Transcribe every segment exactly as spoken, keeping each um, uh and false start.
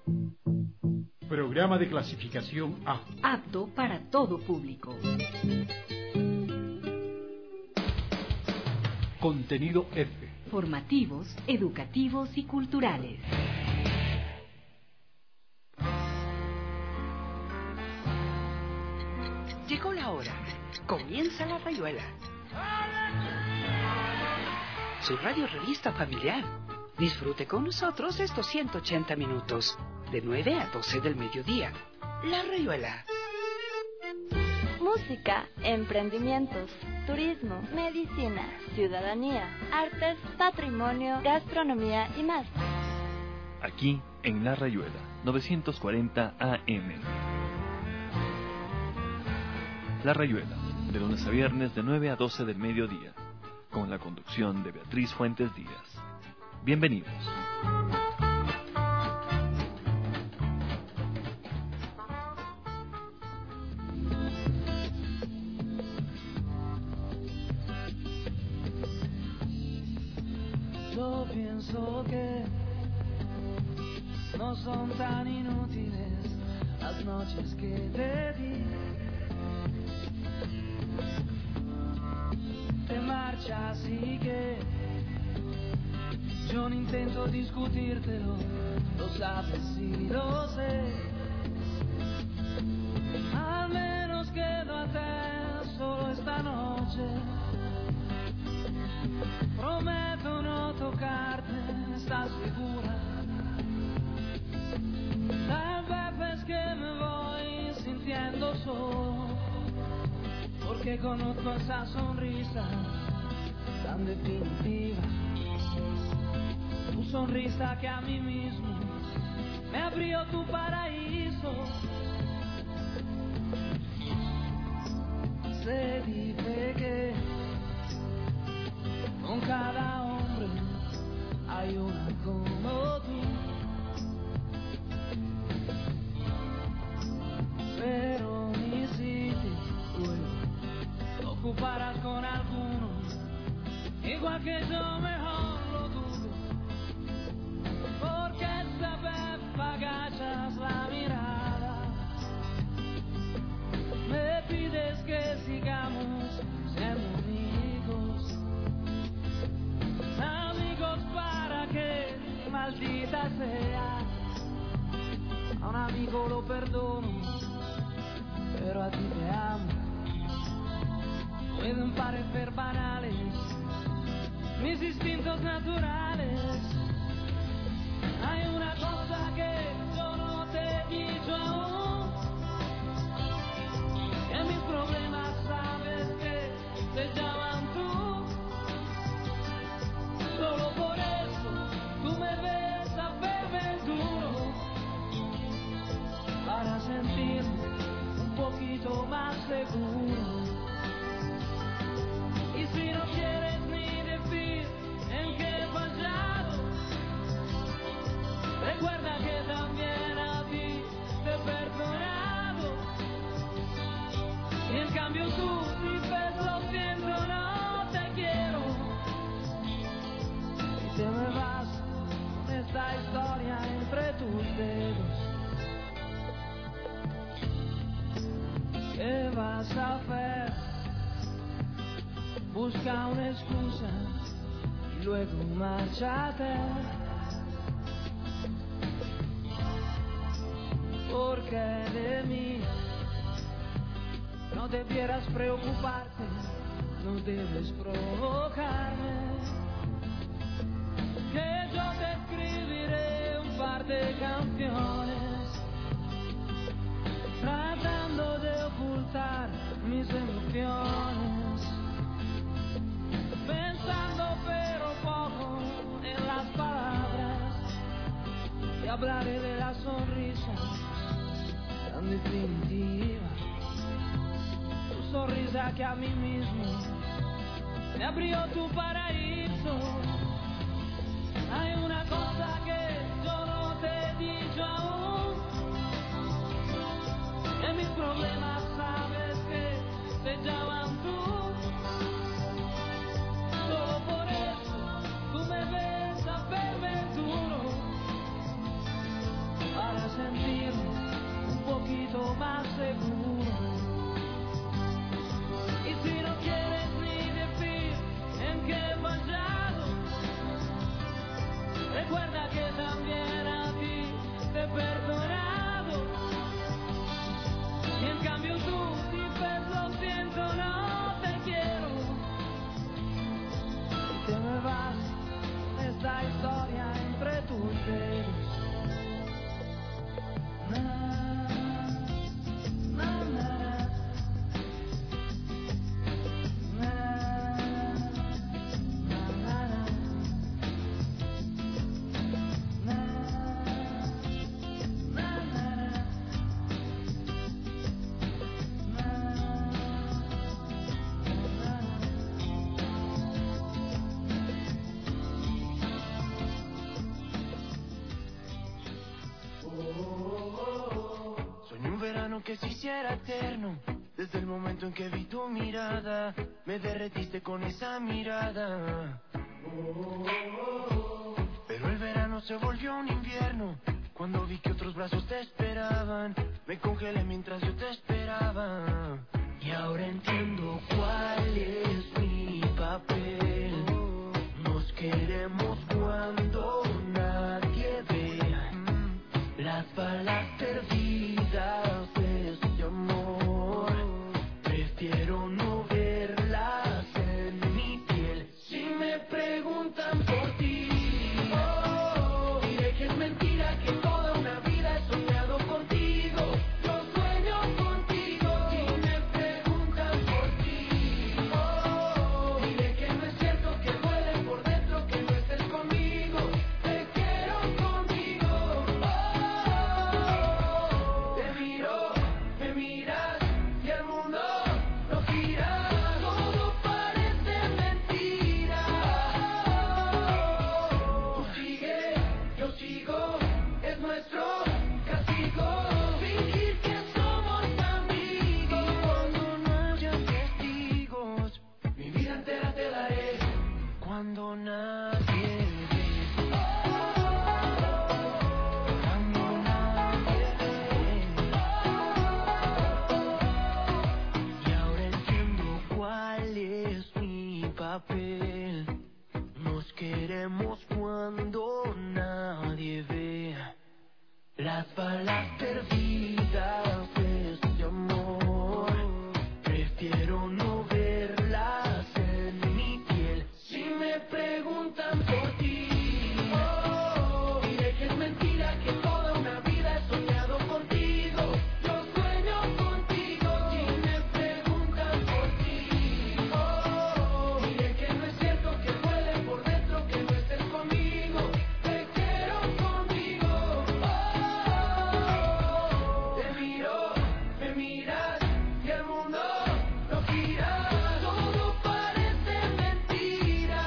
Programa de clasificación A. Apto para todo público. Contenido F. Formativos, educativos y culturales. Llegó la hora. Comienza La Rayuela. Su radio revista familiar. Disfrute con nosotros estos ciento ochenta minutos, de nueve a doce del mediodía. La Rayuela. Música, emprendimientos, turismo, medicina, ciudadanía, artes, patrimonio, gastronomía y más. Aquí en La Rayuela, novecientos cuarenta A M. La Rayuela, de lunes a viernes de nueve a doce del mediodía, con la conducción de Beatriz Fuentes Díaz. Bienvenidos. Yo pienso que no son tan inútiles las noches que te di. Te marchas y que yo no intento discutírtelo, lo sabes y lo sé. Al menos quedo a te solo esta noche. Prometo no tocarte, ¿estás segura? Tal vez es que me voy sintiendo solo, porque conozco esa sonrisa tan definitiva. Tu sonrisa que a mí mismo me abrió tu paraíso. Se dice que con cada hombre hay una como tú, pero ni si te luego ocuparás con alguno, igual que yo mejor lo dudo, porque esta vez agachas la mirada, me pides que sigamos siendo amigos, amigos para que maldita sea, a un amigo lo perdono, pero a ti te amo. Pueden parecer banales mis instintos naturales. Hay una cosa que yo no te he dicho aún, que mis problemas sabes que te llaman tú. Solo por eso tú me ves a verme duro, para sentirme un poquito más seguro. Y si no quieres ni decir en qué he fallado, recuerda que también a ti te he perdonado. Y en cambio tú dices lo siento, no te quiero, y te me vas con esta historia entre tus dedos. ¿Qué vas a hacer? Busca una excusa y luego márchate, porque de mí no debieras preocuparte, no debes provocarme, que yo te escribiré un par de canciones, tratando de ocultar mis emociones, pensando pero poco en las palabras, y hablaré de la sonrisa tan definitiva, tu sonrisa que a mí mismo me abrió tu paraíso. Hay una cosa que yo no te he dicho aún, que mis problemas sabes que te llaman tú. Solo por eso tú me ves a verme duro, para lo más seguro. Y si no quieres ni decir en qué he fallado, recuerda que también a ti te he perdonado. Y en cambio tú dices lo siento, no te quiero. Y te me vas con esta historia entre tus dedos. Na, na, na, na, na, na, na. Soñé un verano que se hiciera eterno. Desde el momento en que vi tu mirada, me derretiste con esa mirada. Pero el verano se volvió un invierno. Cuando vi que otros brazos te esperaban, me congelé mientras yo te esperaba. Y ahora entiendo cuál es mi papel. Nos queremos cuando nadie ve. Las balas perdidas de este amor, prefiero no verlas en mi piel. Si me preguntan por ti, oh, diré que es mentira, que toda una vida he soñado contigo. Yo sueño contigo. Si me preguntan por ti, oh, diré que no es cierto, que duele por dentro que no estés conmigo. Te quiero conmigo. Oh, te miro, me miras y el mundo no gira. Todo parece mentira. Tú sigues, yo sigo, es nuestro castigo. Fingir que somos amigos. Cuando no haya testigos, mi vida entera te daré. Cuando nadie ve. Cuando nadie ve. Y ahora entiendo cuál es mi papel. Nos queremos cuando nadie ve. Las balas perdidas de este amor, prefiero no verlas en mi piel. Si me preguntan por ti, oh, diré que es mentira, que toda una vida he soñado contigo. Yo sueño contigo. Si me preguntan por ti, oh, diré que no es cierto, que duele por dentro que no estés conmigo. Te quiero conmigo. Oh, te miro, me miras y el mundo no gira. Todo parece mentira.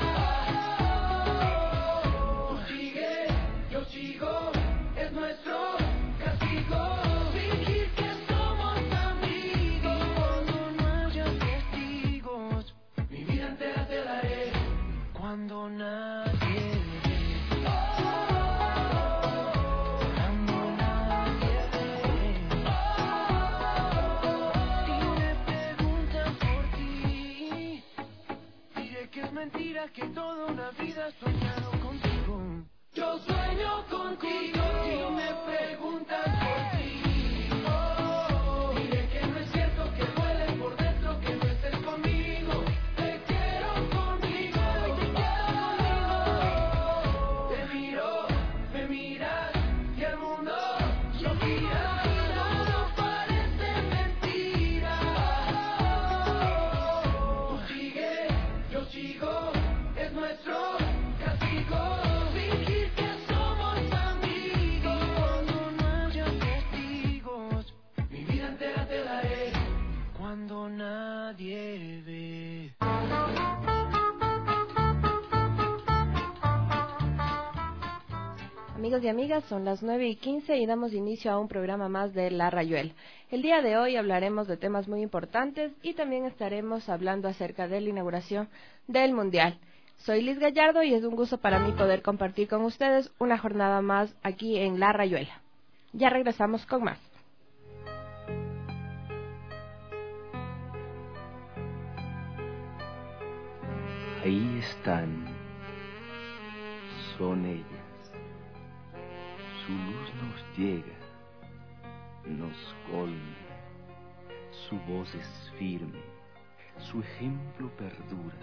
Tú sigues, yo sigo, es nuestro castigo. Fingir que somos amigos. Cuando no haya testigos, mi vida entera te daré. Cuando nadie ve. Cuando nadie ve. Si me preguntan por ti, diré que es mentira, que toda una vida he soñado contigo. Yo sueño contigo. Si me preguntan por ti, oh, diré que no es cierto, que duele por dentro que no estés conmigo. Te quiero conmigo. Te quiero conmigo. Te miro, me miras y el mundo no gira. Todo parece mentira. Tú sigues, yo sigo, es nuestro castigo. Fingir que somos amigos. Cuando no haya testigos, mi vida entera te daré. Cuando nadie ve. Amigos y amigas, son las nueve y quince y damos inicio a un programa más de La Rayuela. El día de hoy hablaremos de temas muy importantes y también estaremos hablando acerca de la inauguración del Mundial. Soy Liz Gallardo y es un gusto para mí poder compartir con ustedes una jornada más aquí en La Rayuela. Ya regresamos con más. Ahí están, son ellas. Su luz nos llega, nos colma, su voz es firme, su ejemplo perdura.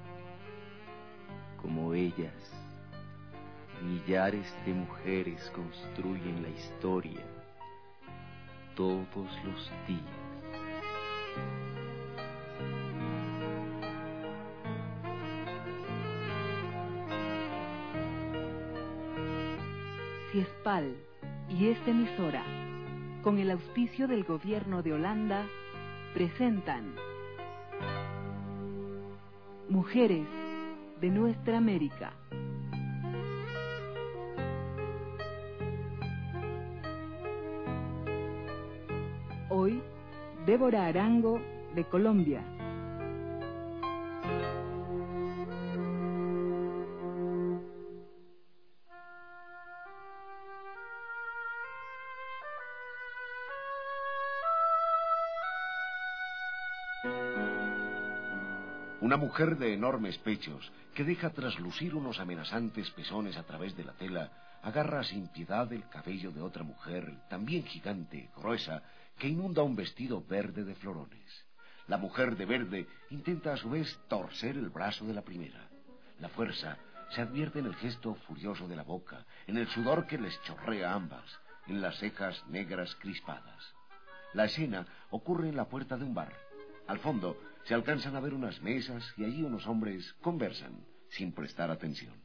Como ellas, millares de mujeres construyen la historia todos los días. Ciespal y esta emisora, con el auspicio del Gobierno de Holanda, presentan Mujeres de Nuestra América. Hoy, Débora Arango, de Colombia. Una mujer de enormes pechos, que deja traslucir unos amenazantes pezones a través de la tela, agarra sin piedad el cabello de otra mujer, también gigante, gruesa, que inunda un vestido verde de florones. La mujer de verde intenta a su vez torcer el brazo de la primera. La fuerza se advierte en el gesto furioso de la boca, en el sudor que les chorrea a ambas, en las cejas negras crispadas. La escena ocurre en la puerta de un bar. Al fondo se alcanzan a ver unas mesas y allí unos hombres conversan sin prestar atención.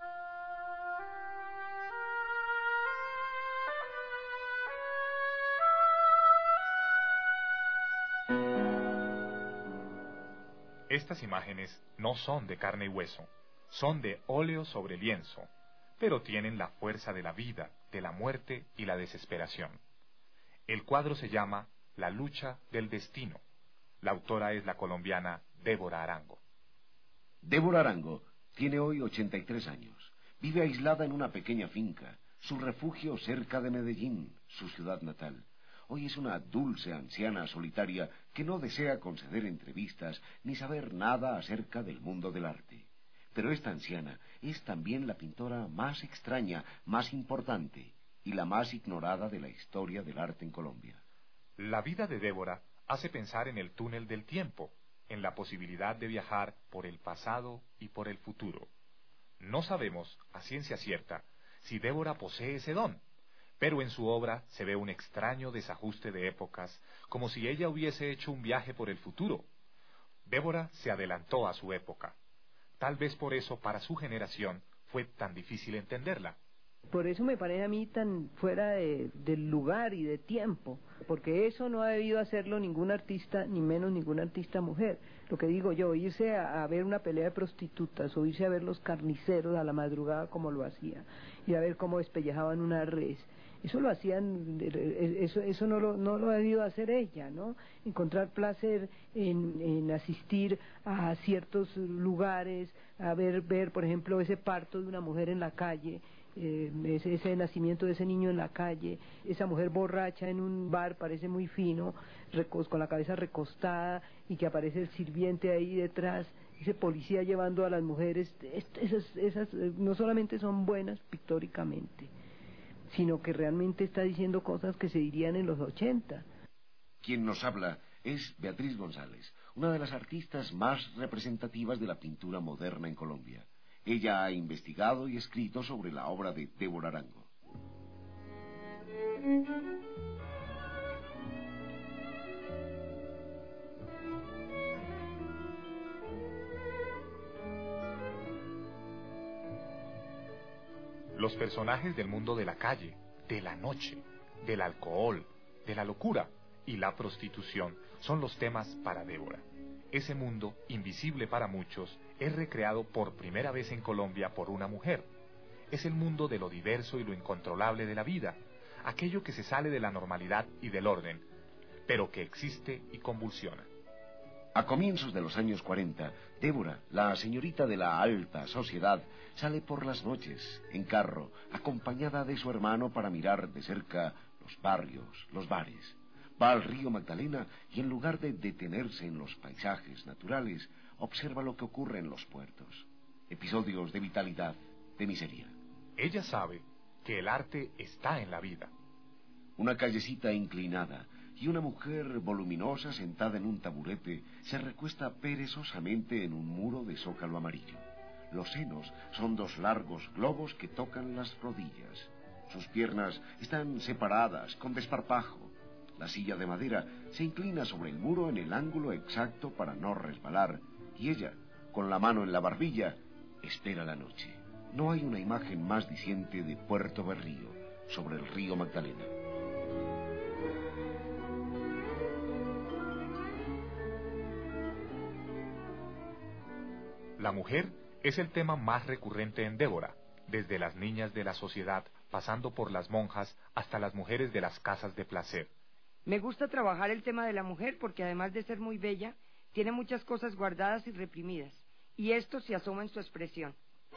Estas imágenes no son de carne y hueso, son de óleo sobre lienzo, pero tienen la fuerza de la vida, de la muerte y la desesperación. El cuadro se llama La lucha del destino. La autora es la colombiana Débora Arango. Débora Arango tiene hoy ochenta y tres años. Vive aislada en una pequeña finca, su refugio cerca de Medellín, su ciudad natal. Hoy es una dulce anciana solitaria que no desea conceder entrevistas ni saber nada acerca del mundo del arte. Pero esta anciana es también la pintora más extraña, más importante y la más ignorada de la historia del arte en Colombia. La vida de Débora hace pensar en el túnel del tiempo, en la posibilidad de viajar por el pasado y por el futuro. No sabemos, a ciencia cierta, si Débora posee ese don, pero en su obra se ve un extraño desajuste de épocas, como si ella hubiese hecho un viaje por el futuro. Débora se adelantó a su época. Tal vez por eso para su generación fue tan difícil entenderla. Por eso me parece a mí tan fuera de, del lugar y de tiempo, porque eso no ha debido hacerlo ningún artista, ni menos ningún artista mujer. Lo que digo yo, irse a, a ver una pelea de prostitutas, o irse a ver los carniceros a la madrugada como lo hacía, y a ver cómo despellejaban una res, eso lo hacían, eso, eso no lo, no lo ha debido hacer ella, ¿no? Encontrar placer en, en asistir a ciertos lugares, a ver, ver, por ejemplo, ese parto de una mujer en la calle, Eh, ese, ese nacimiento de ese niño en la calle, esa mujer borracha en un bar, parece muy fino, recos, con la cabeza recostada, y que aparece el sirviente ahí detrás, ese policía llevando a las mujeres. Esas, esas no solamente son buenas pictóricamente, sino que realmente está diciendo cosas que se dirían en los ochenta. Quien nos habla es Beatriz González, una de las artistas más representativas de la pintura moderna en Colombia. Ella ha investigado y escrito sobre la obra de Débora Arango. Los personajes del mundo de la calle, de la noche, del alcohol, de la locura y la prostitución son los temas para Débora. Ese mundo, invisible para muchos, es recreado por primera vez en Colombia por una mujer. Es el mundo de lo diverso y lo incontrolable de la vida, aquello que se sale de la normalidad y del orden, pero que existe y convulsiona. A comienzos de los años cuarenta, Débora, la señorita de la alta sociedad, sale por las noches, en carro, acompañada de su hermano para mirar de cerca los barrios, los bares. Va al río Magdalena y en lugar de detenerse en los paisajes naturales, observa lo que ocurre en los puertos. Episodios de vitalidad, de miseria. Ella sabe que el arte está en la vida. Una callecita inclinada y una mujer voluminosa sentada en un taburete se recuesta perezosamente en un muro de zócalo amarillo. Los senos son dos largos globos que tocan las rodillas. Sus piernas están separadas con desparpajo. La silla de madera se inclina sobre el muro en el ángulo exacto para no resbalar, y ella, con la mano en la barbilla, espera la noche. No hay una imagen más diciente de Puerto Berrío, sobre el río Magdalena. La mujer es el tema más recurrente en Débora, desde las niñas de la sociedad, pasando por las monjas, hasta las mujeres de las casas de placer. Me gusta trabajar el tema de la mujer porque además de ser muy bella, tiene muchas cosas guardadas y reprimidas, y esto se asoma en su expresión.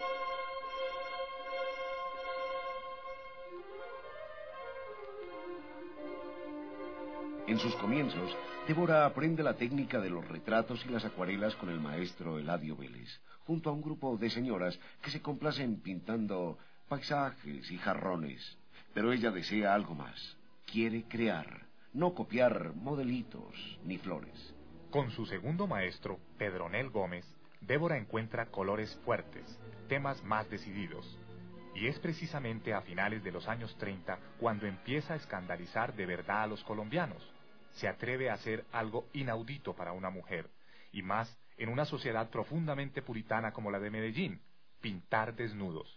En sus comienzos, Débora aprende la técnica de los retratos y las acuarelas con el maestro Eladio Vélez, junto a un grupo de señoras que se complacen pintando paisajes y jarrones. Pero ella desea algo más. Quiere crear, no copiar modelitos ni flores. Con su segundo maestro, Pedronel Gómez, Débora encuentra colores fuertes, temas más decididos. Y es precisamente a finales de los años treinta cuando empieza a escandalizar de verdad a los colombianos. Se atreve a hacer algo inaudito para una mujer, y más en una sociedad profundamente puritana como la de Medellín: pintar desnudos.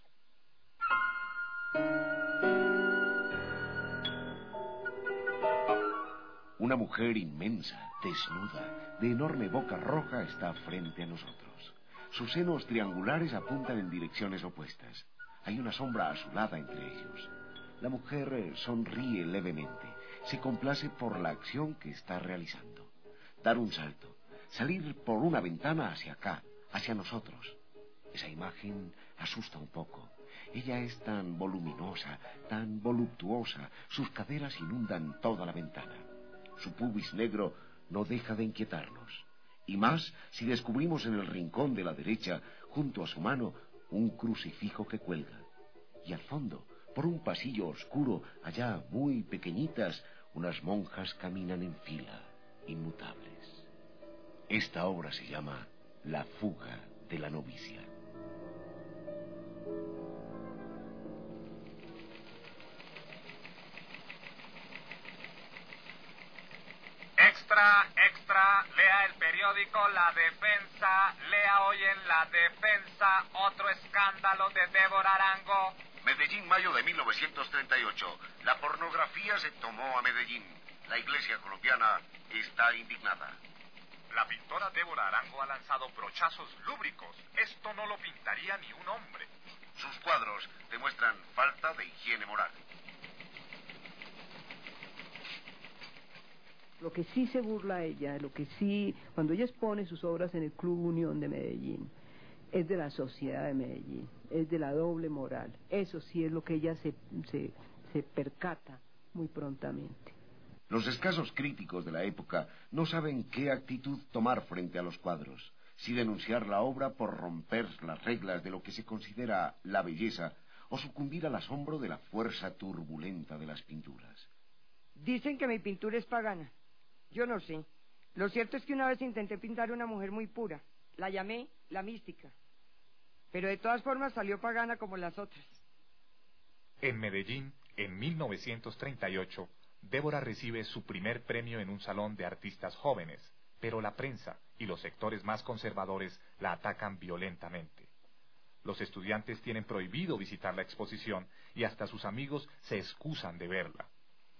Una mujer inmensa, desnuda, de enorme boca roja, está frente a nosotros. Sus senos triangulares apuntan en direcciones opuestas. Hay una sombra azulada entre ellos. La mujer sonríe levemente, se complace por la acción que está realizando. Dar un salto, salir por una ventana hacia acá, hacia nosotros. Esa imagen asusta un poco. Ella es tan voluminosa, tan voluptuosa, sus caderas inundan toda la ventana. Su pubis negro no deja de inquietarnos. Y más si descubrimos en el rincón de la derecha, junto a su mano, un crucifijo que cuelga. Y al fondo, por un pasillo oscuro, allá muy pequeñitas, unas monjas caminan en fila, inmutables. Esta obra se llama La fuga de la novicia. Extra, extra, lea el periódico La Defensa, lea hoy en La Defensa otro escándalo de Débora Arango. Medellín, mayo de mil novecientos treinta y ocho. La pornografía se tomó a Medellín. La iglesia colombiana está indignada. La pintora Débora Arango ha lanzado brochazos lúbricos. Esto no lo pintaría ni un hombre. Sus cuadros demuestran falta de higiene moral. Lo que sí se burla ella, lo que sí, cuando ella expone sus obras en el Club Unión de Medellín, es de la sociedad de Medellín, es de la doble moral. Eso sí es lo que ella se, se, se percata muy prontamente. Los escasos críticos de la época no saben qué actitud tomar frente a los cuadros, si denunciar la obra por romper las reglas de lo que se considera la belleza o sucumbir al asombro de la fuerza turbulenta de las pinturas. Dicen que mi pintura es pagana. Yo no sé. Lo cierto es que una vez intenté pintar a una mujer muy pura. La llamé la mística. Pero de todas formas salió pagana como las otras. En Medellín, en mil novecientos treinta y ocho, Débora recibe su primer premio en un salón de artistas jóvenes, pero la prensa y los sectores más conservadores la atacan violentamente. Los estudiantes tienen prohibido visitar la exposición y hasta sus amigos se excusan de verla.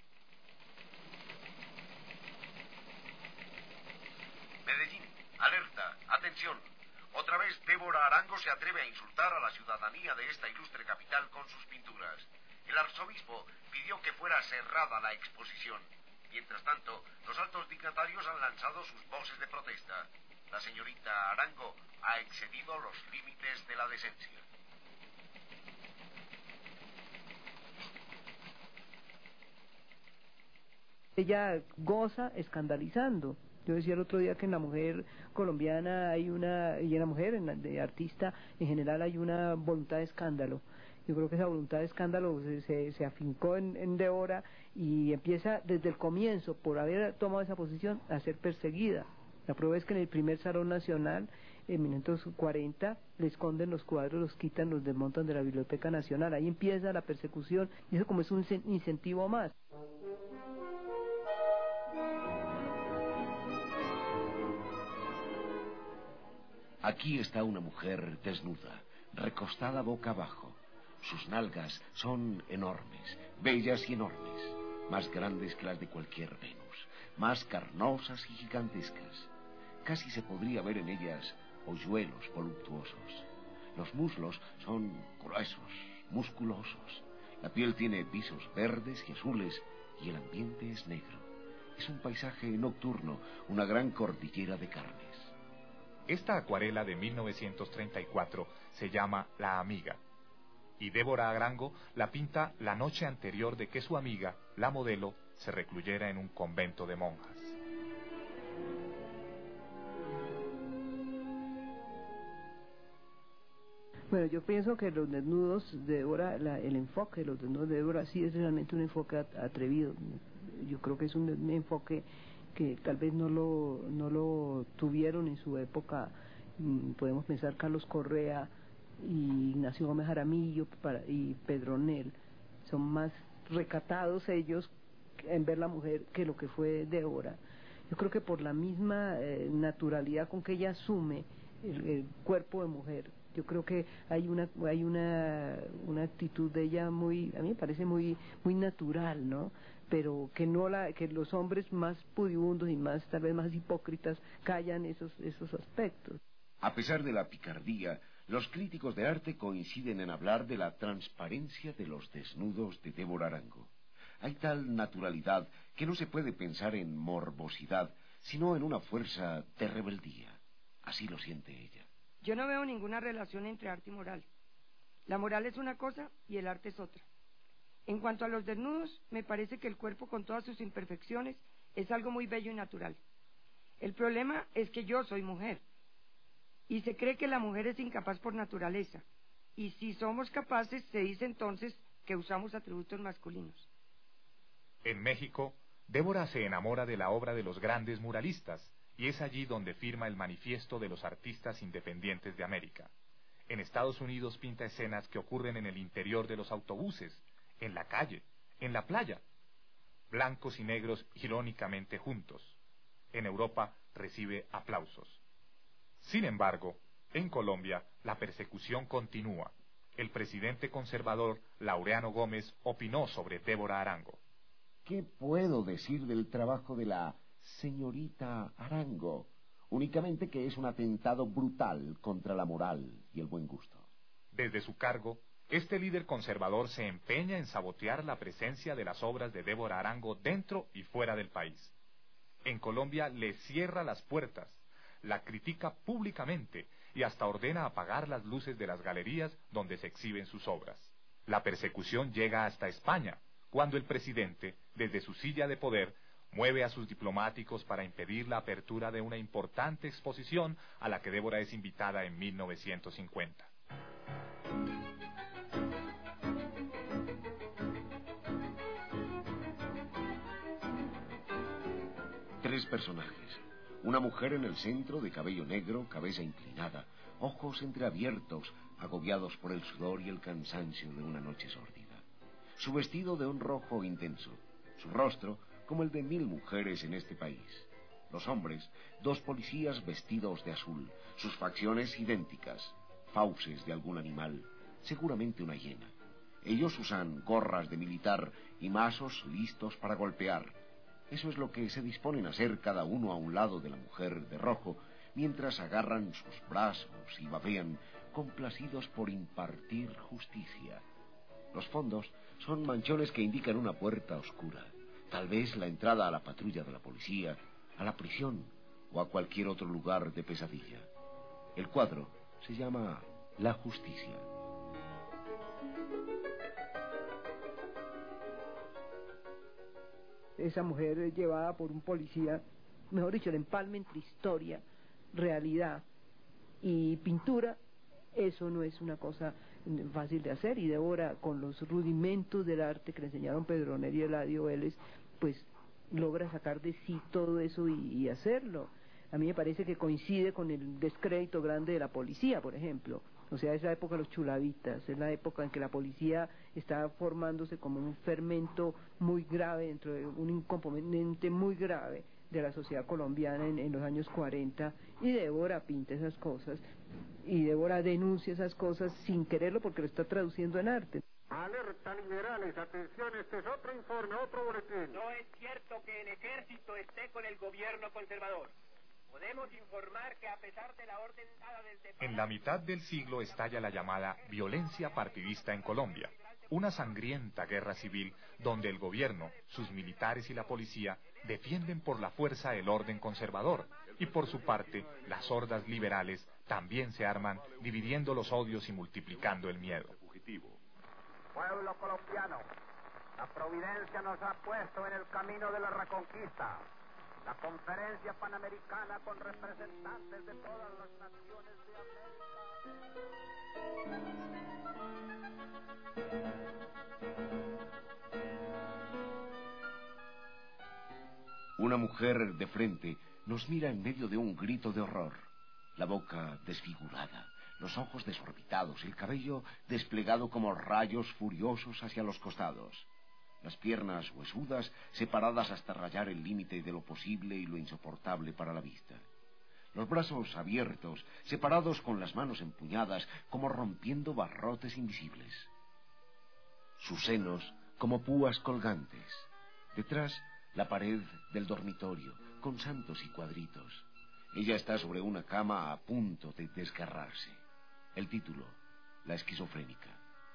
Medellín, alerta, atención. Otra vez Débora Arango se atreve a insultar a la ciudadanía de esta ilustre capital con sus pinturas. El arzobispo pidió que fuera cerrada la exposición. Mientras tanto, los altos dignatarios han lanzado sus voces de protesta. La señorita Arango ha excedido los límites de la decencia. Ella goza escandalizando, Yo decía el otro día que en la mujer colombiana hay una, y en la mujer, en la de artista en general, hay una voluntad de escándalo. Yo creo que esa voluntad de escándalo se, se, se afincó en, en Débora y empieza desde el comienzo, por haber tomado esa posición, a ser perseguida. La prueba es que en el primer Salón Nacional, en mil novecientos cuarenta, le esconden los cuadros, los quitan, los desmontan de la Biblioteca Nacional. Ahí empieza la persecución y eso como es un incentivo más. Aquí está una mujer desnuda, recostada boca abajo. Sus nalgas son enormes, bellas y enormes, más grandes que las de cualquier Venus, más carnosas y gigantescas. Casi se podría ver en ellas hoyuelos voluptuosos. Los muslos son gruesos, musculosos. La piel tiene visos verdes y azules y el ambiente es negro. Es un paisaje nocturno, una gran cordillera de carnes. Esta acuarela de mil novecientos treinta y cuatro se llama La Amiga, y Débora Arango la pinta la noche anterior de que su amiga, la modelo, se recluyera en un convento de monjas. Bueno, yo pienso que los desnudos de Débora, la, el enfoque de los desnudos de Débora sí es realmente un enfoque atrevido. Yo creo que es un, un enfoque que tal vez no lo, no lo tuvieron en su época. Podemos pensar Carlos Correa y Ignacio Gómez Jaramillo para, y Pedronel. Son más recatados ellos en ver la mujer que lo que fue Débora. Yo creo que por la misma eh, naturalidad con que ella asume el, el cuerpo de mujer, yo creo que hay una hay una una actitud de ella muy, a mí me parece muy muy natural, ¿no? Pero que no la que los hombres más pudibundos y más tal vez más hipócritas callan esos esos aspectos. A pesar de la picardía, los críticos de arte coinciden en hablar de la transparencia de los desnudos de Débora Arango. Hay tal naturalidad que no se puede pensar en morbosidad, sino en una fuerza de rebeldía. Así lo siente ella. Yo no veo ninguna relación entre arte y moral. La moral es una cosa y el arte es otra. En cuanto a los desnudos, me parece que el cuerpo con todas sus imperfecciones es algo muy bello y natural. El problema es que yo soy mujer y se cree que la mujer es incapaz por naturaleza, y si somos capaces se dice entonces que usamos atributos masculinos. En México, Débora se enamora de la obra de los grandes muralistas, y es allí donde firma el Manifiesto de los Artistas Independientes de América. En Estados Unidos pinta escenas que ocurren en el interior de los autobuses, en la calle, en la playa, blancos y negros irónicamente juntos. En Europa recibe aplausos. Sin embargo, en Colombia la persecución continúa. El presidente conservador Laureano Gómez opinó sobre Débora Arango. ¿Qué puedo decir del trabajo de la señorita Arango? Únicamente que es un atentado brutal contra la moral y el buen gusto. Desde su cargo, este líder conservador se empeña en sabotear la presencia de las obras de Débora Arango dentro y fuera del país. En Colombia le cierra las puertas, la critica públicamente y hasta ordena apagar las luces de las galerías donde se exhiben sus obras. La persecución llega hasta España, cuando el presidente, desde su silla de poder, mueve a sus diplomáticos para impedir la apertura de una importante exposición a la que Débora es invitada en mil novecientos cincuenta. Tres personajes. Una mujer en el centro, de cabello negro, cabeza inclinada, ojos entreabiertos, agobiados por el sudor y el cansancio de una noche sórdida. Su vestido de un rojo intenso, su rostro como el de mil mujeres en este país. Los hombres, dos policías vestidos de azul, sus facciones idénticas, fauces de algún animal, seguramente una hiena. Ellos usan gorras de militar y mazos listos para golpear. Eso es lo que se disponen a hacer cada uno a un lado de la mujer de rojo, mientras agarran sus brazos y babean, complacidos por impartir justicia. Los fondos son manchones que indican una puerta oscura, tal vez la entrada a la patrulla de la policía, a la prisión o a cualquier otro lugar de pesadilla. El cuadro se llama La Justicia. Esa mujer llevada por un policía mejor dicho, el empalme entre historia, realidad y pintura, eso no es una cosa fácil de hacer, y Débora, con los rudimentos del arte que le enseñaron Pedronero y Eladio Vélez, pues logra sacar de sí todo eso y, y hacerlo. A mí me parece que coincide con el descrédito grande de la policía, por ejemplo. O sea, es la época de los chulavitas, es la época en que la policía está formándose como un fermento muy grave, dentro de un componente muy grave de la sociedad colombiana en, en los años cuarenta, y Débora pinta esas cosas, y Débora denuncia esas cosas sin quererlo porque lo está traduciendo en arte. Alerta liberales, atención, este es otro informe, otro boletín. No es cierto que el ejército esté con el gobierno conservador. Podemos informar que a pesar de la orden dada desde... En la mitad del siglo estalla la llamada violencia partidista en Colombia, una sangrienta guerra civil donde el gobierno, sus militares y la policía defienden por la fuerza el orden conservador, y por su parte las hordas liberales también se arman dividiendo los odios y multiplicando el miedo. Pueblo colombiano, la providencia nos ha puesto en el camino de la reconquista. La conferencia panamericana con representantes de todas las naciones de América. Una mujer de frente nos mira en medio de un grito de horror. La boca desfigurada, los ojos desorbitados, el cabello desplegado como rayos furiosos hacia los costados. Las piernas huesudas separadas hasta rayar el límite de lo posible y lo insoportable para la vista. Los brazos abiertos, separados con las manos empuñadas, como rompiendo barrotes invisibles. Sus senos como púas colgantes. Detrás, la pared del dormitorio, con santos y cuadritos. Ella está sobre una cama a punto de desgarrarse. El título, La esquizofrénica.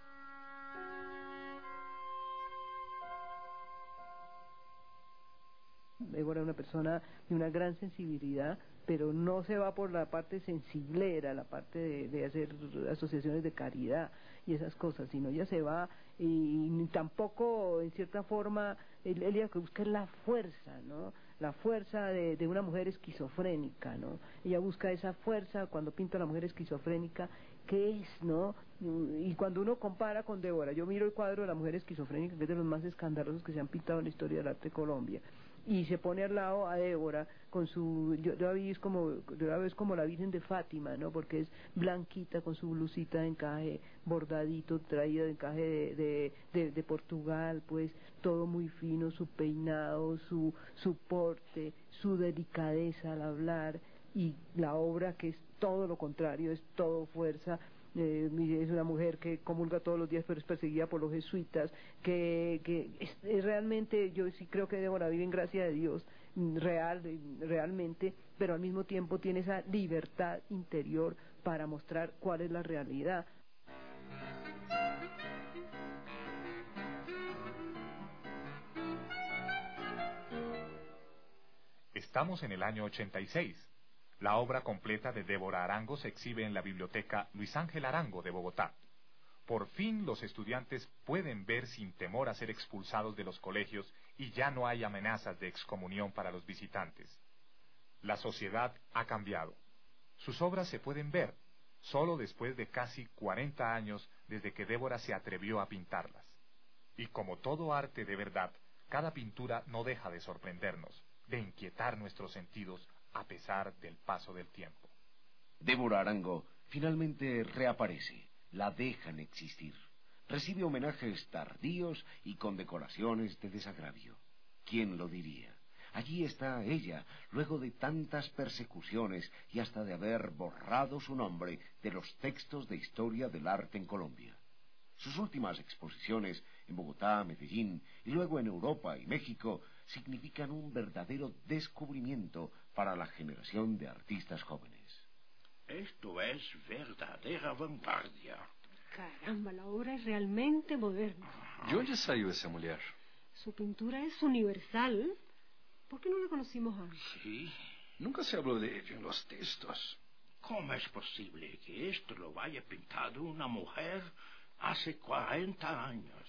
Débora es una persona de una gran sensibilidad, pero no se va por la parte sensiblera, la parte de, de hacer asociaciones de caridad y esas cosas, sino ella se va y, y tampoco, en cierta forma, ella que busca es la fuerza, ¿no? La fuerza de, de una mujer esquizofrénica, ¿no? Ella busca esa fuerza cuando pinta a la mujer esquizofrénica, ¿qué es, no? Y cuando uno compara con Débora, yo miro el cuadro de la mujer esquizofrénica, que es de los más escandalosos que se han pintado en la historia del arte de Colombia, y se pone al lado a Débora con su, yo, yo la vi es como, yo la veo es como la Virgen de Fátima, ¿no? Porque es blanquita con su blusita de encaje bordadito, traída de encaje de, de, de, de Portugal, pues todo muy fino, su peinado, su, su porte, su delicadeza al hablar, y la obra que es todo lo contrario, es todo fuerza. Eh, es una mujer que comulga todos los días pero es perseguida por los jesuitas, que, que es, es realmente, yo sí creo que Débora vive en gracia de Dios, real, realmente, pero al mismo tiempo tiene esa libertad interior para mostrar cuál es la realidad. Estamos en el año ochenta y seis. La obra completa de Débora Arango se exhibe en la Biblioteca Luis Ángel Arango de Bogotá. Por fin los estudiantes pueden ver sin temor a ser expulsados de los colegios y ya no hay amenazas de excomunión para los visitantes. La sociedad ha cambiado. Sus obras se pueden ver, solo después de casi cuarenta años desde que Débora se atrevió a pintarlas. Y como todo arte de verdad, cada pintura no deja de sorprendernos, de inquietar nuestros sentidos, a pesar del paso del tiempo. Débora Arango finalmente reaparece, la dejan existir. Recibe homenajes tardíos y condecoraciones de desagravio. ¿Quién lo diría? Allí está ella, luego de tantas persecuciones y hasta de haber borrado su nombre de los textos de historia del arte en Colombia. Sus últimas exposiciones en Bogotá, Medellín y luego en Europa y México significan un verdadero descubrimiento para la generación de artistas jóvenes. Esto es verdadera vanguardia. Caramba, la obra es realmente moderna. ¿De onde saiu essa mulher? Su pintura es universal. ¿Por qué no la conocimos antes? Sí. Nunca se habló de ella en los textos. ¿Cómo es posible que esto lo haya pintado una mujer hace cuarenta años?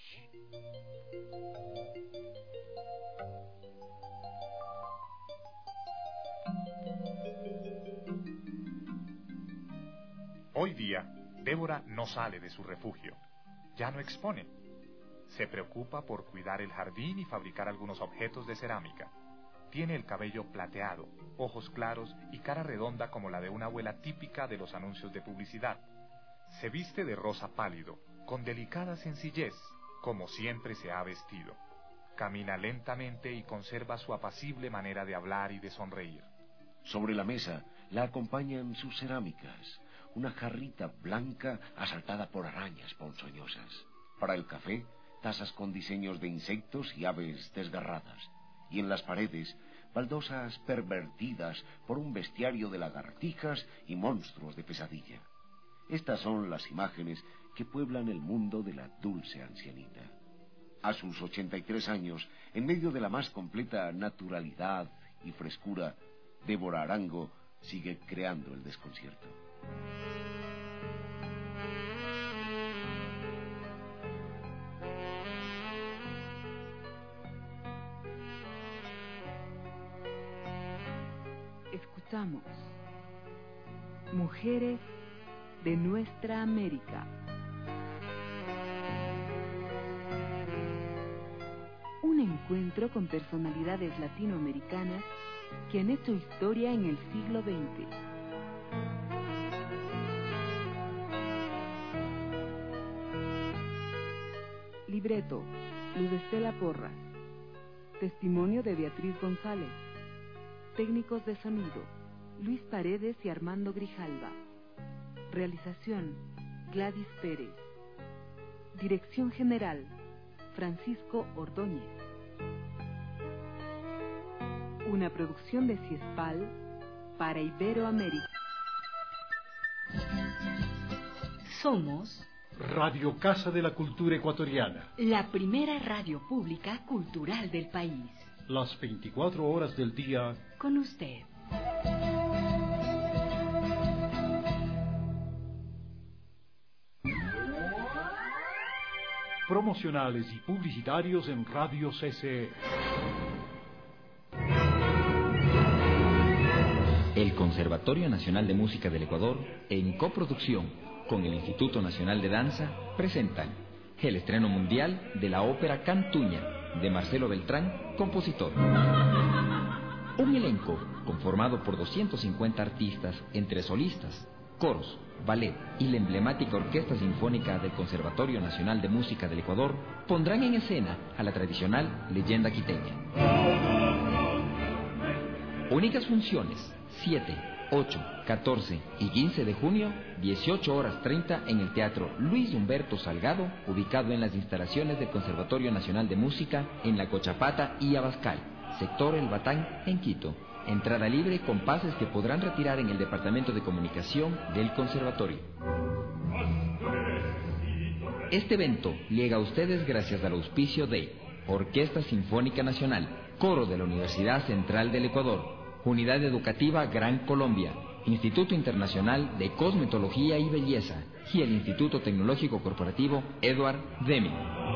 Hoy día, Débora no sale de su refugio. Ya no expone. Se preocupa por cuidar el jardín y fabricar algunos objetos de cerámica. Tiene el cabello plateado, ojos claros y cara redonda como la de una abuela típica de los anuncios de publicidad. Se viste de rosa pálido, con delicada sencillez, como siempre se ha vestido. Camina lentamente y conserva su apacible manera de hablar y de sonreír. Sobre la mesa la acompañan sus cerámicas, una jarrita blanca asaltada por arañas ponzoñosas. Para el café, tazas con diseños de insectos y aves desgarradas. Y en las paredes, baldosas pervertidas por un bestiario de lagartijas y monstruos de pesadilla. Estas son las imágenes que pueblan el mundo de la dulce ancianita. A sus ochenta y tres años, en medio de la más completa naturalidad y frescura, Débora Arango sigue creando el desconcierto. Escuchamos Mujeres de Nuestra América. Un encuentro con personalidades latinoamericanas que han hecho historia en el siglo veinte. Libreto, Luz Estela Porras. Testimonio de Beatriz González. Técnicos de sonido, Luis Paredes y Armando Grijalva. Realización, Gladys Pérez. Dirección General, Francisco Ordóñez. Una producción de Ciespal para Iberoamérica. Somos Radio Casa de la Cultura Ecuatoriana, la primera radio pública cultural del país. Las veinticuatro horas del día con usted. Promocionales y publicitarios en Radio C C E. El Conservatorio Nacional de Música del Ecuador, en coproducción con el Instituto Nacional de Danza, presentan el estreno mundial de la ópera Cantuña, de Marcelo Beltrán, compositor. Un elenco conformado por doscientos cincuenta artistas entre solistas, coros, ballet y la emblemática Orquesta Sinfónica del Conservatorio Nacional de Música del Ecuador pondrán en escena a la tradicional leyenda quiteña. Únicas funciones, siete, ocho, catorce y quince de junio, dieciocho horas treinta en el Teatro Luis Humberto Salgado, ubicado en las instalaciones del Conservatorio Nacional de Música en La Cochapata y Abascal, sector El Batán, en Quito. Entrada libre con pases que podrán retirar en el Departamento de Comunicación del Conservatorio. Este evento llega a ustedes gracias al auspicio de Orquesta Sinfónica Nacional, Coro de la Universidad Central del Ecuador, Unidad Educativa Gran Colombia, Instituto Internacional de Cosmetología y Belleza y el Instituto Tecnológico Corporativo Edward Deming.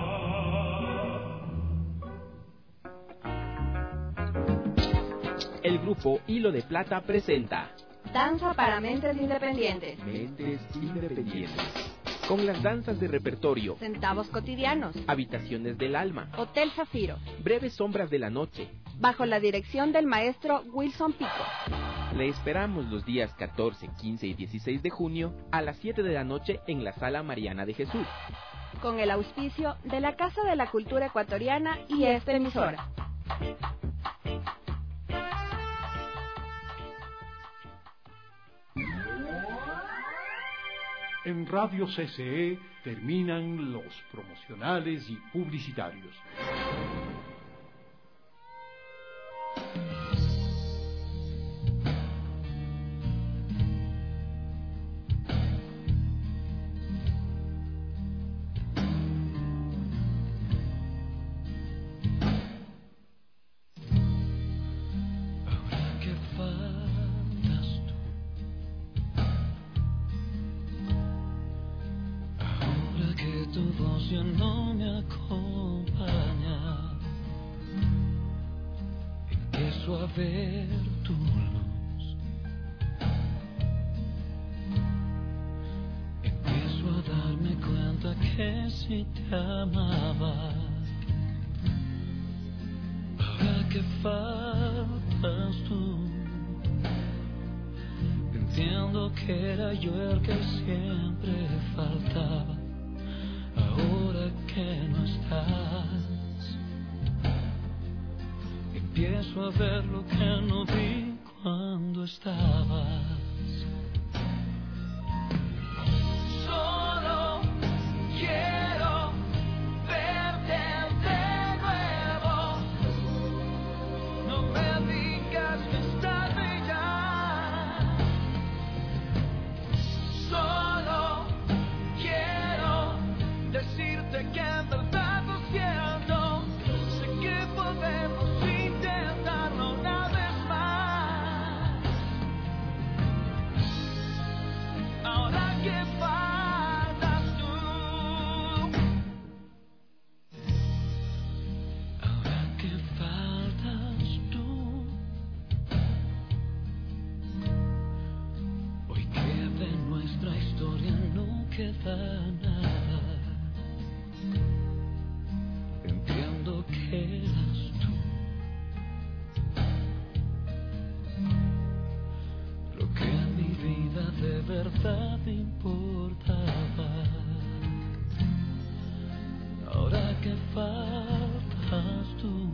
El grupo Hilo de Plata presenta Danza para Mentes Independientes. Mentes Independientes. Con las danzas de repertorio, Centavos Cotidianos, Habitaciones del Alma, Hotel Zafiro, Breves Sombras de la Noche, bajo la dirección del maestro Wilson Pico. Le esperamos los días catorce, quince y dieciséis de junio a las siete de la noche en la Sala Mariana de Jesús. Con el auspicio de la Casa de la Cultura Ecuatoriana y esta emisora. En Radio C C E terminan los promocionales y publicitarios. Ya no me acompaña, empiezo a ver tu luz que sí te amaba. Ahora que faltas tú, entiendo que era yo el que siempre faltaba. Ahora que no estás, empiezo a ver lo que no vi cuando estabas. Solo quiero verte de nuevo. No me digas que estás bella. Solo quiero decirte que en verdad lo siento. Sé que podemos intentarlo una vez más. Ahora que faltas tú, ahora que faltas tú, hoy que de nuestra historia no queda nada. Entiendo que eras tú lo que a mi vida de verdad importaba. Ahora que faltas tú,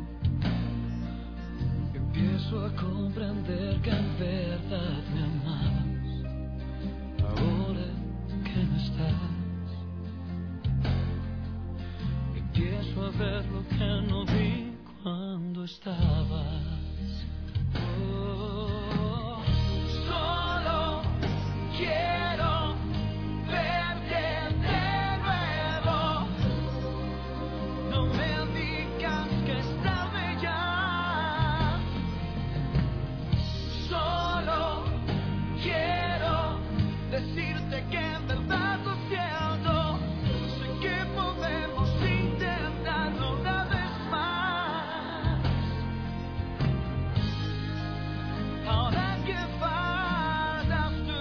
empiezo a comprender que en verdad me amabas. Ahora que no estás, empiezo a ver lo que no vi cuando estabas. Oh, solo quiero verte de nuevo. No me digas que estás bella. Solo quiero decirte que en verdad lo siento. Sé que podemos intentarlo una vez más. Ahora que faltas tú.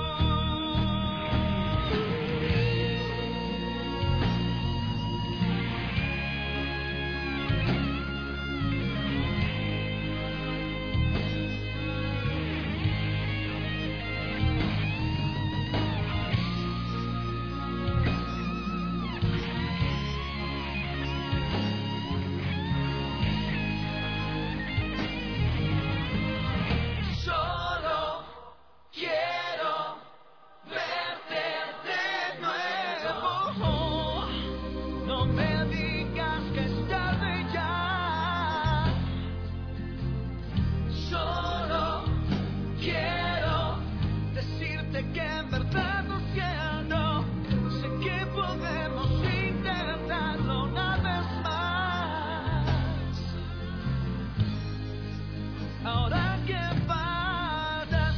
Solo quiero verte de nuevo. No me digas que estás bella. Solo quiero decirte que en verdad lo siento. Sé que podemos intentarlo una vez más. Ahora que faltas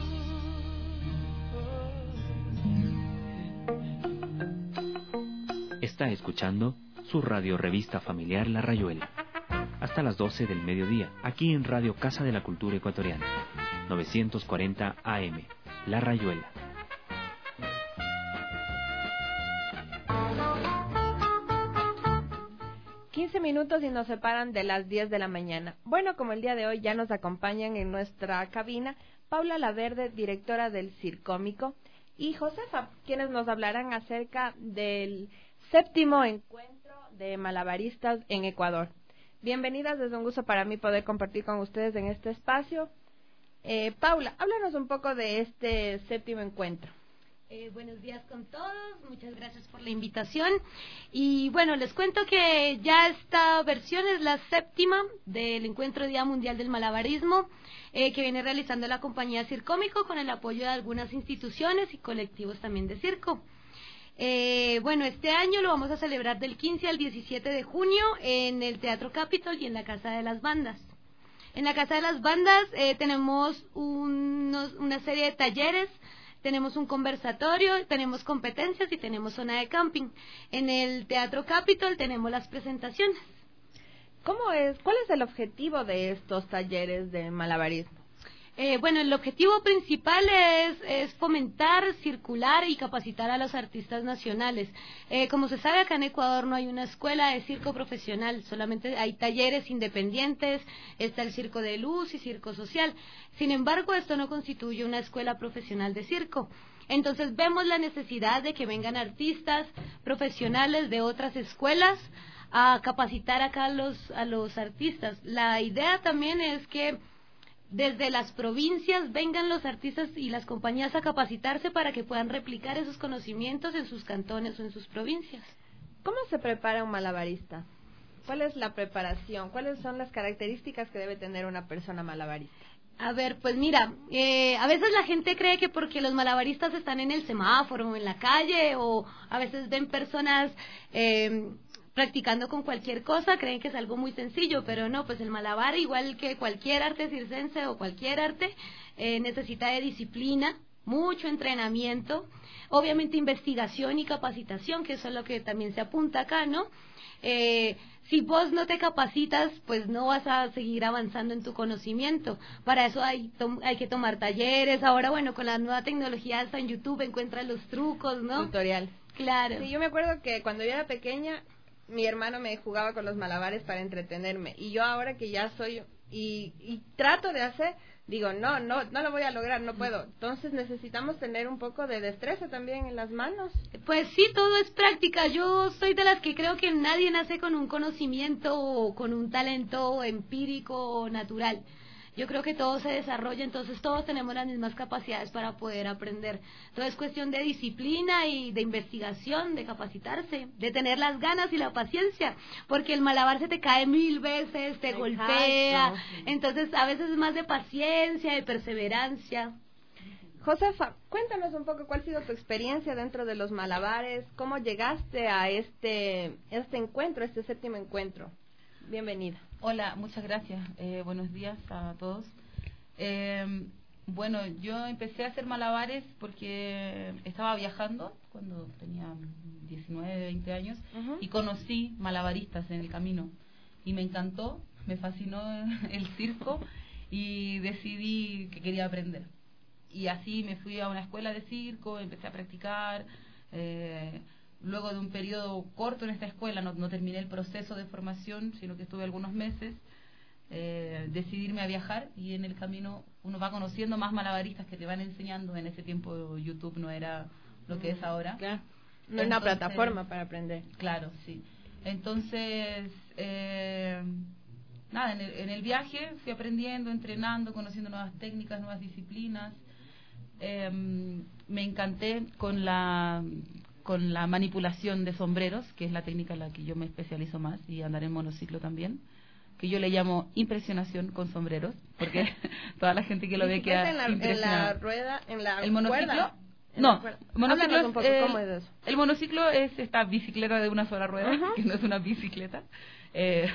Está escuchando su radio revista familiar La Rayuela. Hasta las doce del mediodía, aquí en Radio Casa de la Cultura Ecuatoriana. novecientos cuarenta A M. La Rayuela. quince minutos y nos separan de las diez de la mañana. Bueno, como el día de hoy ya nos acompañan en nuestra cabina Paula Laverde, directora del Circómico, y Josefa, quienes nos hablarán acerca del séptimo encuentro de malabaristas en Ecuador. Bienvenidas, es un gusto para mí poder compartir con ustedes en este espacio. Eh, Paula, háblanos un poco de este séptimo encuentro. Eh, buenos días con todos, muchas gracias por la invitación. Y bueno, les cuento que ya esta versión es la séptima del Encuentro Día Mundial del Malabarismo, eh, que viene realizando la compañía Circómico con el apoyo de algunas instituciones y colectivos también de circo. Eh, bueno, este año lo vamos a celebrar del quince al diecisiete de junio en el Teatro Capitol y en la Casa de las Bandas. En la Casa de las Bandas eh, tenemos unos, una serie de talleres, tenemos un conversatorio, tenemos competencias y tenemos zona de camping. En el Teatro Capitol tenemos las presentaciones. ¿Cómo es? ¿Cuál es el objetivo de estos talleres de malabarismo? Eh, bueno, el objetivo principal es, es fomentar, circular y capacitar a los artistas nacionales. Eh, como se sabe, acá en Ecuador no hay una escuela de circo profesional, solamente hay talleres independientes, está el circo de luz y circo social. Sin embargo, esto no constituye una escuela profesional de circo. Entonces vemos la necesidad de que vengan artistas profesionales de otras escuelas a capacitar acá a los, a los artistas. La idea también es que desde las provincias vengan los artistas y las compañías a capacitarse para que puedan replicar esos conocimientos en sus cantones o en sus provincias. ¿Cómo se prepara un malabarista? ¿Cuál es la preparación? ¿Cuáles son las características que debe tener una persona malabarista? A ver, pues mira, eh, a veces la gente cree que porque los malabaristas están en el semáforo o en la calle, o a veces ven personas eh, practicando con cualquier cosa, creen que es algo muy sencillo, pero no, pues el malabar, igual que cualquier arte circense o cualquier arte, eh, necesita de disciplina, mucho entrenamiento, obviamente investigación y capacitación, que eso es lo que también se apunta acá, ¿no? Eh, si vos no te capacitas, pues no vas a seguir avanzando en tu conocimiento. Para eso hay, hay que tomar talleres. Ahora, bueno, con la nueva tecnología hasta en YouTube encuentras los trucos, ¿no? Tutorial. Claro. Sí, yo me acuerdo que cuando yo era pequeña, mi hermano me jugaba con los malabares para entretenerme. Y yo ahora que ya soy, y, y trato de hacer, digo, no, no, no lo voy a lograr, no puedo. Entonces necesitamos tener un poco de destreza también en las manos. Pues sí, todo es práctica. Yo soy de las que creo que nadie nace con un conocimiento o con un talento empírico o natural. Yo creo que todo se desarrolla, entonces todos tenemos las mismas capacidades para poder aprender. Todo es cuestión de disciplina y de investigación, de capacitarse, de tener las ganas y la paciencia, porque el malabar se te cae mil veces, te Exacto. golpea, entonces a veces es más de paciencia, de perseverancia. Josefa, cuéntanos un poco cuál ha sido tu experiencia dentro de los malabares, cómo llegaste a este, este encuentro, este séptimo encuentro. Bienvenida. Hola, muchas gracias. Eh, buenos días a todos. Eh, bueno, yo empecé a hacer malabares porque estaba viajando cuando tenía diecinueve, veinte años uh-huh. y conocí malabaristas en el camino y me encantó, me fascinó el circo y decidí que quería aprender. Y así me fui a una escuela de circo, empecé a practicar. Eh, Luego de un periodo corto en esta escuela, no, no terminé el proceso de formación, sino que estuve algunos meses, eh, decidirme a viajar y en el camino uno va conociendo más malabaristas que te van enseñando. En ese tiempo YouTube no era lo que es ahora. Claro. No es una plataforma para aprender. Claro, sí. Entonces, eh, nada, en el, en el viaje fui aprendiendo, entrenando, conociendo nuevas técnicas, nuevas disciplinas. Eh, me encanté con la... con la manipulación de sombreros, que es la técnica en la que yo me especializo más, y andar en monociclo también, que yo le llamo impresionación con sombreros, porque toda la gente que lo ve queda en la, impresionada. En la rueda, en la ¿El monociclo? cuerda? No, monociclo es, un poco, eh, ¿cómo es eso? El monociclo es esta bicicleta de una sola rueda, uh-huh. que no es una bicicleta. Eh,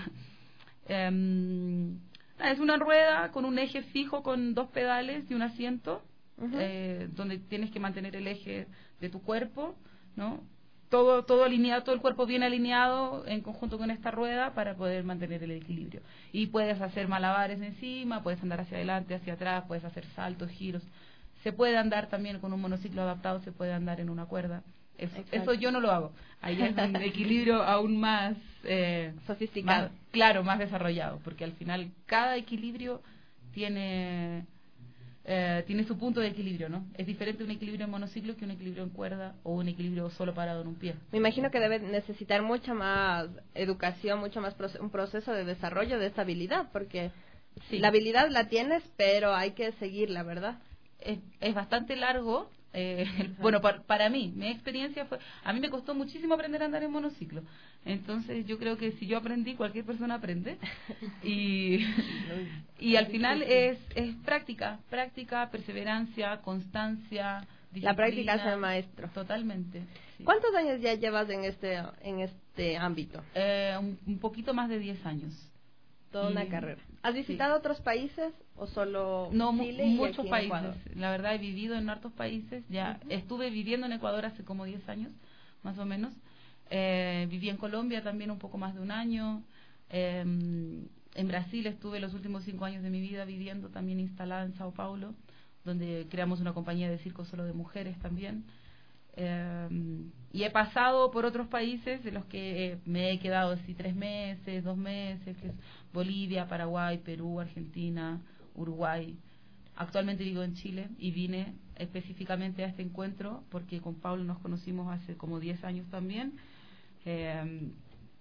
eh, es una rueda con un eje fijo, con dos pedales y un asiento, uh-huh. eh, donde tienes que mantener el eje de tu cuerpo, ¿no? Todo, todo alineado, todo el cuerpo bien alineado en conjunto con esta rueda para poder mantener el equilibrio. Y puedes hacer malabares encima, puedes andar hacia adelante, hacia atrás, puedes hacer saltos, giros. Se puede andar también con un monociclo adaptado, se puede andar en una cuerda. Eso, eso yo no lo hago. Ahí es un equilibrio aún más eh, sofisticado. Más, claro, más desarrollado, porque al final cada equilibrio tiene... Eh, tiene su punto de equilibrio, ¿no? Es diferente un equilibrio en monociclo que un equilibrio en cuerda o un equilibrio solo parado en un pie. Me imagino que debe necesitar mucha más educación, mucho más proce- un proceso de desarrollo de esta habilidad, porque sí. La habilidad la tienes, pero hay que seguirla, ¿verdad? Es, es bastante largo. Eh, bueno, para, para mí, mi experiencia fue... A mí me costó muchísimo aprender a andar en monociclo. Entonces yo creo que si yo aprendí, cualquier persona aprende. Y, y al final es, es práctica, práctica, perseverancia, constancia, disciplina. La práctica es el maestro. Totalmente. Sí. ¿Cuántos años ya llevas en este, en este ámbito? Eh, un, un poquito más de diez años. Toda y, una carrera. ¿Has visitado sí. otros países o solo no, Chile mu- y muchos aquí en países. Ecuador? La verdad he vivido en hartos países. Ya uh-huh. Estuve viviendo en Ecuador hace como diez años, más o menos. Eh, viví en Colombia también un poco más de un año. Eh, en Brasil estuve los últimos cinco años de mi vida viviendo, también instalada en Sao Paulo, donde creamos una compañía de circo solo de mujeres también. Eh, y he pasado por otros países en los que eh, me he quedado así tres meses, dos meses, que es Bolivia, Paraguay, Perú, Argentina, Uruguay. Actualmente vivo en Chile y vine específicamente a este encuentro porque con Pablo nos conocimos hace como diez años también. Eh,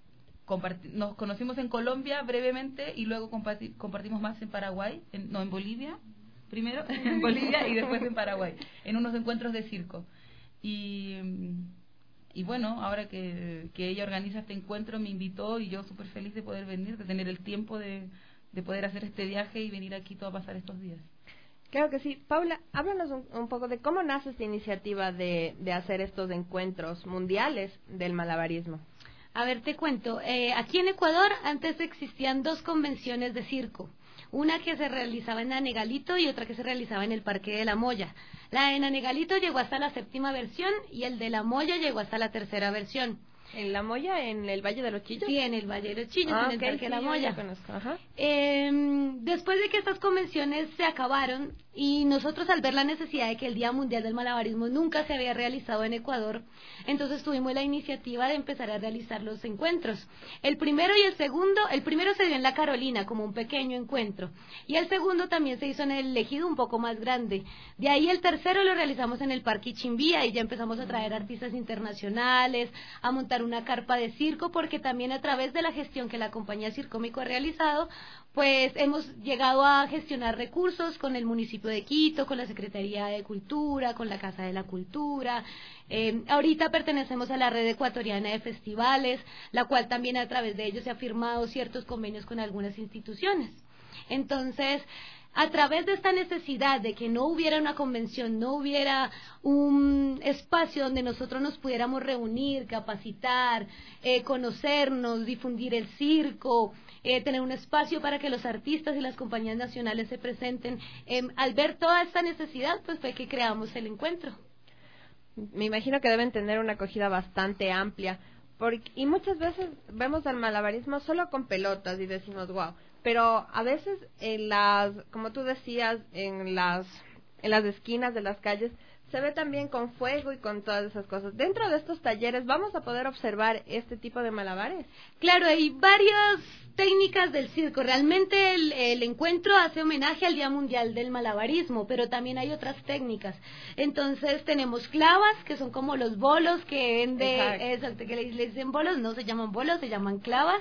nos conocimos en Colombia brevemente y luego comparti compartimos más en Paraguay, en, no, en Bolivia, primero en Bolivia y después en Paraguay, en unos encuentros de circo. Y, y bueno, ahora que, que ella organiza este encuentro me invitó y yo súper feliz de poder venir, de tener el tiempo de, de poder hacer este viaje y venir aquí todo a pasar estos días. Claro que sí. Paula, háblanos un, un poco de cómo nace esta iniciativa de, de hacer estos encuentros mundiales del malabarismo. A ver, te cuento. Eh, aquí en Ecuador antes existían dos convenciones de circo. Una que se realizaba en Anegalito y otra que se realizaba en el Parque de la Moya. La de Anegalito llegó hasta la séptima versión y el de la Moya llegó hasta la tercera versión. ¿En la Moya, en el Valle de los Chillos? Sí, en el Valle de los Chillos, ah, en el okay, Parque sí, de la Moya. Ajá. Eh, después de que estas convenciones se acabaron y nosotros al ver la necesidad de que el Día Mundial del Malabarismo nunca se había realizado en Ecuador, entonces tuvimos la iniciativa de empezar a realizar los encuentros. El primero y el segundo, el primero se dio en La Carolina como un pequeño encuentro y el segundo también se hizo en el Ejido un poco más grande. De ahí el tercero lo realizamos en el Parque Chimbía y ya empezamos a traer artistas internacionales, a montar una carpa de circo, porque también a través de la gestión que la compañía Circómico ha realizado, pues hemos llegado a gestionar recursos con el municipio de Quito, con la Secretaría de Cultura, con la Casa de la Cultura. Eh, ahorita pertenecemos a la red ecuatoriana de festivales, la cual también a través de ellos se ha firmado ciertos convenios con algunas instituciones. Entonces, a través de esta necesidad de que no hubiera una convención, no hubiera un espacio donde nosotros nos pudiéramos reunir, capacitar, eh, conocernos, difundir el circo, eh, tener un espacio para que los artistas y las compañías nacionales se presenten, eh, al ver toda esta necesidad, pues fue que creamos el encuentro. Me imagino que deben tener una acogida bastante amplia, porque, y muchas veces vemos al malabarismo solo con pelotas y decimos, wow, pero a veces en las, como tú decías, en las, en las esquinas de las calles, se ve también con fuego y con todas esas cosas. Dentro de estos talleres, ¿vamos a poder observar este tipo de malabares? Claro, hay varias técnicas del circo. Realmente el, el encuentro hace homenaje al Día Mundial del Malabarismo, pero también hay otras técnicas. Entonces tenemos clavas, que son como los bolos que vende, exacto, que le, le dicen bolos, no se llaman bolos, se llaman clavas.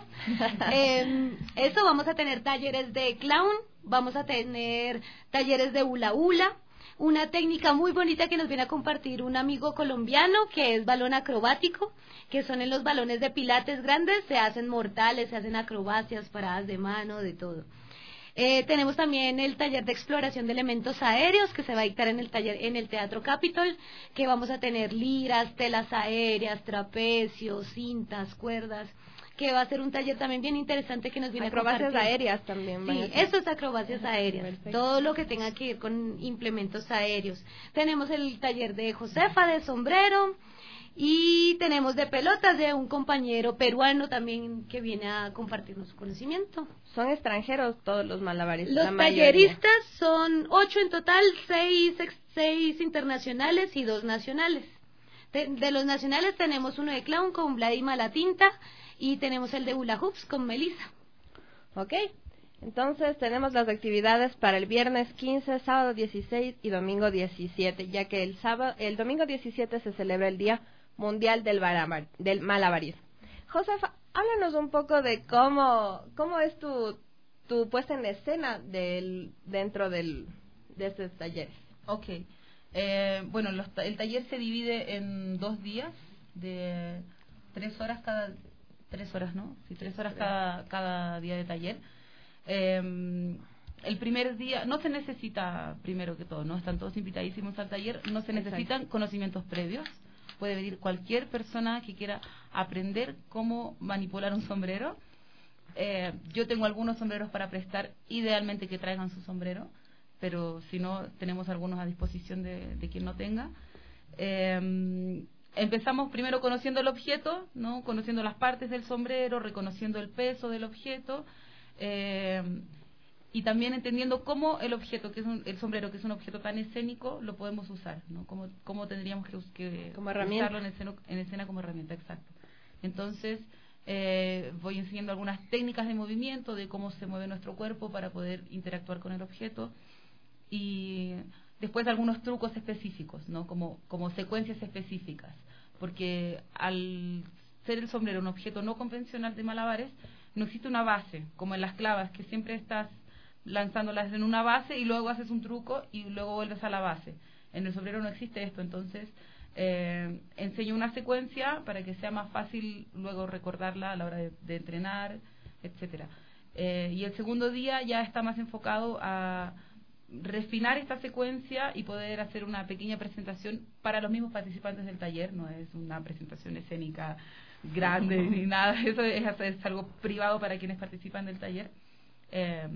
eh, eso, vamos a tener talleres de clown, vamos a tener talleres de hula hula. Una técnica muy bonita que nos viene a compartir un amigo colombiano, que es balón acrobático, que son en los balones de pilates grandes, se hacen mortales, se hacen acrobacias, paradas de mano, de todo. Eh, tenemos también el taller de exploración de elementos aéreos, que se va a dictar en el taller en el Teatro Capitol, que vamos a tener liras, telas aéreas, trapecios, cintas, cuerdas, que va a ser un taller también bien interesante que nos viene acrobacias a compartir. aéreas también. Sí, eso es acrobacias aéreas, perfecto. Todo lo que tenga que ir con implementos aéreos. Tenemos el taller de Josefa de sombrero y tenemos de pelotas de un compañero peruano también que viene a compartirnos su conocimiento. Son extranjeros todos los malabaristas. Los talleristas son ocho en total, seis, seis internacionales y dos nacionales. De, de los nacionales tenemos uno de clown con Vladi Malatinta, y tenemos el de hula hoops con Melissa. Ok, entonces tenemos las actividades para el viernes quince, sábado dieciséis y domingo diecisiete, ya que el sábado, el domingo diecisiete se celebra el Día Mundial del, Barabar, del Malabarismo. Josefa, háblanos un poco de cómo, cómo es tu, tu puesta en escena del, dentro del, de estos talleres. Ok, eh, bueno, los, el taller se divide en dos días de tres horas cada tres horas, ¿no? Sí, tres horas cada, cada día de taller. Eh, el primer día, no se necesita, primero que todo, ¿no? Están todos invitadísimos al taller, no se necesitan Exacto. conocimientos previos. Puede venir cualquier persona que quiera aprender cómo manipular un sombrero. Eh, yo tengo algunos sombreros para prestar, idealmente que traigan su sombrero, pero si no, tenemos algunos a disposición de, de quien no tenga. Eh, Empezamos primero conociendo el objeto, ¿no? Conociendo las partes del sombrero, reconociendo el peso del objeto. Eh, y también entendiendo cómo el objeto, que es un, el sombrero, que es un objeto tan escénico, lo podemos usar, ¿no? Cómo, cómo tendríamos que, que como herramienta. usarlo en escena, en escena como herramienta, exacto. Entonces, eh, voy enseñando algunas técnicas de movimiento, de cómo se mueve nuestro cuerpo para poder interactuar con el objeto, y después algunos trucos específicos, ¿no? Como, como secuencias específicas, porque al ser el sombrero un objeto no convencional de malabares, no existe una base, como en las clavas, que siempre estás lanzándolas en una base y luego haces un truco y luego vuelves a la base. En el sombrero no existe esto, entonces eh, enseño una secuencia para que sea más fácil luego recordarla a la hora de, de entrenar, etcétera. Eh, y el segundo día ya está más enfocado a refinar esta secuencia y poder hacer una pequeña presentación para los mismos participantes del taller. No es una presentación escénica grande ni nada, eso es, es algo privado para quienes participan del taller. Eh,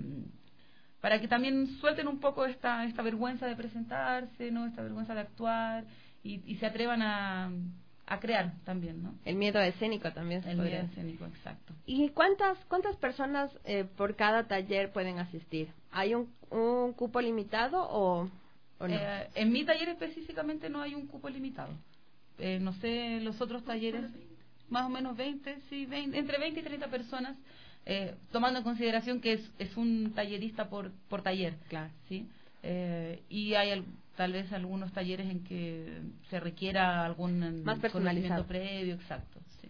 para que también suelten un poco esta esta vergüenza de presentarse, no, esta vergüenza de actuar, y, y se atrevan a, a crear también, ¿no? El miedo escénico también. El miedo escénico, exacto. ¿Y cuántas cuántas personas eh, por cada taller pueden asistir? ¿Hay un, un cupo limitado o, o no? Eh, en mi taller específicamente no hay un cupo limitado. Eh, no sé, los otros talleres, más o menos veinte, sí, veinte, entre veinte y treinta personas. Eh, tomando en consideración que es, es un tallerista por, por taller, claro. ¿sí? Eh, y hay al, tal vez algunos talleres en que se requiera algún más personalizado previo, exacto, sí.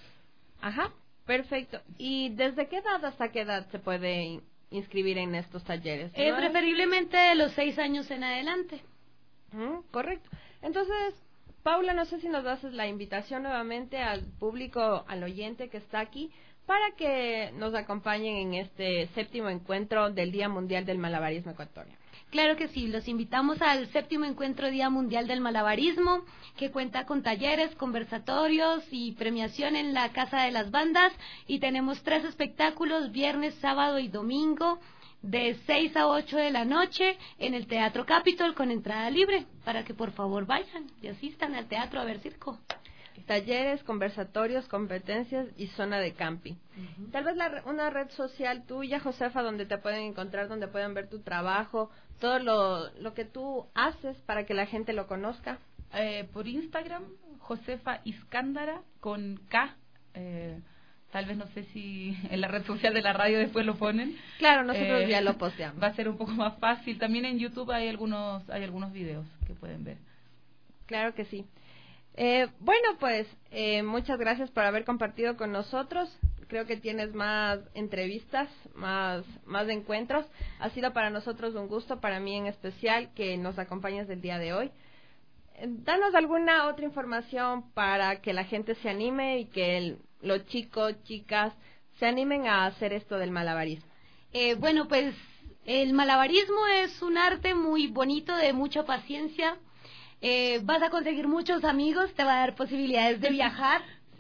Ajá, perfecto. ¿Y desde qué edad hasta qué edad se puede inscribir en estos talleres? Eh, ¿no? Preferiblemente de los seis años en adelante. Mm, correcto. Entonces, Paula, no sé si nos haces la invitación nuevamente al público, al oyente que está aquí, para que nos acompañen en este séptimo encuentro del Día Mundial del Malabarismo Ecuatoriano. Claro que sí, los invitamos al séptimo encuentro Día Mundial del Malabarismo, que cuenta con talleres, conversatorios y premiación en la Casa de las Bandas, y tenemos tres espectáculos, viernes, sábado y domingo, de seis a ocho de la noche, en el Teatro Capitol, con entrada libre, para que por favor vayan y asistan al teatro a ver circo. Talleres, conversatorios, competencias y zona de camping. Uh-huh. Tal vez la, una red social tuya, Josefa, donde te pueden encontrar, donde pueden ver tu trabajo, todo lo, lo que tú haces para que la gente lo conozca. Eh, por Instagram, Josefa Iscándara, con K. Eh, tal vez no sé si en la red social de la radio después lo ponen. Claro, nosotros eh, ya lo posteamos. Va a ser un poco más fácil. También en YouTube hay algunos, hay algunos videos que pueden ver. Claro que sí. Eh, bueno, pues eh, muchas gracias por haber compartido con nosotros. Creo que tienes más entrevistas, más, más encuentros. Ha sido para nosotros un gusto, para mí en especial, que nos acompañes el día de hoy. Eh, danos alguna otra información para que la gente se anime y que el, los chicos, chicas, se animen a hacer esto del malabarismo. Eh, bueno, pues el malabarismo es un arte muy bonito, de mucha paciencia. Eh, vas a conseguir muchos amigos, te va a dar posibilidades de viajar.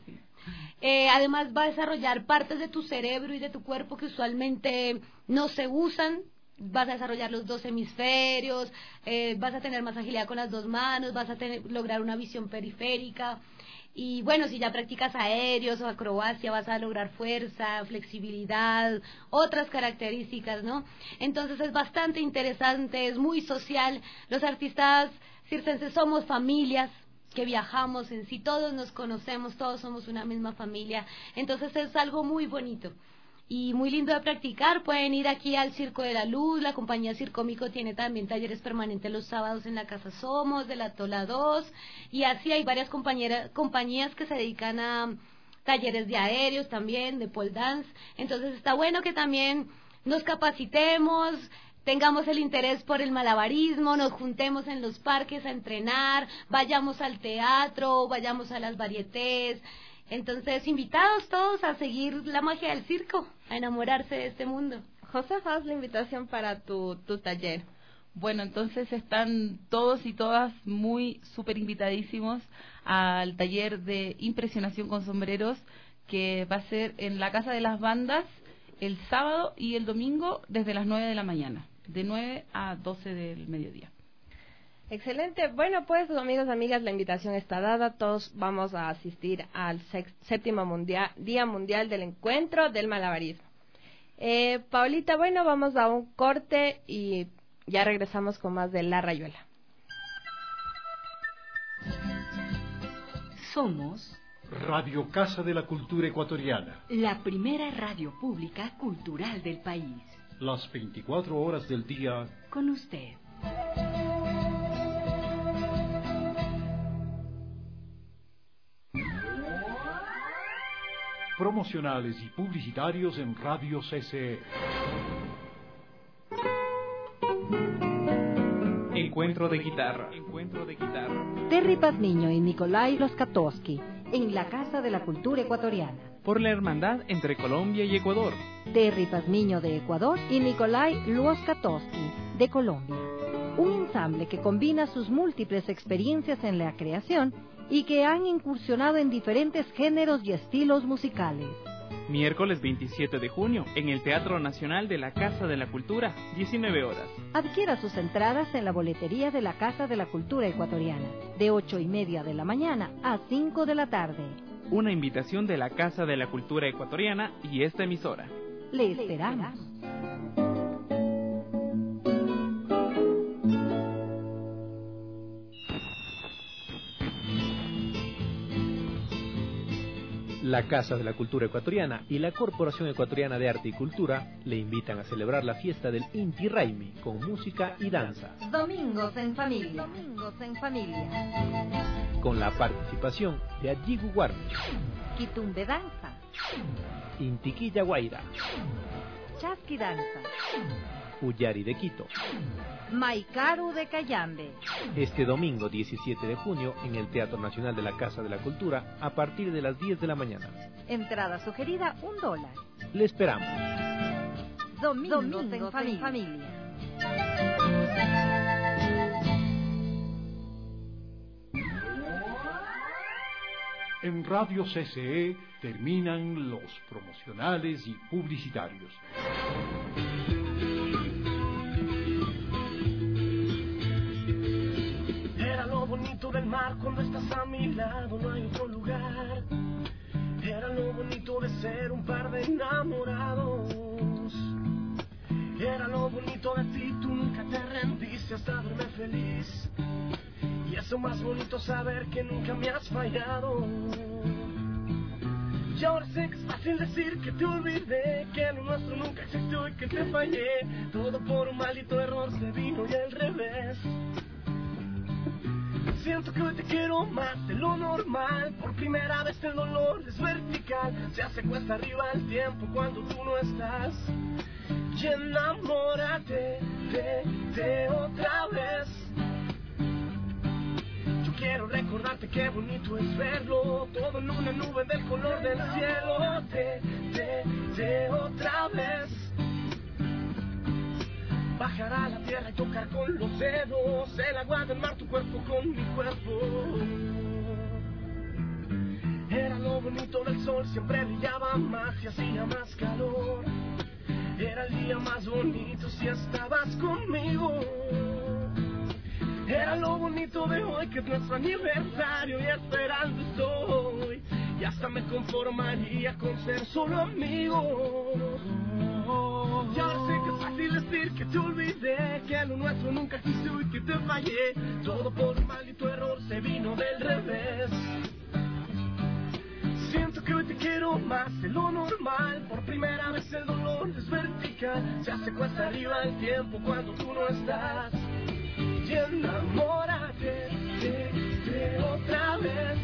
Eh, además va a desarrollar partes de tu cerebro y de tu cuerpo que usualmente no se usan. Vas a desarrollar los dos hemisferios, eh, vas a tener más agilidad con las dos manos, vas a tener, lograr una visión periférica. Y bueno, si ya practicas aéreos o acrobacia, vas a lograr fuerza, flexibilidad, otras características, ¿no? Entonces es bastante interesante, es muy social. Los artistas circenses somos familias que viajamos en sí, todos nos conocemos, todos somos una misma familia, entonces es algo muy bonito y muy lindo de practicar. Pueden ir aquí al Circo de la Luz, la compañía Circómico tiene también talleres permanentes los sábados en la Casa Somos, de la Tola dos, y así hay varias compañías que se dedican a talleres de aéreos también, de pole dance, entonces está bueno que también nos capacitemos, tengamos el interés por el malabarismo, nos juntemos en los parques a entrenar, vayamos al teatro, vayamos a las varietés. Entonces, invitados todos a seguir la magia del circo, a enamorarse de este mundo. Josefa, haz la invitación para tu, tu taller. Bueno, entonces están todos y todas muy súper invitadísimos al taller de impresionación con sombreros, que va a ser en la Casa de las Bandas el sábado y el domingo desde las nueve de la mañana. De nueve a doce del mediodía. Excelente. Bueno, pues amigos y amigas, la invitación está dada. Todos vamos a asistir al séptimo mundial, Día Mundial del Encuentro del Malabarismo. Eh, Paulita, bueno, vamos a un corte y ya regresamos con más de La Rayuela. Somos Radio Casa de la Cultura Ecuatoriana, la primera radio pública cultural del país. Las veinticuatro horas del día con usted. Promocionales y publicitarios en Radio C C E. Encuentro de guitarra. Encuentro de guitarra. Terry Pazmiño y Nikolai Loskatowski en la Casa de la Cultura Ecuatoriana. Por la hermandad entre Colombia y Ecuador. Terry Pazmiño de Ecuador y Nikolai Loskatowski de Colombia. Un ensamble que combina sus múltiples experiencias en la creación y que han incursionado en diferentes géneros y estilos musicales. Miércoles veintisiete de junio, en el Teatro Nacional de la Casa de la Cultura, diecinueve horas. Adquiera sus entradas en la boletería de la Casa de la Cultura Ecuatoriana, de ocho y media de la mañana a cinco de la tarde. Una invitación de la Casa de la Cultura Ecuatoriana y esta emisora. Le esperamos. La Casa de la Cultura Ecuatoriana y la Corporación Ecuatoriana de Arte y Cultura le invitan a celebrar la fiesta del Inti Raymi con música y danza. Domingos en familia. Domingos en familia. Con la participación de Ajigu Guarni, Quitumbe Danza, Intiquilla Guaira, Chasqui Danza, Uyari de Quito, Maicaru de Cayambe. Este domingo diecisiete de junio en el Teatro Nacional de la Casa de la Cultura a partir de las diez de la mañana. Entrada sugerida un dólar. Le esperamos. Domingos, Domingos en, familia. en familia. En Radio C C E terminan los promocionales y publicitarios. Era lo bonito del mar cuando estás a mi lado, no hay otro lugar. Era lo bonito de ser un par de enamorados. Era lo bonito de ti, tú nunca te rendiste hasta verme feliz. Y eso más bonito, saber que nunca me has fallado. Y ahora sé que es fácil decir que te olvidé, que lo nuestro nunca existió y que te fallé. Todo por un maldito error se vino y al revés. Siento que hoy te quiero más de lo normal. Por primera vez el dolor es vertical. Se hace cuesta arriba el tiempo cuando tú no estás. Y enamórate de, de otra vez. Yo quiero recordarte qué bonito es verlo, todo en una nube del color del cielo. De, de, de otra vez. Bajar a la tierra y tocar con los dedos el agua del mar, tu cuerpo con mi cuerpo. Era lo bonito del sol, siempre brillaba más y hacía más calor. Era el día más bonito si estabas conmigo. Era lo bonito de hoy, que es nuestro aniversario y esperando estoy. Y hasta me conformaría con ser solo amigos. Y ahora sé que es fácil decir que te olvidé, que lo nuestro nunca existió y que te fallé. Todo por un maldito error se vino del revés. Siento que hoy te quiero más de lo normal. Por primera vez el dolor es vertical. Se hace cuesta arriba el tiempo cuando tú no estás. Y enamórate de, de otra vez.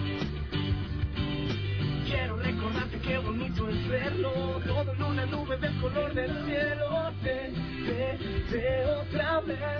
Quiero recordarte qué bonito es verlo, todo en una nube del color del cielo. De, de, de otra vez.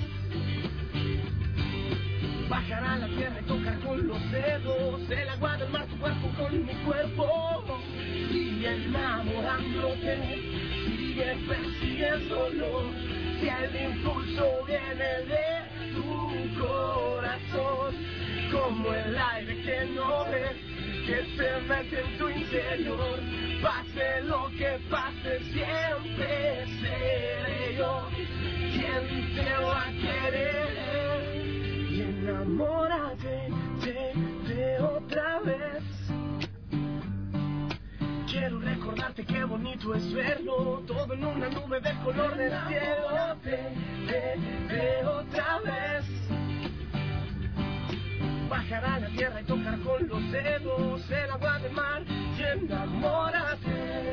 Bajar a la tierra y tocar con los dedos el agua del mar, tu cuerpo con mi cuerpo. Y enamorándote, sigue persiguiéndolo. Si el impulso viene de tu corazón, como el aire que no ves, que se mete en tu interior. Pase lo que pase, siempre seré yo quien te va a querer. Y enamórate de, de otra vez. Quiero recordarte qué bonito es verlo, todo color del cielo. Ve, ve, ve otra vez. Bajar a la tierra y tocar con los dedos el agua del mar y enamórate.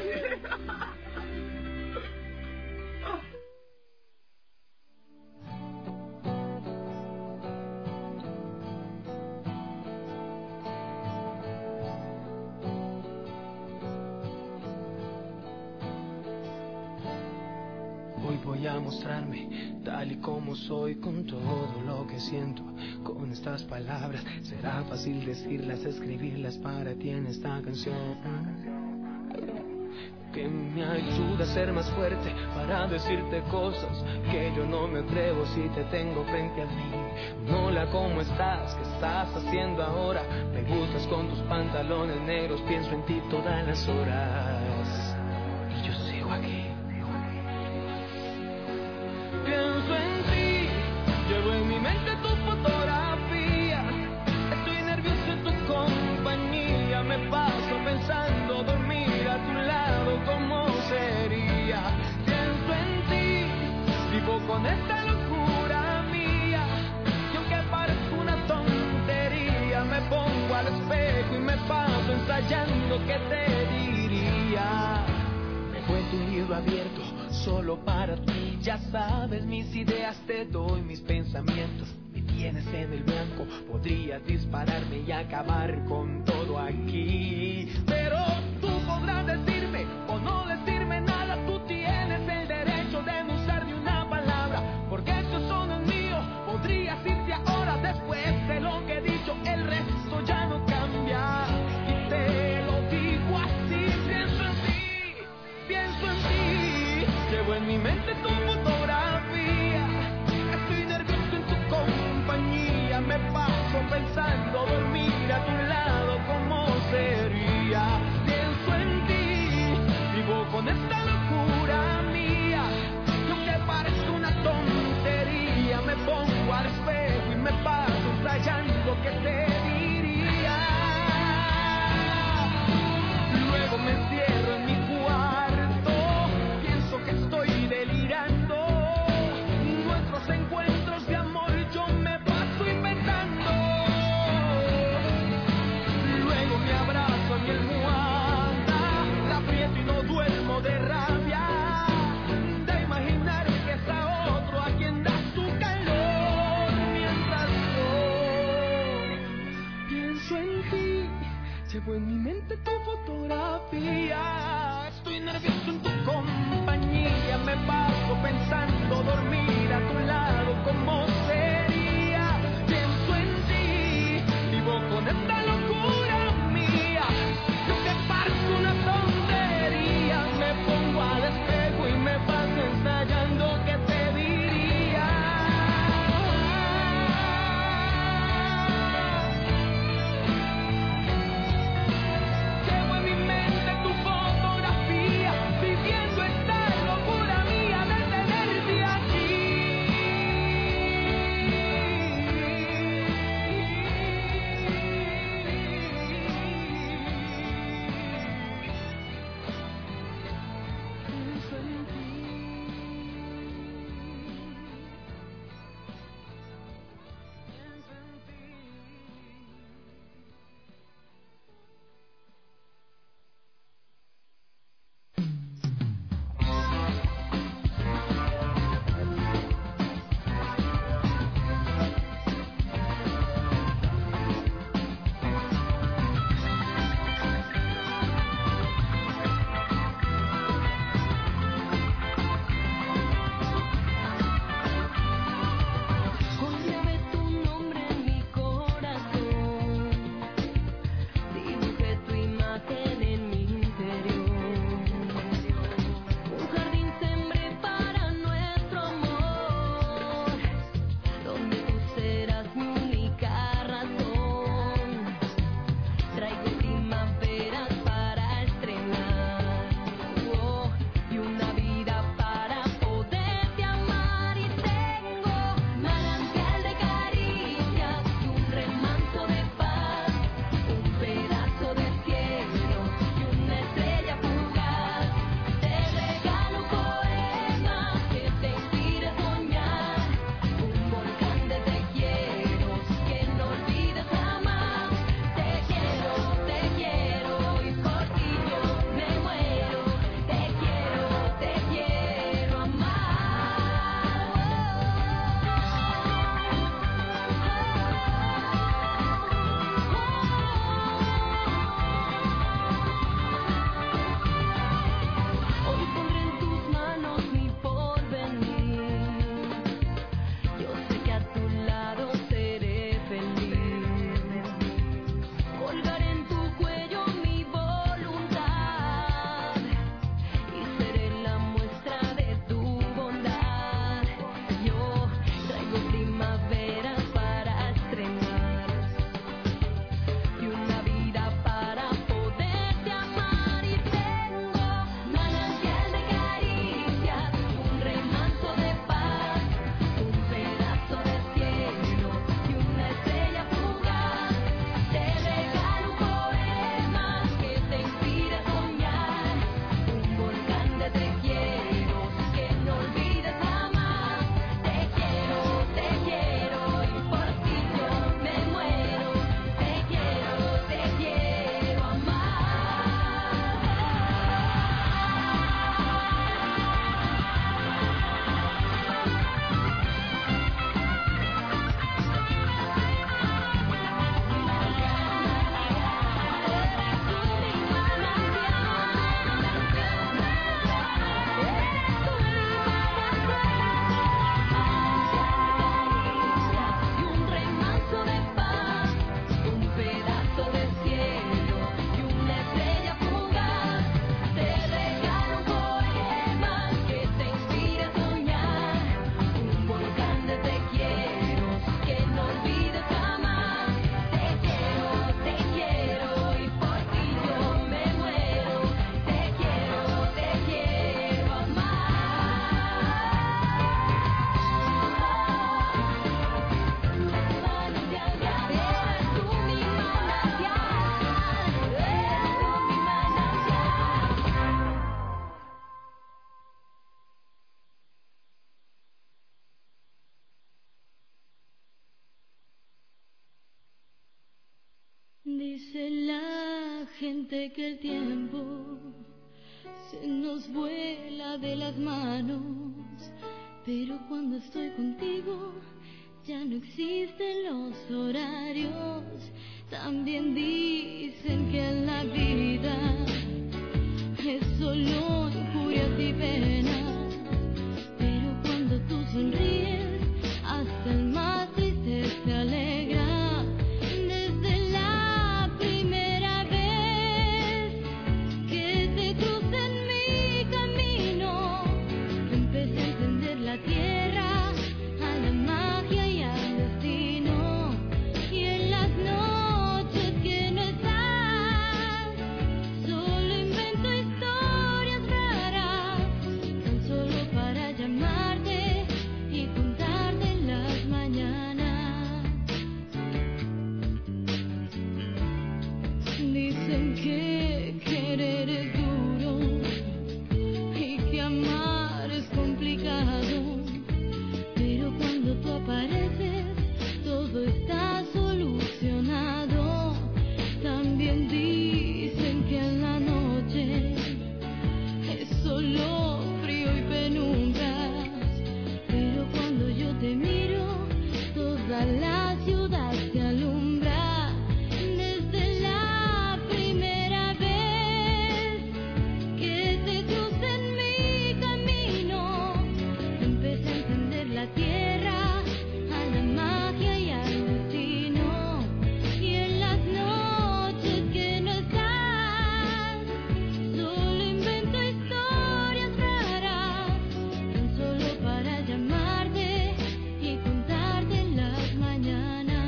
Hoy voy a mostrarme tal y como soy, con todo lo que siento, con estas palabras. Será fácil decirlas, escribirlas para ti en esta canción, que me ayuda a ser más fuerte, para decirte cosas que yo no me atrevo si te tengo frente a mí. Hola, ¿cómo estás? ¿Qué estás haciendo ahora? Me gustas con tus pantalones negros, pienso en ti todas las horas y yo sigo aquí. Pienso en ti, llevo en mi mente tu fotografía. Estoy nervioso en tu compañía. Me paso pensando dormir a tu lado, ¿cómo sería? Pienso en ti, vivo con esta locura mía. Y aunque parezca una tontería, me pongo al espejo y me paso ensayando qué te diría. Me cuento un libro abierto solo para ti. Ya sabes mis ideas, te doy mis pensamientos. Me tienes en el blanco, podría dispararme y acabar con todo aquí. Pero tú podrás decirme o no decirme nada. Tú tienes el derecho de no usar ni una palabra, porque estos son los míos. Podrías irte ahora después de lo que he dicho. El resto ya no cambia y te lo digo así. Pienso en ti, pienso en ti. Llevo en mi mente tu fotografía. Estoy nervioso en tu compañía. Me paso pensando dormir a tu lado, ¿cómo sería? Pienso en ti, vivo con esta locura mía. Y aunque parezca una tontería, me pongo al espejo y me paso ensayando qué te diría. Luego me encierro en mi cuarto, pienso que estoy delirando. Nuestros encuentros de amor yo me paso inventando. Luego me abrazo a mi almohada, la aprieto y no duermo de rabia. Dice la gente que el tiempo se nos vuela de las manos, pero cuando estoy contigo ya no existen los horarios. También dicen que en la vida es solo injurias y penas, pero cuando tú sonríes hasta el más triste se alegra. Desde la primera vez que te crucé en mi camino, empecé a entender la tierra, a la magia y al destino. Y en las noches que no estás, solo invento historias raras, tan solo para llamarte y contarte las mañanas. Dicen que querer es duro y que amar es complicado, pero cuando tú apareces todo está solucionado. También dicen que en la noche es solo frío y penumbras, pero cuando yo te miro toda la ciudad se alumbra. Desde la primera vez que te crucé en mi camino, empecé a entender la tierra, a la magia y al destino. Y en las noches que no estás, solo invento historias raras, tan solo para llamarte y contarte las mañanas.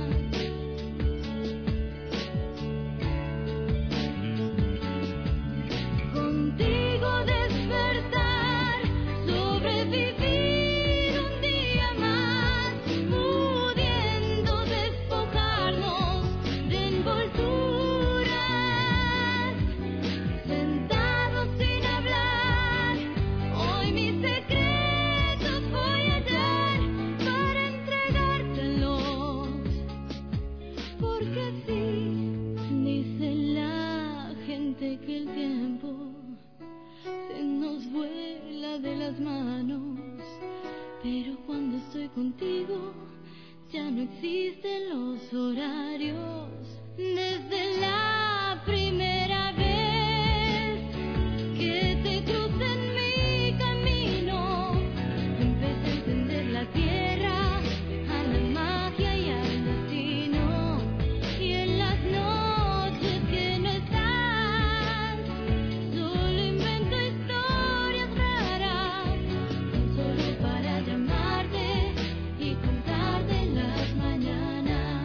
Contigo despertar, sobrevivir un día más, pudiendo despojarnos de envolturas, sentados sin hablar. Hoy mis secretos voy a dar para entregártelos, porque sí, dice la gente que el tiempo se nos vuela de las manos, pero cuando estoy contigo ya no existen los horarios. Desde la primera vez que te crucé en mi camino, empecé a entender la tierra, a la magia y al destino. Y en las noches que no estás, solo invento historias raras, tan solo para llamarte y contarte las mañanas.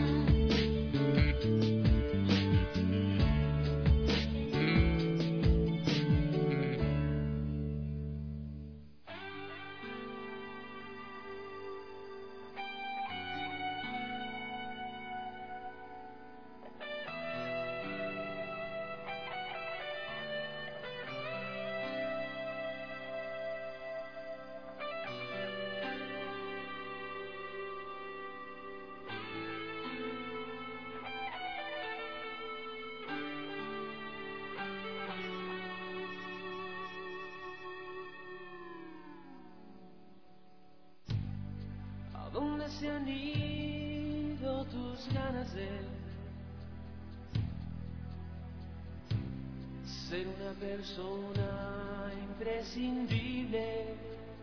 ¿A dónde se han ido tus ganas de ser una persona imprescindible?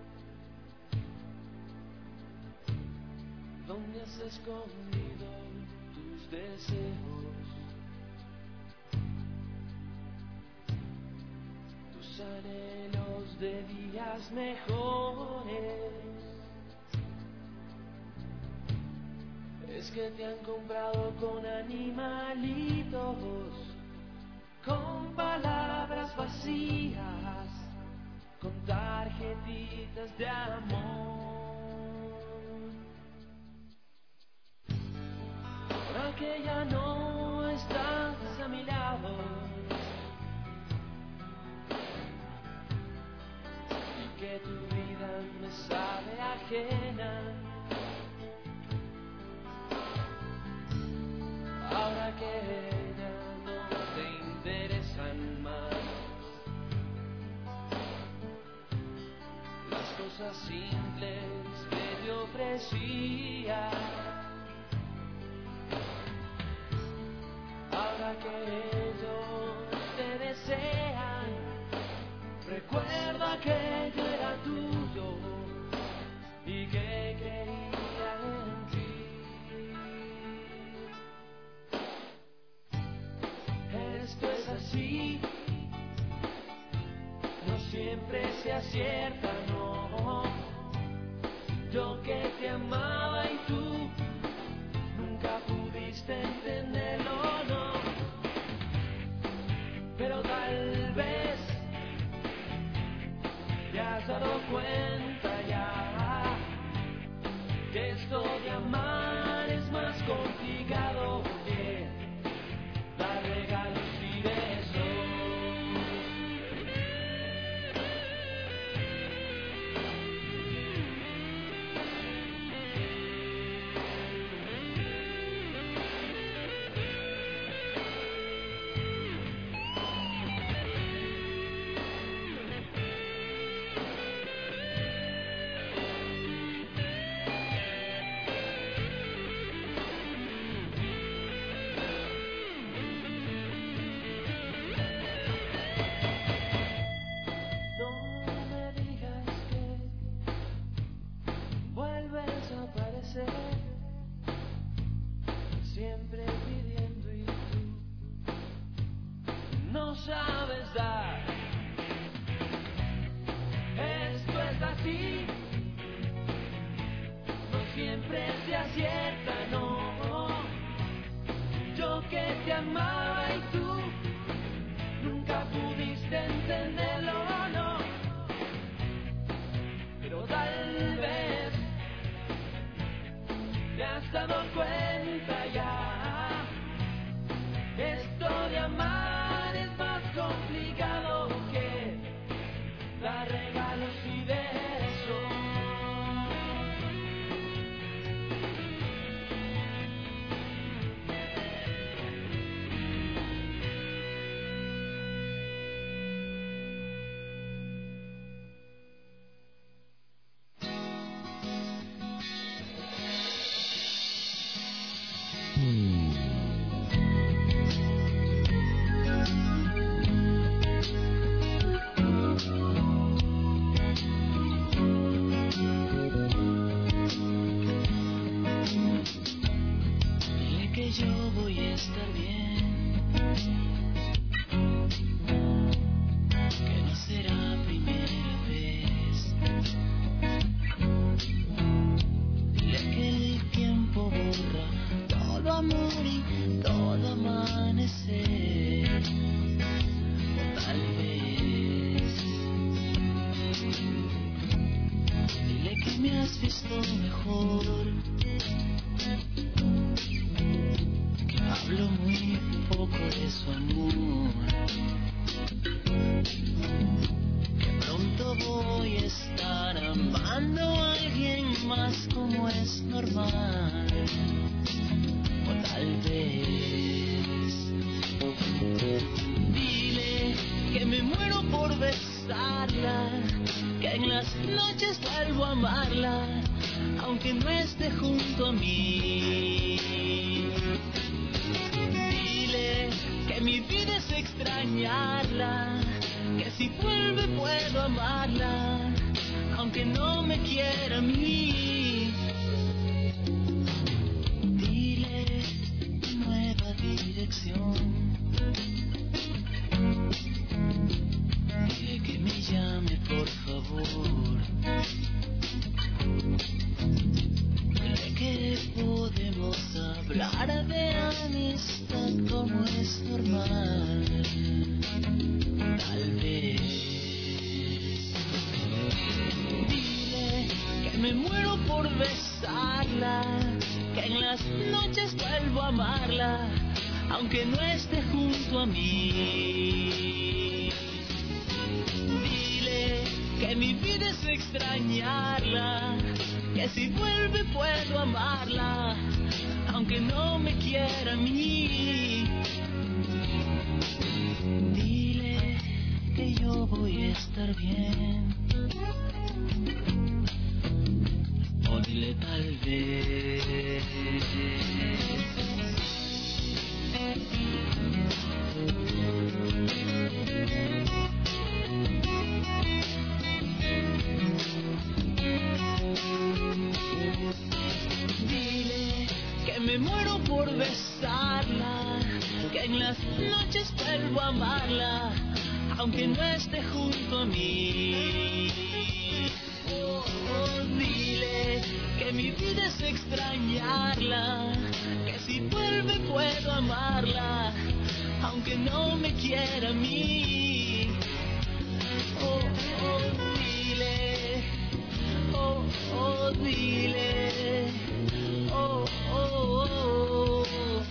¿Dónde has escondido tus deseos, tus anhelos de días mejores? Es que te han comprado con animalitos, con palabras vacías, con tarjetitas de amor. Ahora que ya no estás a mi lado, y que tu vida me sabe ajena, ahora que ella simples que te ofrecía. Ahora que ellos te desean, recuerda que yo era tuyo y que creía en ti. Esto es así, no siempre se acierta, no. Yo que te amaba y tú nunca pudiste entenderlo, no. Pero tal vez te has dado cuenta ya que esto de amar es más complicado que dar regalos y besos. Siempre pidiendo y tú no sabes dar. Esto es así, no siempre se acierta, no. Yo que te amaba y tú nunca pudiste entenderlo, no. Pero tal vez te has dado cuenta ya, esto de amar es más complicado que dar regalos y besos. Yo voy a estar bien, que no será primera vez. Dile que el tiempo borra todo amor y todo amanecer. O tal vez dile que me has visto mejor. Hablo muy poco de su amor, que pronto voy a estar amando a alguien más como es normal. O tal vez dile que me muero por besarla, que en las noches vuelvo a amarla, aunque no esté junto a mí. Que mi vida es extrañarla, que si vuelve puedo amarla, aunque no me quiera a mí. Dile nueva dirección, dile que me llame por favor, dile que podemos hablar de amistad como es normal. Tal vez dile que me muero por besarla, que en las noches vuelvo a amarla, aunque no esté junto a mí. Dile que mi vida es extrañarla, que si vuelve puedo amarla, aunque no me quiera a mí. Dile que yo voy a estar bien, que tal vez dile que me muero por besarla, que en las noches vuelvo a amarla, aunque no esté junto a mí. Oh, oh, dile que mi vida es extrañarla, que si vuelve puedo amarla, aunque no me quiera a mí. Oh, oh, dile, oh, oh, dile, oh, oh, oh.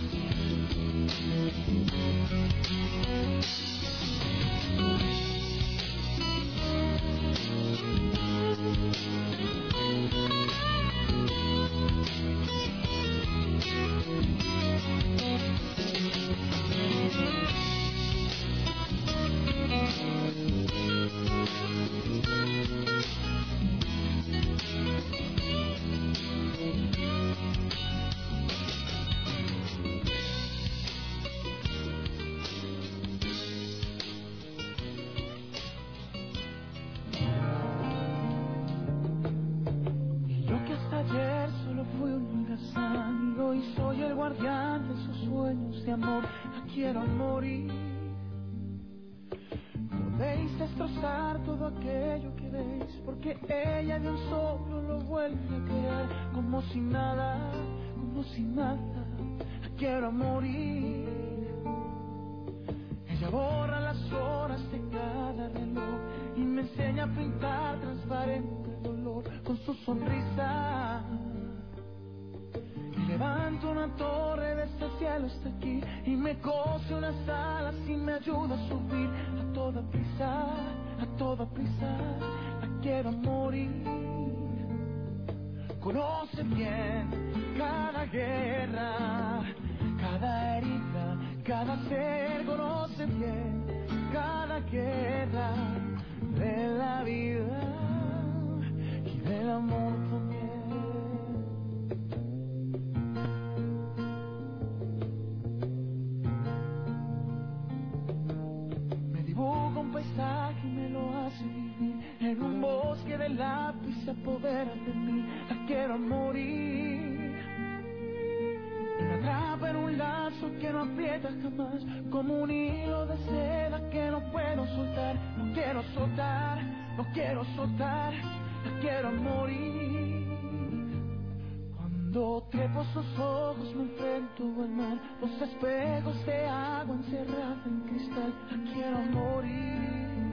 Quiero morir. Podéis destrozar todo aquello que veis, porque ella de un solo lo vuelve a crear, como si nada, como si nada. Quiero morir. Ella borra las horas de cada reloj y me enseña a pintar transparente el dolor con su sonrisa. Levanto una torre desde el cielo hasta aquí y me cose unas alas y me ayuda a subir a toda prisa, a toda prisa. La quiero morir. Conoce bien cada guerra, cada herida, cada ser. Conoce bien cada guerra de la vida y del amor también. Un paisaje me lo hace vivir en un bosque de lápiz, se apodera de mí. La quiero morir. Me atrapa en un lazo que no aprieta jamás, como un hilo de seda que no puedo soltar. No quiero soltar, no quiero soltar. La quiero morir. Cuando trepo sus ojos me enfrento al mar, los espejos de agua encerrada en cristal. La quiero morir.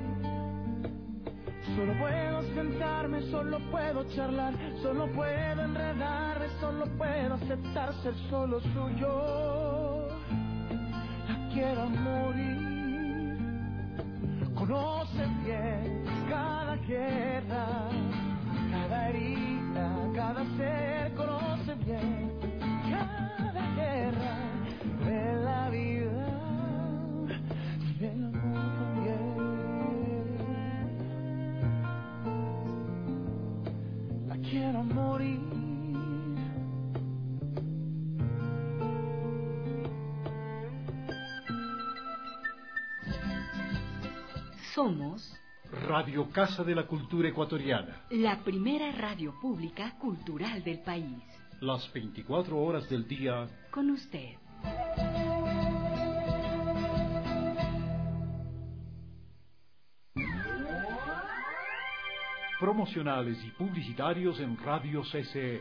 Solo puedo sentarme, solo puedo charlar, solo puedo enredarme, solo puedo aceptar ser solo suyo. La quiero morir. Conoce bien cada guerra, cada herida, cada ser. Conoce bien cada guerra de la vida y del amor también. La quiero morir. Somos Radio Casa de la Cultura Ecuatoriana, la primera radio pública cultural del país. Las veinticuatro horas del día con usted. Promocionales y publicitarios en Radio C C E.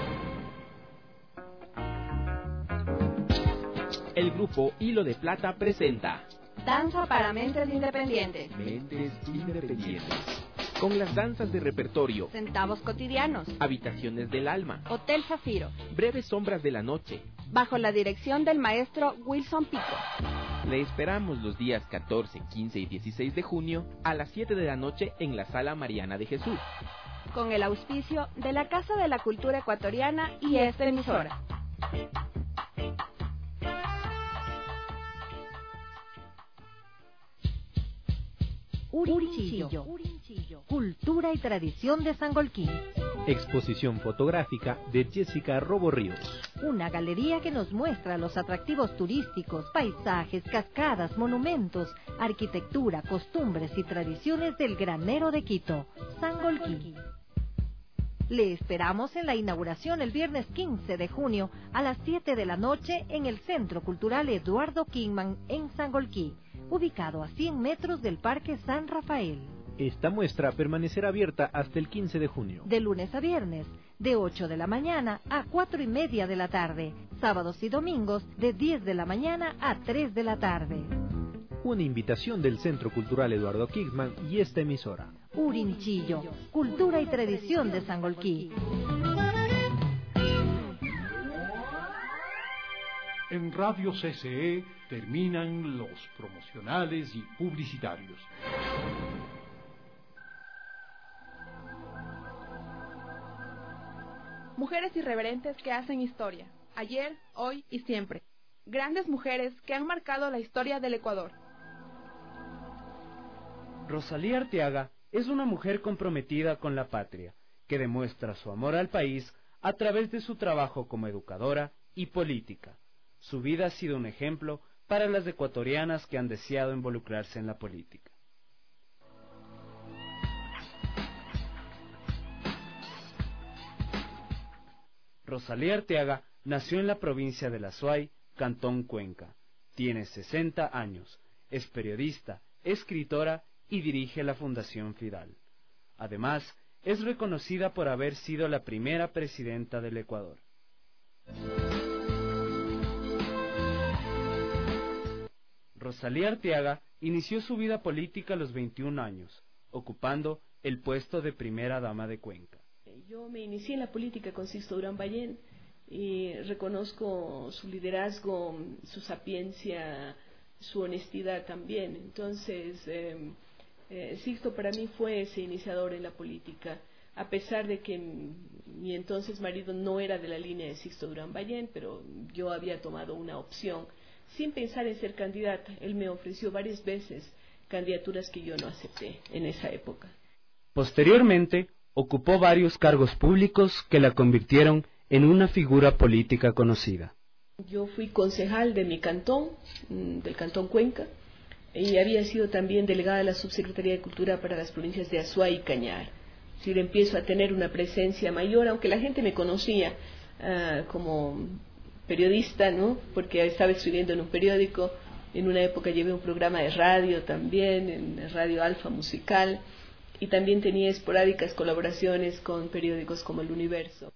El grupo Hilo de Plata presenta Danza para Mentes Independientes. Mentes Independientes. Con las danzas de repertorio, Centavos Cotidianos, Habitaciones del Alma, Hotel Zafiro, Breves Sombras de la Noche, bajo la dirección del maestro Wilson Pico. Le esperamos los días catorce, quince y dieciséis de junio a las siete de la noche en la Sala Mariana de Jesús. Con el auspicio de la Casa de la Cultura Ecuatoriana y esta emisora. Urinchillo, cultura y tradición de Sangolquí. Exposición fotográfica de Jessica Robo Ríos. Una galería que nos muestra los atractivos turísticos, paisajes, cascadas, monumentos, arquitectura, costumbres y tradiciones del granero de Quito, Sangolquí. Le esperamos en la inauguración el viernes quince de junio a las siete de la noche en el Centro Cultural Eduardo Kingman en Sangolquí, ubicado a cien metros del Parque San Rafael. Esta muestra permanecerá abierta hasta el quince de junio. De lunes a viernes, de ocho de la mañana a cuatro y media de la tarde. Sábados y domingos, de diez de la mañana a tres de la tarde. Una invitación del Centro Cultural Eduardo Kingman y esta emisora. Urinchillo, cultura y tradición de Sangolquí. En Radio C C E terminan los promocionales y publicitarios. Mujeres irreverentes que hacen historia, ayer, hoy y siempre. Grandes mujeres que han marcado la historia del Ecuador. Rosalía Arteaga es una mujer comprometida con la patria, que demuestra su amor al país a través de su trabajo como educadora y política. Su vida ha sido un ejemplo para las ecuatorianas que han deseado involucrarse en la política. Rosalía Arteaga nació en la provincia de La Suay, Cantón Cuenca. Tiene sesenta años, es periodista, escritora y dirige la Fundación Fidal. Además, es reconocida por haber sido la primera presidenta del Ecuador. Rosalía Arteaga inició su vida política a los veintiún años, ocupando el puesto de primera dama de Cuenca. Yo me inicié en la política con Sixto Durán Ballén y reconozco su liderazgo, su sapiencia, su honestidad también. Entonces, eh, eh, Sixto para mí fue ese iniciador en la política, a pesar de que mi entonces marido no era de la línea de Sixto Durán Ballén, pero yo había tomado una opción sin pensar en ser candidata. Él me ofreció varias veces candidaturas que yo no acepté en esa época. Posteriormente, ocupó varios cargos públicos que la convirtieron en una figura política conocida. Yo fui concejal de mi cantón, del Cantón Cuenca, y había sido también delegada de la Subsecretaría de Cultura para las provincias de Azuay y Cañar. Es decir, empiezo a tener una presencia mayor, aunque la gente me conocía uh, como periodista, ¿no? Porque estaba escribiendo en un periódico. En una época llevé un programa de radio también, en Radio Alfa Musical, y también tenía esporádicas colaboraciones con periódicos como El Universo.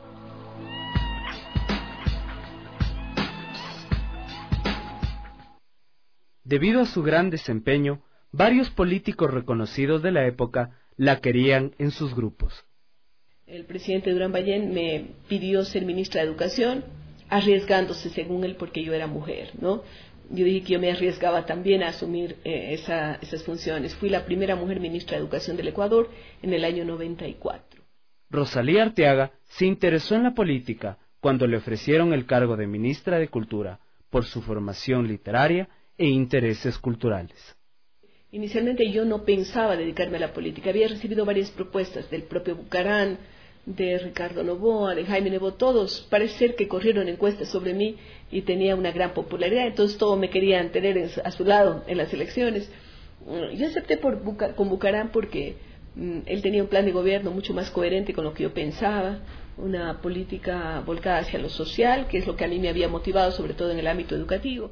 Debido a su gran desempeño, varios políticos reconocidos de la época la querían en sus grupos. El presidente Durán Ballén me pidió ser ministra de Educación, arriesgándose según él porque yo era mujer, ¿no? Yo dije que yo me arriesgaba también a asumir eh, esa, esas funciones. Fui la primera mujer ministra de Educación del Ecuador en el año noventa y cuatro. Rosalía Arteaga se interesó en la política cuando le ofrecieron el cargo de ministra de Cultura por su formación literaria e intereses culturales. Inicialmente yo no pensaba dedicarme a la política. Había recibido varias propuestas del propio Bucarán, de Ricardo Novoa, de Jaime Nebot. Todos parece ser que corrieron encuestas sobre mí y tenía una gran popularidad, entonces todos me querían tener en, a su lado en las elecciones. Yo acepté por Buca, con Bucarán porque mm, él tenía un plan de gobierno mucho más coherente con lo que yo pensaba, una política volcada hacia lo social, que es lo que a mí me había motivado, sobre todo en el ámbito educativo.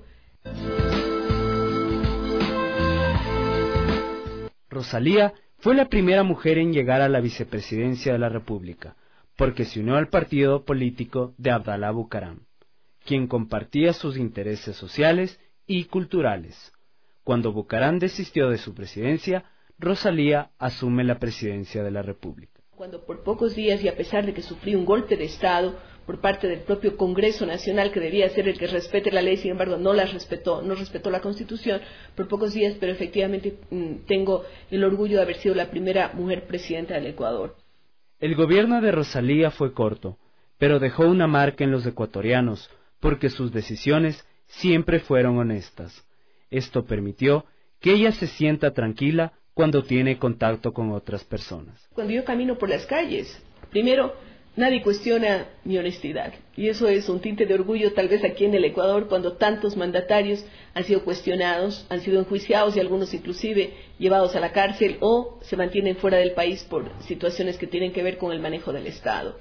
Rosalía fue la primera mujer en llegar a la vicepresidencia de la República, porque se unió al partido político de Abdalá Bucaram, quien compartía sus intereses sociales y culturales. Cuando Bucaram desistió de su presidencia, Rosalía asume la presidencia de la República. Cuando por pocos días, y a pesar de que sufrí un golpe de Estado por parte del propio Congreso Nacional, que debía ser el que respete la ley, sin embargo no la respetó, no respetó la Constitución, por pocos días, pero efectivamente mmm, tengo el orgullo de haber sido la primera mujer presidenta del Ecuador. El gobierno de Rosalía fue corto, pero dejó una marca en los ecuatorianos, porque sus decisiones siempre fueron honestas. Esto permitió que ella se sienta tranquila cuando tiene contacto con otras personas. Cuando yo camino por las calles, primero, nadie cuestiona mi honestidad. Y eso es un tinte de orgullo tal vez aquí en el Ecuador, cuando tantos mandatarios han sido cuestionados, han sido enjuiciados y algunos inclusive llevados a la cárcel o se mantienen fuera del país por situaciones que tienen que ver con el manejo del Estado.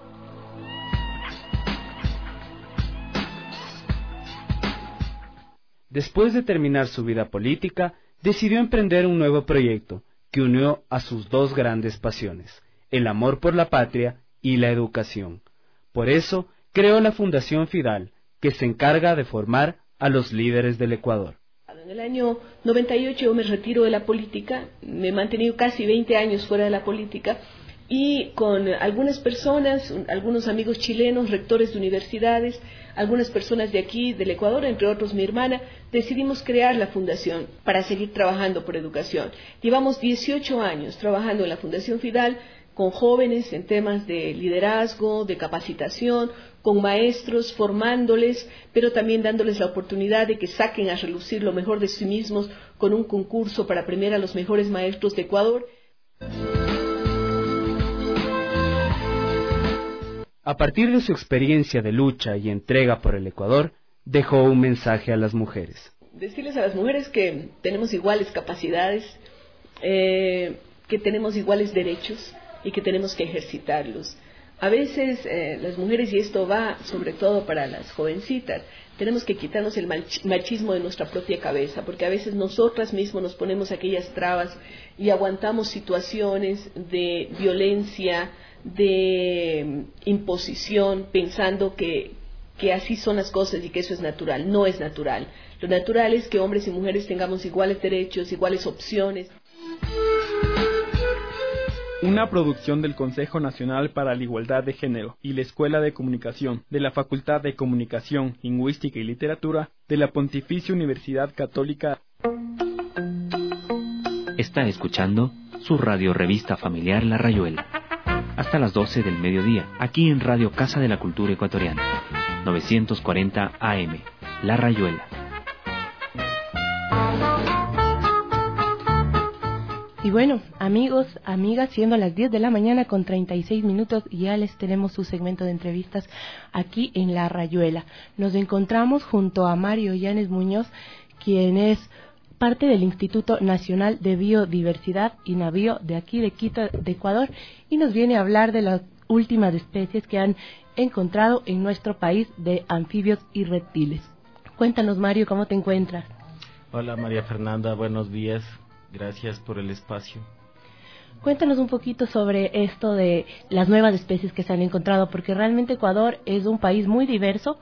Después de terminar su vida política, decidió emprender un nuevo proyecto que unió a sus dos grandes pasiones, el amor por la patria y la educación. Por eso, creó la Fundación Fidal, que se encarga de formar a los líderes del Ecuador. En el año noventa y ocho yo me retiro de la política, me he mantenido casi veinte años fuera de la política, y con algunas personas, algunos amigos chilenos, rectores de universidades, algunas personas de aquí, del Ecuador, entre otros mi hermana, decidimos crear la fundación para seguir trabajando por educación. Llevamos dieciocho años trabajando en la Fundación Fidal con jóvenes en temas de liderazgo, de capacitación, con maestros, formándoles, pero también dándoles la oportunidad de que saquen a relucir lo mejor de sí mismos con un concurso para premiar a los mejores maestros de Ecuador. A partir de su experiencia de lucha y entrega por el Ecuador, dejó un mensaje a las mujeres. Decirles a las mujeres que tenemos iguales capacidades, eh, que tenemos iguales derechos y que tenemos que ejercitarlos. A veces eh, las mujeres, y esto va sobre todo para las jovencitas, tenemos que quitarnos el machismo de nuestra propia cabeza, porque a veces nosotras mismas nos ponemos aquellas trabas y aguantamos situaciones de violencia, de imposición, pensando que, que así son las cosas y que eso es natural. No es natural. Lo natural es que hombres y mujeres tengamos iguales derechos, iguales opciones. Una producción del Consejo Nacional para la Igualdad de Género y la Escuela de Comunicación de la Facultad de Comunicación, Lingüística y Literatura de la Pontificia Universidad Católica. Está escuchando su radio revista familiar La Rayuela. Hasta las doce del mediodía, aquí en Radio Casa de la Cultura Ecuatoriana, novecientos cuarenta A M, La Rayuela. Y bueno, amigos, amigas, siendo las diez de la mañana con treinta y seis minutos, ya les tenemos su segmento de entrevistas aquí en La Rayuela. Nos encontramos junto a Mario Yanes Muñoz, quien es parte del Instituto Nacional de Biodiversidad, INABIO, de aquí de Quito, de Ecuador, y nos viene a hablar de las últimas especies que han encontrado en nuestro país de anfibios y reptiles. Cuéntanos, Mario, ¿cómo te encuentras? Hola, María Fernanda, buenos días. Gracias por el espacio. Cuéntanos un poquito sobre esto de las nuevas especies que se han encontrado, porque realmente Ecuador es un país muy diverso,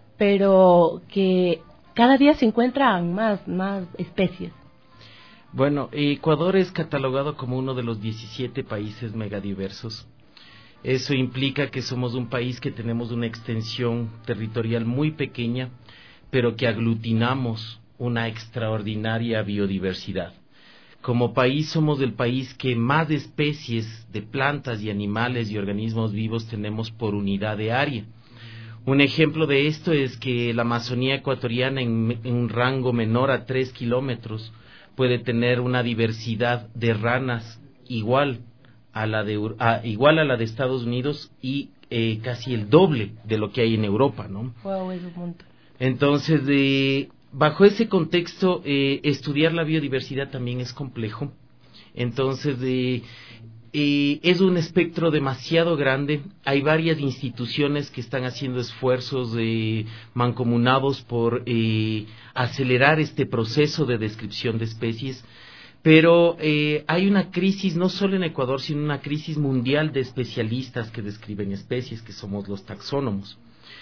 pero que cada día se encuentran más, más especies. Bueno, Ecuador es catalogado como uno de los diecisiete países megadiversos. Eso implica que somos un país que tenemos una extensión territorial muy pequeña, pero que aglutinamos una extraordinaria biodiversidad. Como país somos el país que más especies de plantas y animales y organismos vivos tenemos por unidad de área. Un ejemplo de esto es que la Amazonía ecuatoriana en, en un rango menor a tres kilómetros puede tener una diversidad de ranas igual a la de, a, igual a la de Estados Unidos y eh, casi el doble de lo que hay en Europa, ¿no? Wow, es un montón. Entonces, de... bajo ese contexto, eh, estudiar la biodiversidad también es complejo. Entonces, eh, eh, es un espectro demasiado grande. Hay varias instituciones que están haciendo esfuerzos eh, mancomunados por eh, acelerar este proceso de descripción de especies. Pero eh, hay una crisis, no solo en Ecuador, sino una crisis mundial de especialistas que describen especies, que somos los taxónomos.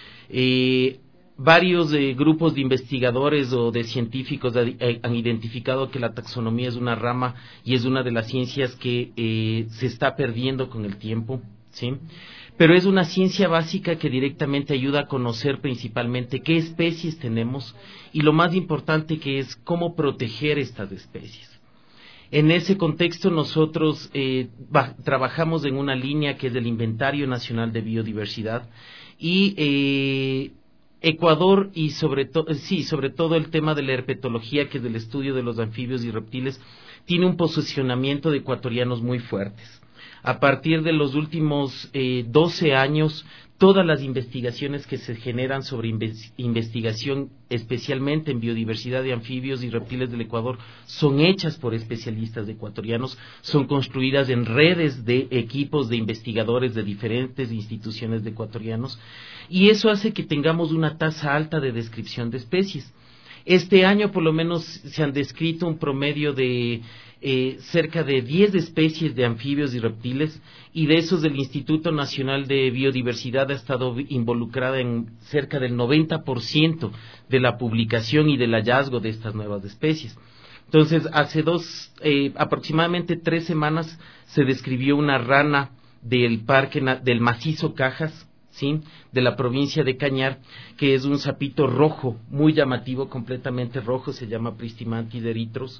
Eh, Varios eh, grupos de investigadores o de científicos eh, han identificado que la taxonomía es una rama y es una de las ciencias que eh, se está perdiendo con el tiempo, ¿sí? Pero es una ciencia básica que directamente ayuda a conocer principalmente qué especies tenemos y lo más importante que es cómo proteger estas especies. En ese contexto nosotros eh, trabajamos en una línea que es el Inventario Nacional de Biodiversidad y eh, Ecuador y sobre todo, sí, sobre todo el tema de la herpetología, que es el estudio de los anfibios y reptiles, tiene un posicionamiento de ecuatorianos muy fuertes. A partir de los últimos eh, doce años, todas las investigaciones que se generan sobre inves- investigación, especialmente en biodiversidad de anfibios y reptiles del Ecuador, son hechas por especialistas ecuatorianos, son construidas en redes de equipos de investigadores de diferentes instituciones de ecuatorianos, y eso hace que tengamos una tasa alta de descripción de especies. Este año, por lo menos, se han descrito un promedio de Eh, cerca de diez especies de anfibios y reptiles, y de esos el Instituto Nacional de Biodiversidad ha estado involucrada en cerca del noventa por ciento de la publicación y del hallazgo de estas nuevas especies. Entonces, hace dos, eh, aproximadamente tres semanas, se describió una rana del parque del macizo Cajas, ¿sí?, de la provincia de Cañar, que es un sapito rojo, muy llamativo, completamente rojo, se llama Pristimantis erythros.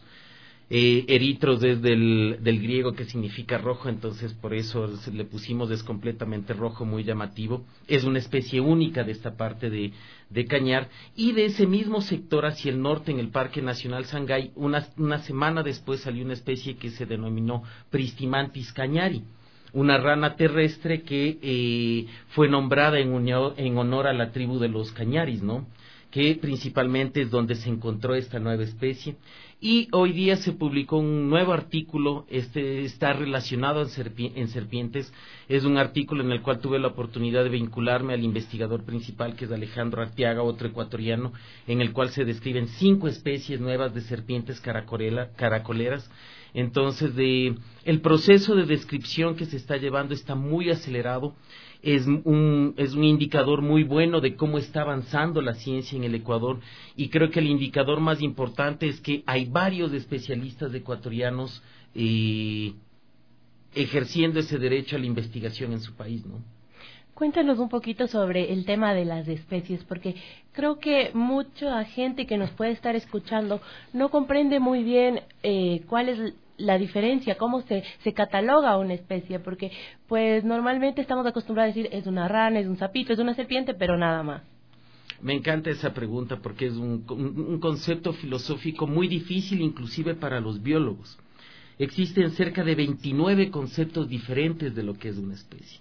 Eh, eritros es del, del griego, que significa rojo, entonces por eso le pusimos, es completamente rojo, muy llamativo. Es una especie única de esta parte de, de Cañar, y de ese mismo sector hacia el norte, en el Parque Nacional Sangay, una, una semana después salió una especie que se denominó Pristimantis cañari, una rana terrestre que eh, fue nombrada en, unio, en honor a la tribu de los cañaris, ¿no?, que principalmente es donde se encontró esta nueva especie. Y hoy día se publicó un nuevo artículo, este está relacionado en, serpi en serpientes, es un artículo en el cual tuve la oportunidad de vincularme al investigador principal, que es Alejandro Arteaga, otro ecuatoriano, en el cual se describen cinco especies nuevas de serpientes caracoleras. Entonces, de, el proceso de descripción que se está llevando está muy acelerado. Es un, es un indicador muy bueno de cómo está avanzando la ciencia en el Ecuador, y creo que el indicador más importante es que hay varios especialistas ecuatorianos eh, ejerciendo ese derecho a la investigación en su país, ¿no? Cuéntanos un poquito sobre el tema de las especies, porque creo que mucha gente que nos puede estar escuchando no comprende muy bien eh, cuál es la diferencia, cómo se, se cataloga una especie, porque pues normalmente estamos acostumbrados a decir es una rana, es un sapito, es una serpiente, pero nada más. Me encanta esa pregunta porque es un, un concepto filosófico muy difícil, inclusive para los biólogos. Existen cerca de veintinueve conceptos diferentes de lo que es una especie.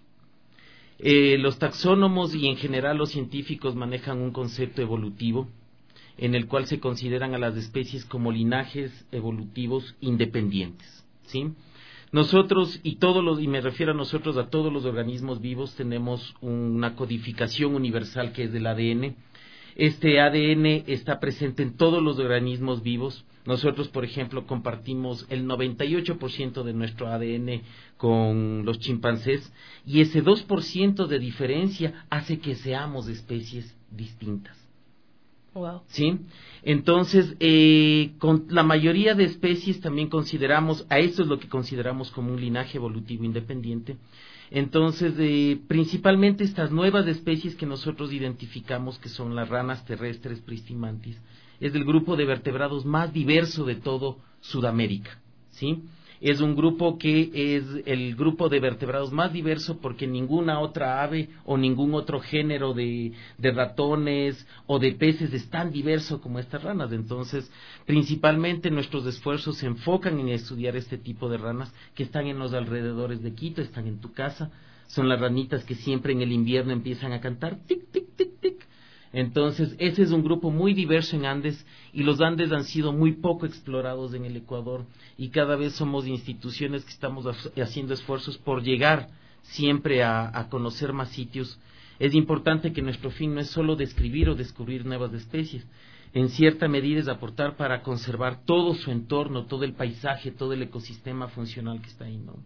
Eh, los taxónomos y en general los científicos manejan un concepto evolutivo, en el cual se consideran a las especies como linajes evolutivos independientes, ¿sí? Nosotros, y todos los, y me refiero a nosotros, a todos los organismos vivos, tenemos una codificación universal que es del A D N. Este A D N está presente en todos los organismos vivos. Nosotros, por ejemplo, compartimos el noventa y ocho por ciento de nuestro A D N con los chimpancés, y ese dos por ciento de diferencia hace que seamos especies distintas. Wow. ¿Sí? Entonces, eh, con la mayoría de especies también consideramos, a esto es lo que consideramos como un linaje evolutivo independiente. Entonces, eh, principalmente estas nuevas especies que nosotros identificamos, que son las ranas terrestres Pristimantis, es del grupo de vertebrados más diverso de todo Sudamérica, ¿sí? Es un grupo que es el grupo de vertebrados más diverso porque ninguna otra ave o ningún otro género de, de ratones o de peces es tan diverso como estas ranas. Entonces, principalmente nuestros esfuerzos se enfocan en estudiar este tipo de ranas que están en los alrededores de Quito, están en tu casa. Son las ranitas que siempre en el invierno empiezan a cantar tic, tic, tic, tic. Entonces, ese es un grupo muy diverso en Andes, y los Andes han sido muy poco explorados en el Ecuador, y cada vez somos instituciones que estamos haciendo esfuerzos por llegar siempre a, a conocer más sitios. Es importante que nuestro fin no es solo describir o descubrir nuevas especies, en cierta medida es aportar para conservar todo su entorno, todo el paisaje, todo el ecosistema funcional que está ahí, ¿no?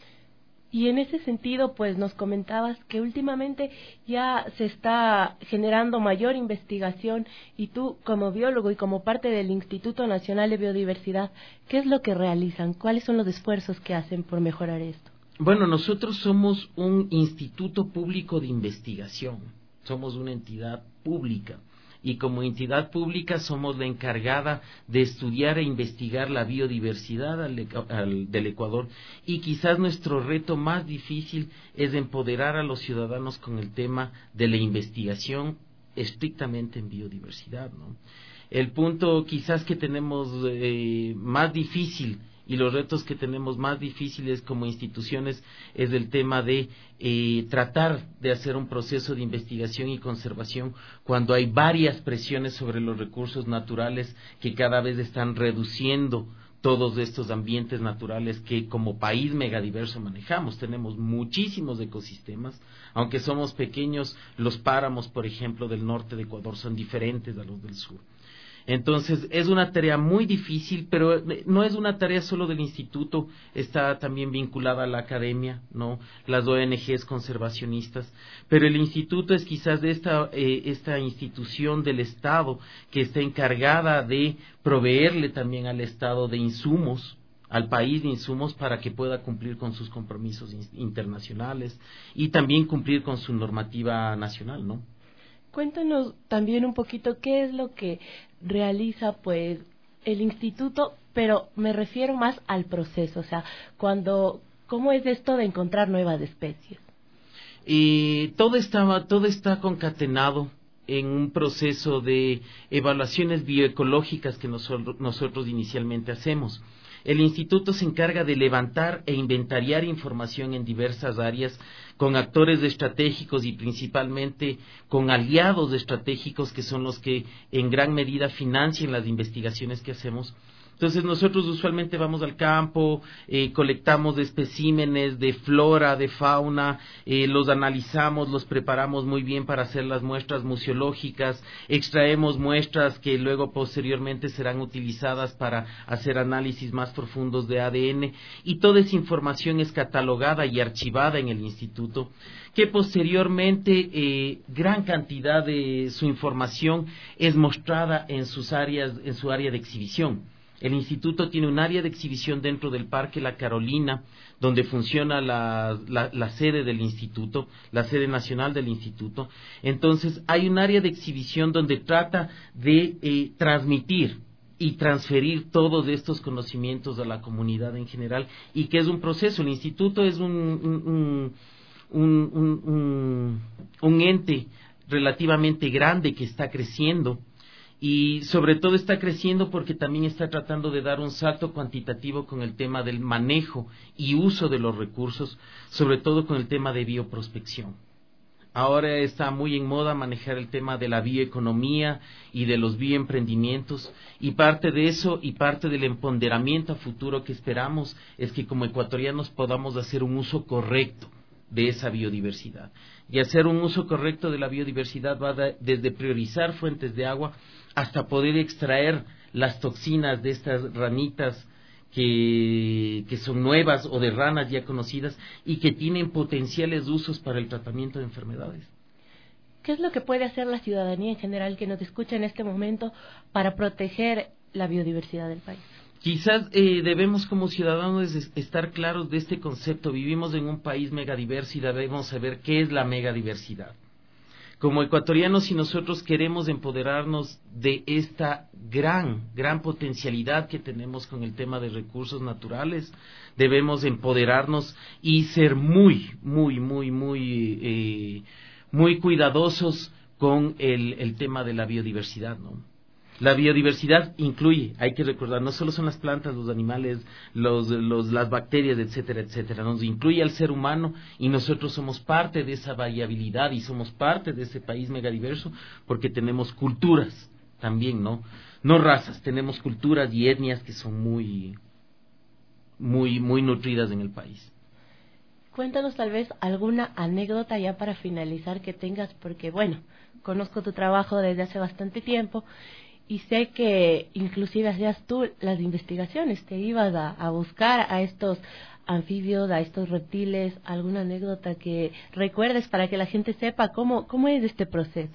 Y en ese sentido, pues nos comentabas que últimamente ya se está generando mayor investigación, y tú como biólogo y como parte del Instituto Nacional de Biodiversidad, ¿qué es lo que realizan? ¿Cuáles son los esfuerzos que hacen por mejorar esto? Bueno, nosotros somos un instituto público de investigación, somos una entidad pública. Y como entidad pública somos la encargada de estudiar e investigar la biodiversidad al, al, del Ecuador, y quizás nuestro reto más difícil es empoderar a los ciudadanos con el tema de la investigación estrictamente en biodiversidad, ¿no? El punto quizás que tenemos eh, más difícil y los retos que tenemos más difíciles como instituciones es el tema de eh, tratar de hacer un proceso de investigación y conservación cuando hay varias presiones sobre los recursos naturales que cada vez están reduciendo todos estos ambientes naturales que como país megadiverso manejamos. Tenemos muchísimos ecosistemas, aunque somos pequeños, los páramos, por ejemplo, del norte de Ecuador son diferentes a los del sur. Entonces, es una tarea muy difícil, pero no es una tarea solo del instituto, está también vinculada a la academia, ¿no? Las O N Ges conservacionistas, pero el instituto es quizás de esta, eh, esta institución del Estado que está encargada de proveerle también al Estado de insumos, al país de insumos para que pueda cumplir con sus compromisos internacionales y también cumplir con su normativa nacional, ¿no? Cuéntanos también un poquito qué es lo que realiza pues el instituto, pero me refiero más al proceso, o sea, cuando cómo es esto de encontrar nuevas especies. Y todo está todo está concatenado en un proceso de evaluaciones bioecológicas que nosotros, nosotros inicialmente hacemos. El instituto se encarga de levantar e inventariar información en diversas áreas con actores estratégicos y principalmente con aliados estratégicos que son los que en gran medida financian las investigaciones que hacemos. Entonces nosotros usualmente vamos al campo, eh, colectamos especímenes de flora, de fauna, eh, los analizamos, los preparamos muy bien para hacer las muestras museológicas, extraemos muestras que luego posteriormente serán utilizadas para hacer análisis más profundos de A D N y toda esa información es catalogada y archivada en el instituto, que posteriormente eh, gran cantidad de su información es mostrada en sus áreas, en su área de exhibición. El instituto tiene un área de exhibición dentro del Parque La Carolina, donde funciona la, la, la sede del instituto, la sede nacional del instituto. Entonces, hay un área de exhibición donde trata de eh, transmitir y transferir todos estos conocimientos a la comunidad en general, y que es un proceso. El instituto es un, un, un, un, un, un ente relativamente grande que está creciendo. Y sobre todo está creciendo porque también está tratando de dar un salto cuantitativo con el tema del manejo y uso de los recursos, sobre todo con el tema de bioprospección. Ahora está muy en moda manejar el tema de la bioeconomía y de los bioemprendimientos, y parte de eso y parte del empoderamiento a futuro que esperamos es que como ecuatorianos podamos hacer un uso correcto de esa biodiversidad. Y hacer un uso correcto de la biodiversidad va de, desde priorizar fuentes de agua hasta poder extraer las toxinas de estas ranitas que, que son nuevas o de ranas ya conocidas y que tienen potenciales usos para el tratamiento de enfermedades. ¿Qué es lo que puede hacer la ciudadanía en general que nos escucha en este momento para proteger la biodiversidad del país? Quizás eh, debemos como ciudadanos estar claros de este concepto. Vivimos en un país megadiverso y debemos saber qué es la megadiversidad. Como ecuatorianos, si nosotros queremos empoderarnos de esta gran, gran potencialidad que tenemos con el tema de recursos naturales, debemos empoderarnos y ser muy, muy, muy, muy, eh, muy cuidadosos con el, el tema de la biodiversidad, ¿no? La biodiversidad incluye, hay que recordar, no solo son las plantas, los animales, los, los, las bacterias, etcétera, etcétera. Nos incluye al ser humano y nosotros somos parte de esa variabilidad y somos parte de ese país megadiverso porque tenemos culturas también, ¿no? No razas, tenemos culturas y etnias que son muy, muy, muy nutridas en el país. Cuéntanos tal vez alguna anécdota ya para finalizar que tengas, porque bueno, conozco tu trabajo desde hace bastante tiempo. Y sé que inclusive hacías tú las investigaciones, te ibas a, a buscar a estos anfibios, a estos reptiles, alguna anécdota que recuerdes para que la gente sepa cómo, cómo es este proceso.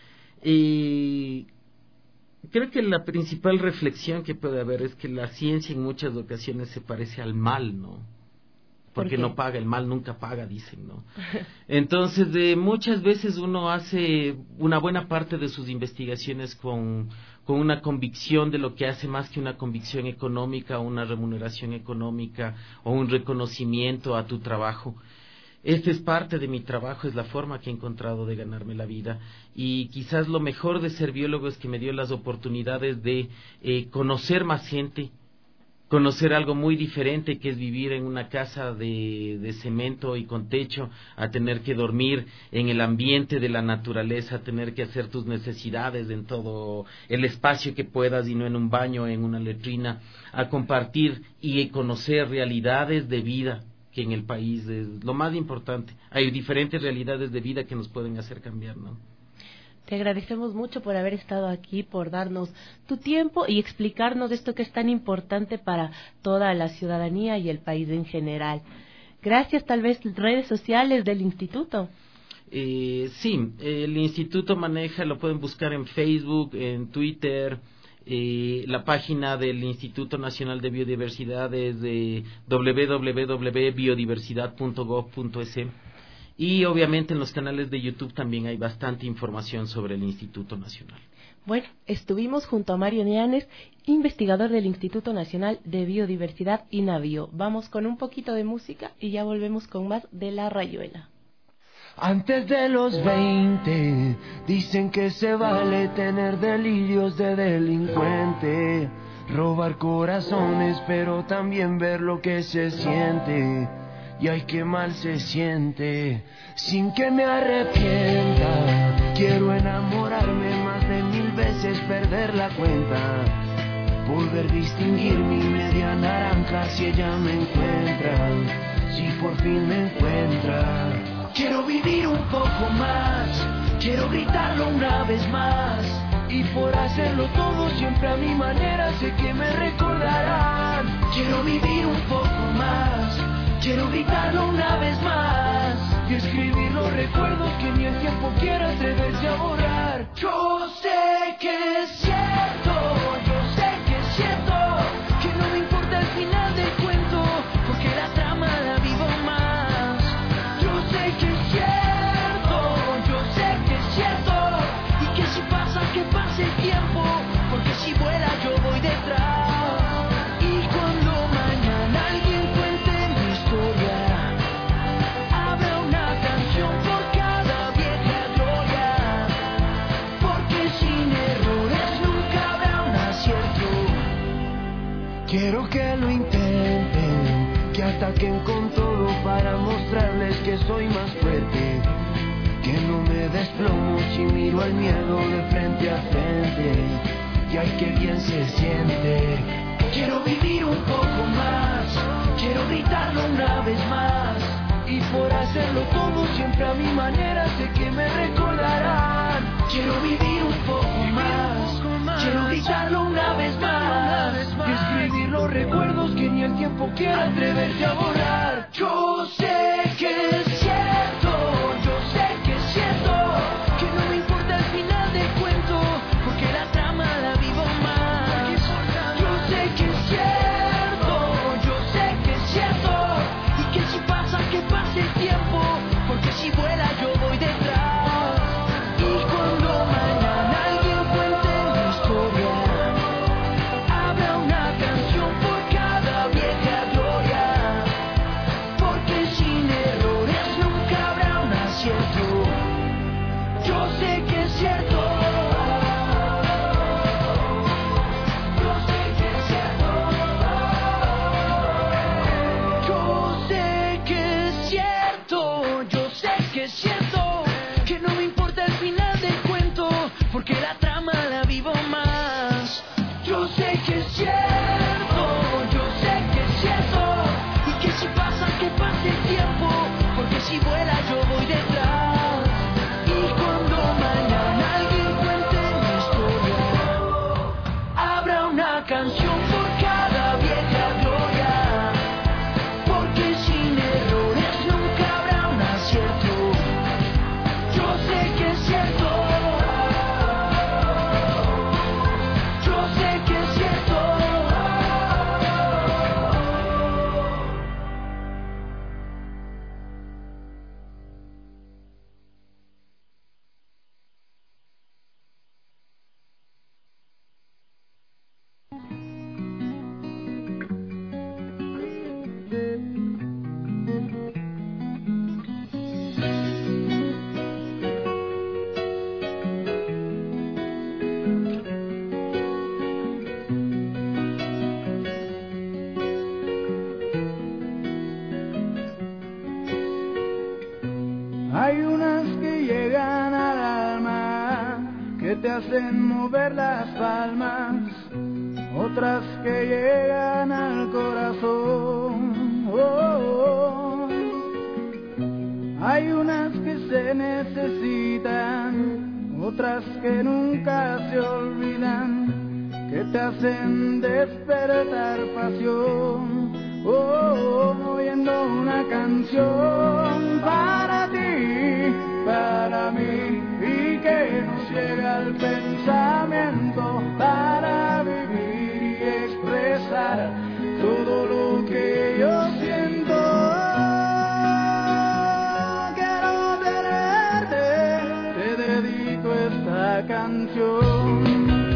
Y creo que la principal reflexión que puede haber es que la ciencia en muchas ocasiones se parece al mal, ¿no? Porque no paga, el mal nunca paga, dicen, ¿no? Entonces, de muchas veces uno hace una buena parte de sus investigaciones con, con una convicción de lo que hace, más que una convicción económica, una remuneración económica o un reconocimiento a tu trabajo. Este es parte de mi trabajo, es la forma que he encontrado de ganarme la vida. Y quizás lo mejor de ser biólogo es que me dio las oportunidades de eh, conocer más gente, conocer algo muy diferente que es vivir en una casa de, de cemento y con techo, a tener que dormir en el ambiente de la naturaleza, a tener que hacer tus necesidades en todo el espacio que puedas y no en un baño, en una letrina, a compartir y conocer realidades de vida que en el país es lo más importante. Hay diferentes realidades de vida que nos pueden hacer cambiar, ¿no? Te agradecemos mucho por haber estado aquí, por darnos tu tiempo y explicarnos esto que es tan importante para toda la ciudadanía y el país en general. Gracias, tal vez redes sociales del instituto. Eh, sí, el instituto maneja, lo pueden buscar en Facebook, en Twitter, eh, la página del Instituto Nacional de Biodiversidad es de doble u doble u doble u punto biodiversidad punto gov punto es. Y obviamente en los canales de YouTube también hay bastante información sobre el Instituto Nacional. Bueno, estuvimos junto a Mario Neanes, investigador del Instituto Nacional de Biodiversidad INABIO. Vamos con un poquito de música y ya volvemos con más de La Rayuela. Antes de los veinte, dicen que se vale tener delirios de delincuente, robar corazones, pero también ver lo que se siente. Y ay, qué mal se siente, sin que me arrepienta. Quiero enamorarme más de mil veces, perder la cuenta, poder distinguir mi media naranja si ella me encuentra, si por fin me encuentra. Quiero vivir un poco más, quiero gritarlo una vez más, y por hacerlo todo siempre a mi manera sé que me recordarán. Quiero vivir un poco más, quiero gritarlo una vez más y escribir los recuerdos que ni el tiempo quiera atreverse a borrar. Yo sé que es cierto, yo sé que es cierto, que no me importa el final del cuento, porque la trama la vivo más. Yo sé que es cierto, yo sé que es cierto, y que si pasa que pase el tiempo, porque si vuela yo voy detrás. Quiero que lo intenten, que ataquen con todo para mostrarles que soy más fuerte, que no me desplomo si miro al miedo de frente a frente, y ay, qué bien se siente. Quiero vivir un poco más, quiero gritarlo una vez más, y por hacerlo todo siempre a mi manera sé que me recordarán. Quiero vivir un poco más, quiero gritarlo una vez más, y escribir los recuerdos que ni el tiempo quiera atreverse a borrar. Yo sé que es cierto, yo sé que es cierto, que no me importa el final del cuento, porque la trama la vivo más. Yo sé que es cierto, yo sé que es cierto, y que si pasa que pase el tiempo, porque si vuela yo voy detrás. Y cuando mañana alguien cuente mi historia, habrá una canción por cada vieja gloria, porque sin errores nunca habrá un acierto. Yo sé que es cierto, yo sé que es cierto, yo sé que es cierto, yo sé que es cierto, que no me importa el final del cuento, porque la trama la vivo más. Yo sé que es cierto, yo sé que es cierto, y que si pasa que pase el tiempo, porque si vuela yo voy detrás. Y cuando mañana alguien cuente mi historia, habrá una canción por cada vieja gloria, porque sin errores nunca habrá un acierto. unas que llegan al alma, que te hacen mover las palmas, otras que llegan al corazón. Oh, oh. Hay unas que se necesitan, otras que nunca se olvidan, que te hacen despertar pasión. Oh, oh, oyendo una canción para ti, para mí, y que nos llega al pensamiento para vivir y expresar todo lo que yo siento. Quiero tenerte, te dedico esta canción.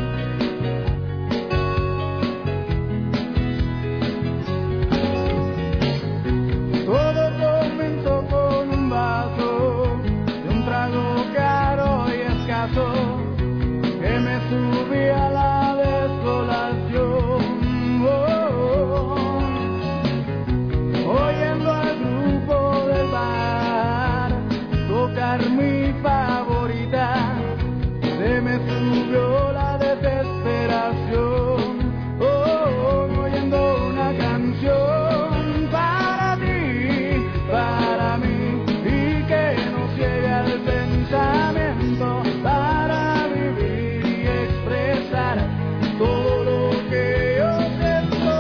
Todo comenzó con un vaso de un trago caro y escaso que me subía a la desolación. Oh, oh. Oyendo al grupo del bar tocar mi favorita, se me subió la desesperación. Oh, oh, oyendo una canción para ti, para mí, y que nos llegue al pensamiento para vivir y expresar todo lo que yo siento.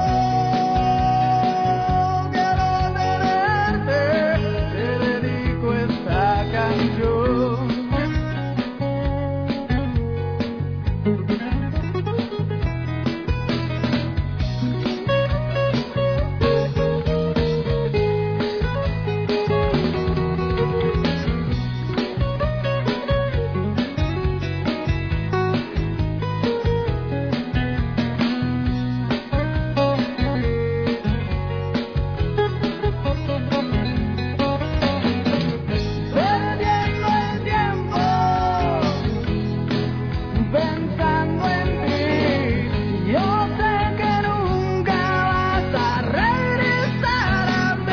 Quiero tenerte, te dedico esta canción. Perdiendo el tiempo, pensando en ti, yo sé que nunca vas a regresar a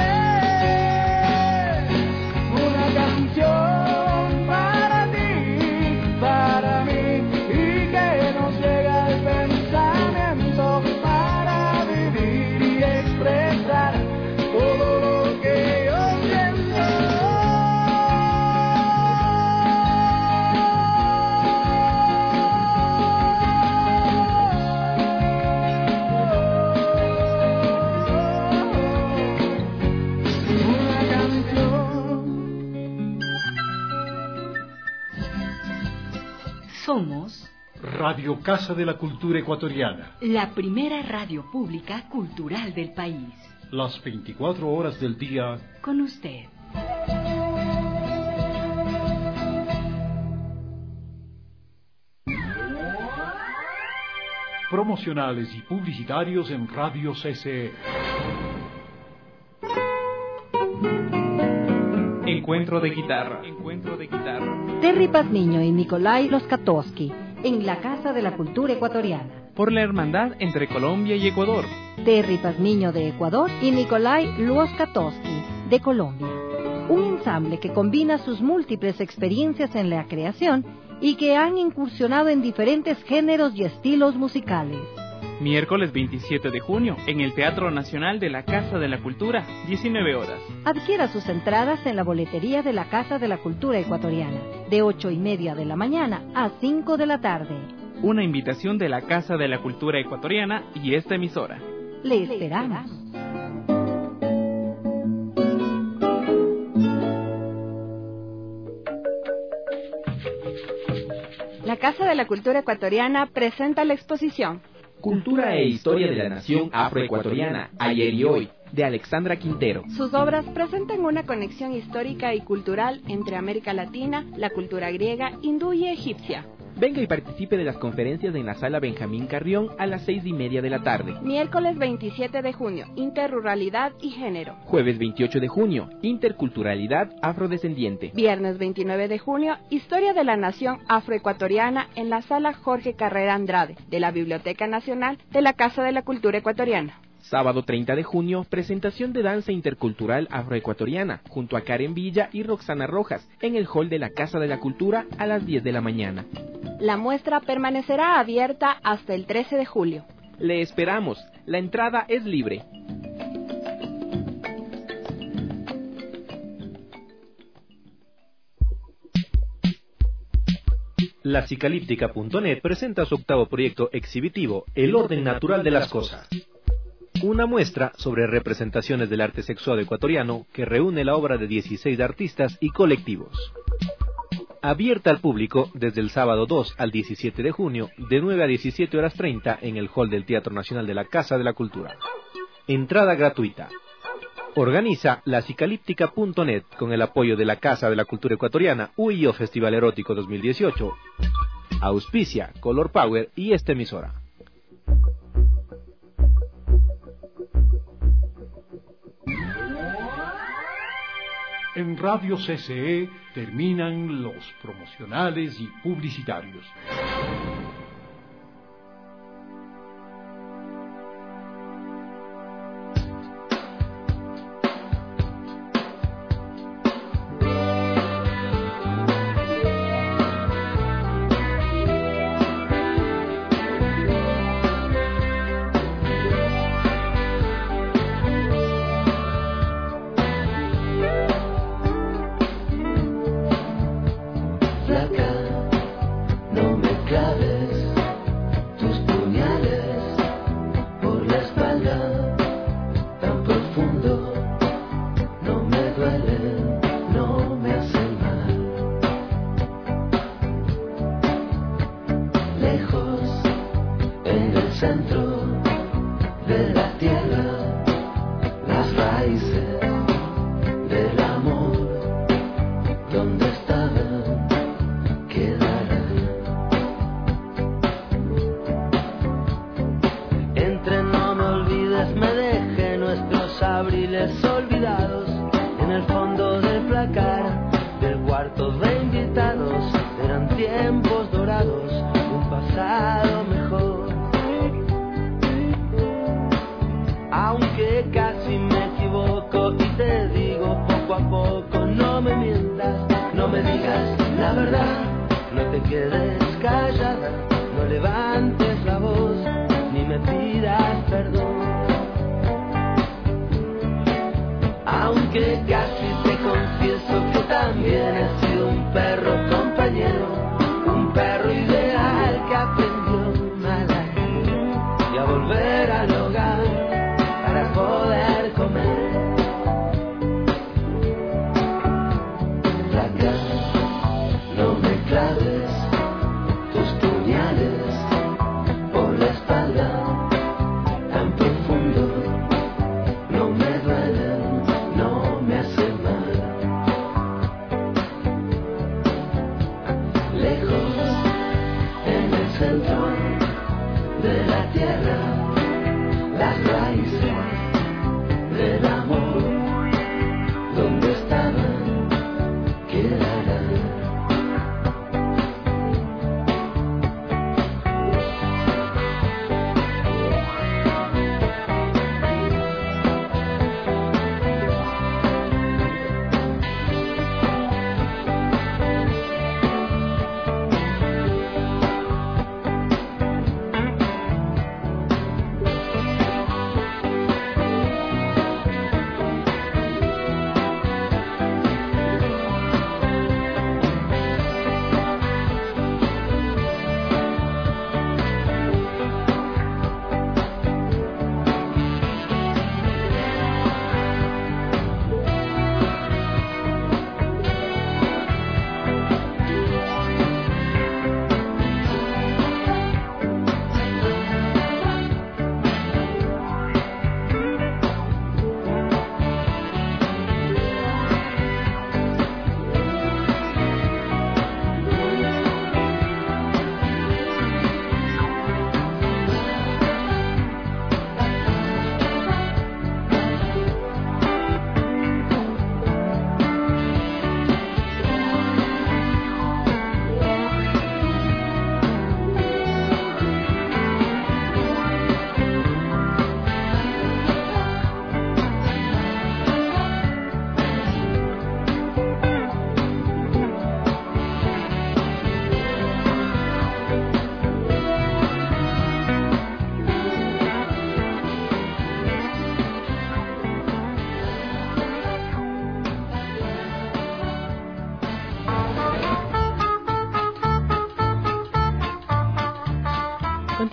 mí. Una canción para ti, para mí, y que nos llega al pensamiento para vivir y expresar todo lo que yo siento. Una canción. Somos Radio Casa de la Cultura Ecuatoriana. la primera radio pública cultural del país. Las veinticuatro horas del día. Con usted. Promocionales y publicitarios en Radio C C E. Encuentro de guitarra. Encuentro de guitarra. Terry Pazmiño y Nikolai Loskatowski, en la Casa de la Cultura Ecuatoriana. Por la hermandad entre Colombia y Ecuador. Terry Pazmiño de Ecuador y Nikolai Loskatowski de Colombia. Un ensamble que combina sus múltiples experiencias en la creación y que han incursionado en diferentes géneros y estilos musicales. Miércoles veintisiete de junio, en el Teatro Nacional de la Casa de la Cultura, diecinueve horas. Adquiera sus entradas en la boletería de la Casa de la Cultura Ecuatoriana, de ocho y media de la mañana a cinco de la tarde. Una invitación de la Casa de la Cultura Ecuatoriana y esta emisora. Le esperamos. La Casa de la Cultura Ecuatoriana presenta la exposición Cultura e Historia de la Nación Afroecuatoriana, ayer y hoy, de Alexandra Quintero. Sus obras presentan una conexión histórica y cultural entre América Latina, la cultura griega, hindú y egipcia. Venga y participe de las conferencias en la Sala Benjamín Carrión a las seis y media de la tarde. Miércoles veintisiete de junio, Interruralidad y Género. Jueves veintiocho de junio, Interculturalidad Afrodescendiente. Viernes veintinueve de junio, Historia de la Nación Afroecuatoriana en la Sala Jorge Carrera Andrade, de la Biblioteca Nacional de la Casa de la Cultura Ecuatoriana. Sábado treinta de junio, presentación de danza intercultural afroecuatoriana, junto a Karen Villa y Roxana Rojas, en el hall de la Casa de la Cultura a las diez de la mañana. La muestra permanecerá abierta hasta el trece de julio. Le esperamos, la entrada es libre. La Cicalíptica punto net presenta su octavo proyecto exhibitivo, El orden natural de las cosas. Una muestra sobre representaciones del arte sexual ecuatoriano que reúne la obra de dieciséis artistas y colectivos. Abierta al público desde el sábado dos al diecisiete de junio, de nueve a diecisiete horas treinta en el hall del Teatro Nacional de la Casa de la Cultura. Entrada gratuita. Organiza la Cicalíptica punto net con el apoyo de la Casa de la Cultura Ecuatoriana, U I O Festival Erótico dos mil dieciocho. Auspicia Color Power y esta emisora. En Radio C C E terminan los promocionales y publicitarios.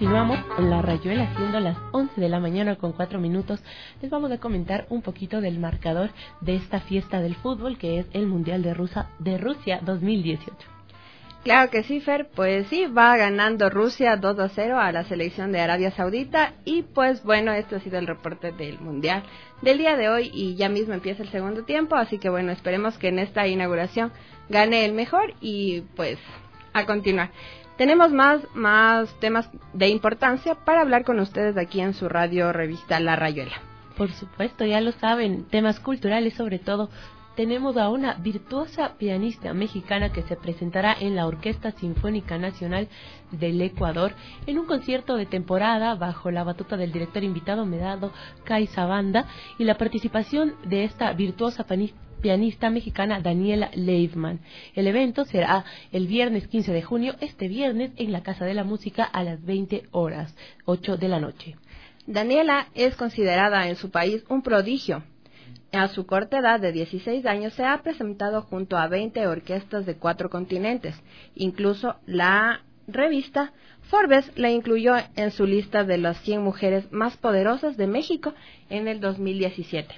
continuamos en La Rayuela, siendo las once de la mañana con cuatro minutos. Les vamos a comentar un poquito del marcador de esta fiesta del fútbol, que es el Mundial de, Rusa, de Rusia dos mil dieciocho. Claro que sí, Fer, pues sí, va ganando Rusia dos a cero a la selección de Arabia Saudita. Y pues bueno, este ha sido el reporte del Mundial del día de hoy, y ya mismo empieza el segundo tiempo, así que bueno, esperemos que en esta inauguración gane el mejor y pues a continuar. Tenemos más, más temas de importancia para hablar con ustedes aquí en su radio revista La Rayuela. Por supuesto, ya lo saben, temas culturales sobre todo. Tenemos a una virtuosa pianista mexicana que se presentará en la Orquesta Sinfónica Nacional del Ecuador en un concierto de temporada bajo la batuta del director invitado Medardo Caizabanda y la participación de esta virtuosa pianista pianista mexicana Daniela Leibman. El evento será el viernes quince de junio, este viernes, en la Casa de la Música a las veinte horas, ocho de la noche. Daniela es considerada en su país un prodigio. A su corta edad de dieciséis años se ha presentado junto a veinte orquestas de cuatro continentes. Incluso la revista Forbes la incluyó en su lista de las cien mujeres más poderosas de México en el dos mil diecisiete.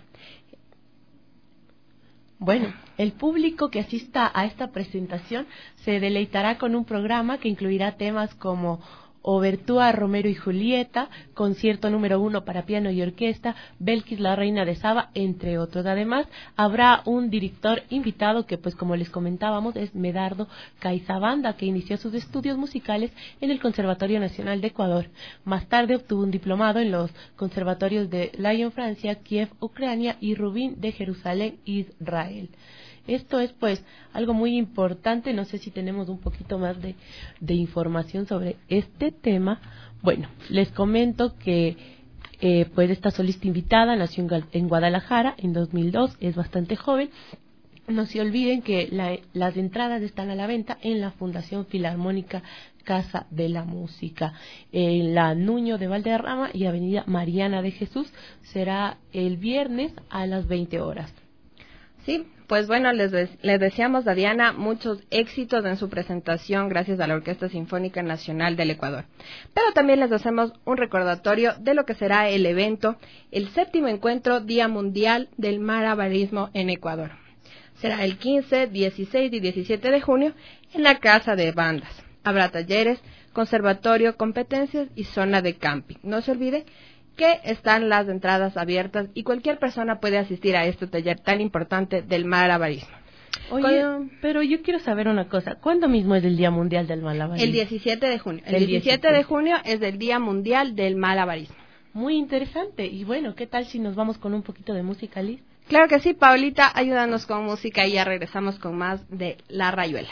Bueno, el público que asista a esta presentación se deleitará con un programa que incluirá temas como Obertura Romero y Julieta, concierto número uno para piano y orquesta, Belkis la Reina de Saba, entre otros. Además, habrá un director invitado que, pues como les comentábamos, es Medardo Caizabanda, que inició sus estudios musicales en el Conservatorio Nacional de Ecuador. Más tarde obtuvo un diplomado en los conservatorios de Lyon, Francia, Kiev, Ucrania y Rubin de Jerusalén, Israel. Esto es pues algo muy importante. No sé si tenemos un poquito más de, de información sobre este tema. Bueno, les comento que eh, pues esta solista invitada nació en, en Guadalajara en dos mil dos, es bastante joven. No se olviden que la, las entradas están a la venta en la Fundación Filarmónica Casa de la Música, en la Nuño de Valderrama y Avenida Mariana de Jesús. Será el viernes a las veinte horas. Sí, pues bueno, les, les deseamos a Diana muchos éxitos en su presentación gracias a la Orquesta Sinfónica Nacional del Ecuador. Pero también les hacemos un recordatorio de lo que será el evento, el séptimo encuentro Día Mundial del Malabarismo en Ecuador. Será el quince, dieciséis y diecisiete de junio en la Casa de Bandas. Habrá talleres, conservatorio, competencias y zona de camping. No se olvide que están las entradas abiertas y cualquier persona puede asistir a este taller tan importante del malabarismo. Oye, Con... pero yo quiero saber una cosa. ¿Cuándo mismo es el Día Mundial del Malabarismo? El diecisiete de junio. El, el diecisiete de junio es el Día Mundial del Malabarismo. Muy interesante. Y bueno, ¿qué tal si nos vamos con un poquito de música, Liz? Claro que sí, Paulita, ayúdanos con música y ya regresamos con más de La Rayuela.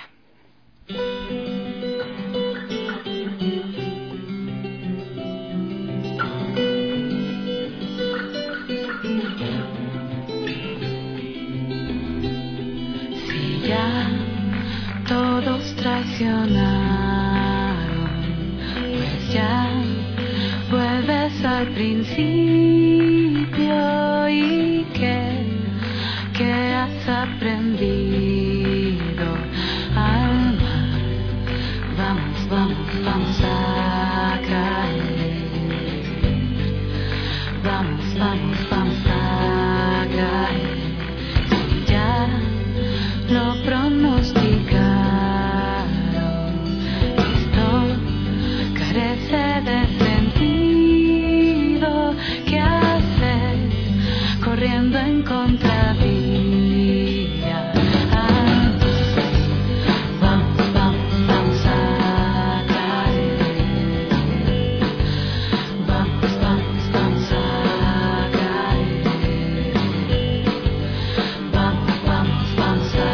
Ya todos traicionaron, pues ya vuelves al principio. ¿Y qué, qué has aprendido al mar? Vamos, vamos, vamos a caer. Vamos, vamos, vamos a caer. Si ya lo pronosticaron, esto carece de sentido. ¿Qué haces corriendo en contravía? Ah, vamos, vamos, vamos a caer. Vamos, vamos, vamos a caer. Vamos, vamos, vamos a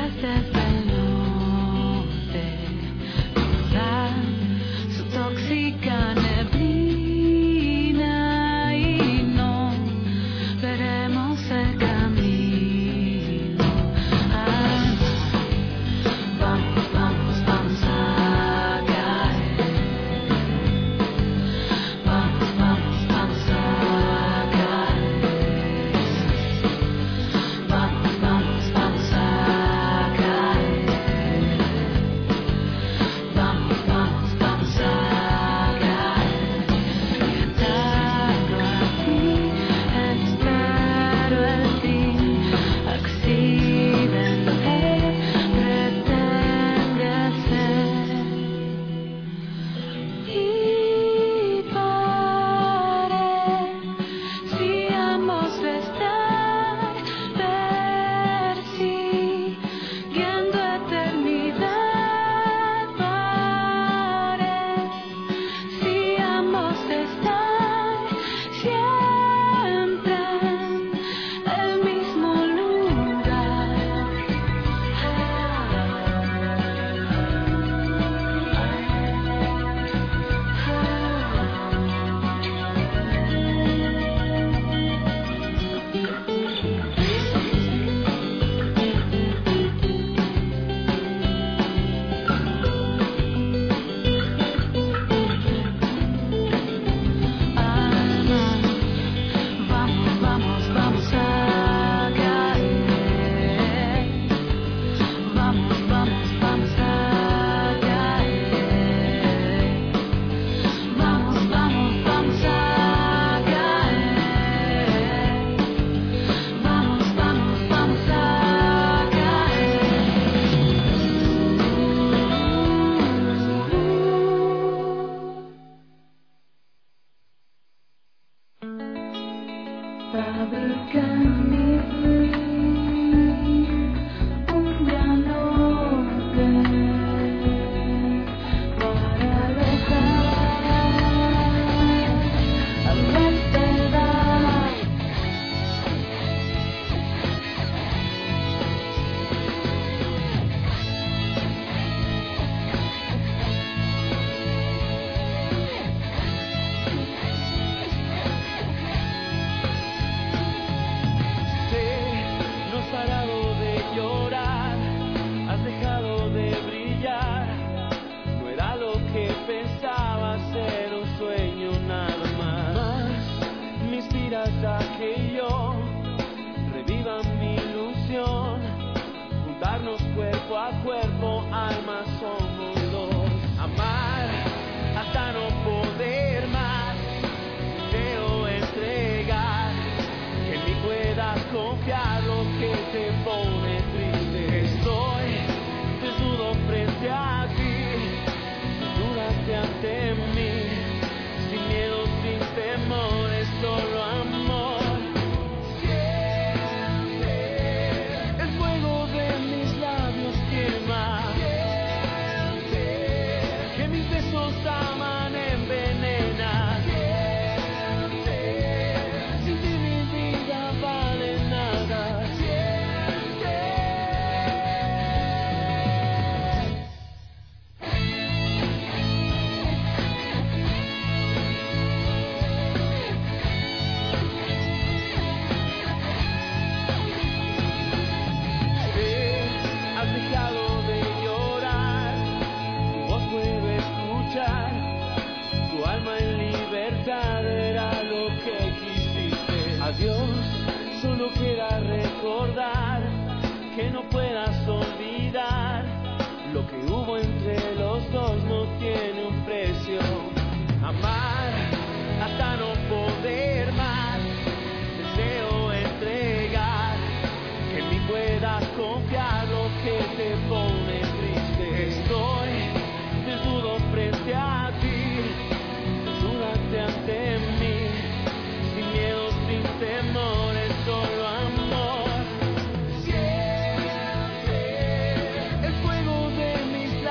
Siente el fuego de mis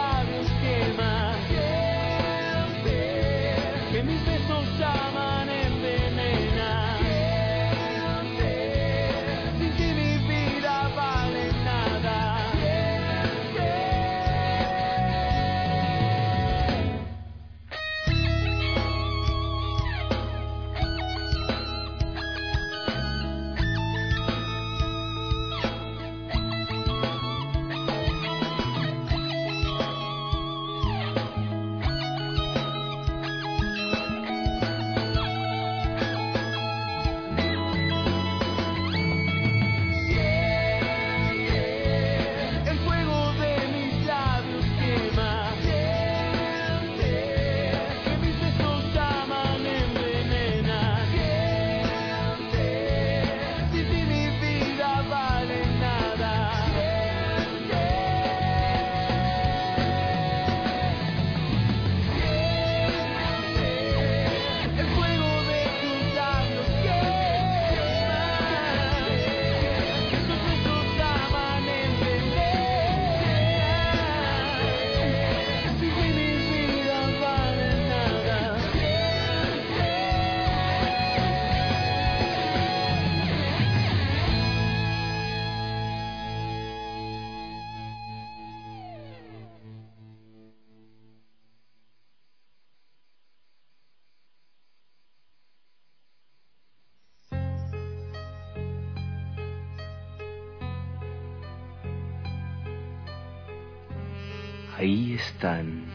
Ahí están.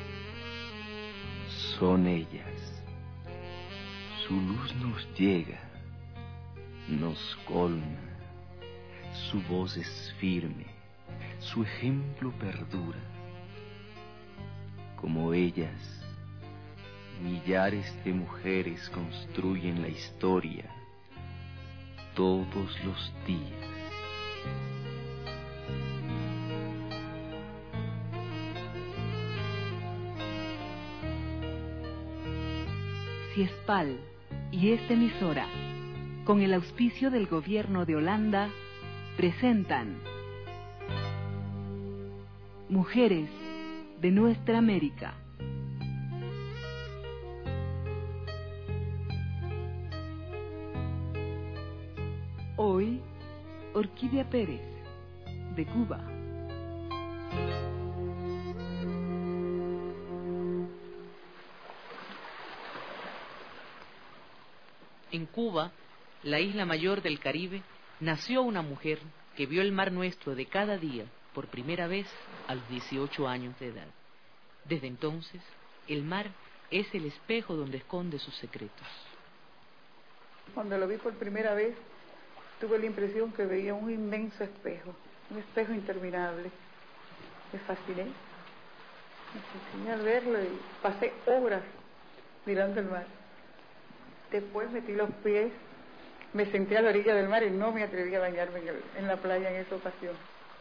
Son ellas. Su luz nos llega, nos colma. Su voz es firme, su ejemplo perdura. Como ellas, millares de mujeres construyen la historia todos los días. Ciespal y esta emisora, con el auspicio del Gobierno de Holanda, presentan Mujeres de Nuestra América. Hoy, Orquídea Pérez, de Cuba. En Cuba, la isla mayor del Caribe, nació una mujer que vio el mar nuestro de cada día por primera vez a los dieciocho años de edad. Desde entonces, el mar es el espejo donde esconde sus secretos. Cuando lo vi por primera vez, tuve la impresión que veía un inmenso espejo, un espejo interminable. Me fasciné, me fasciné al verlo y pasé horas mirando el mar. Después metí los pies, me senté a la orilla del mar y no me atreví a bañarme en, el, en la playa en esa ocasión.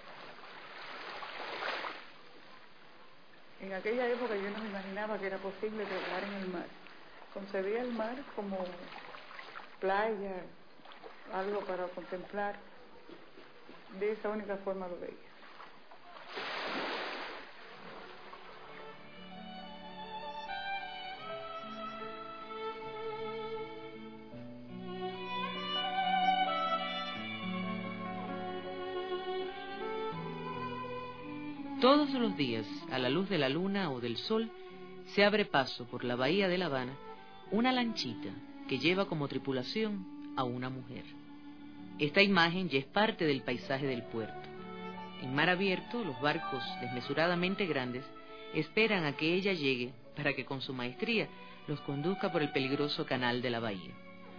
En aquella época yo no me imaginaba que era posible trabajar en el mar. Concebía el mar como playa, algo para contemplar. De esa única forma lo veía. Todos los días, a la luz de la luna o del sol, se abre paso por la bahía de La Habana una lanchita que lleva como tripulación a una mujer. Esta imagen ya es parte del paisaje del puerto. En mar abierto, los barcos desmesuradamente grandes esperan a que ella llegue para que con su maestría los conduzca por el peligroso canal de la bahía.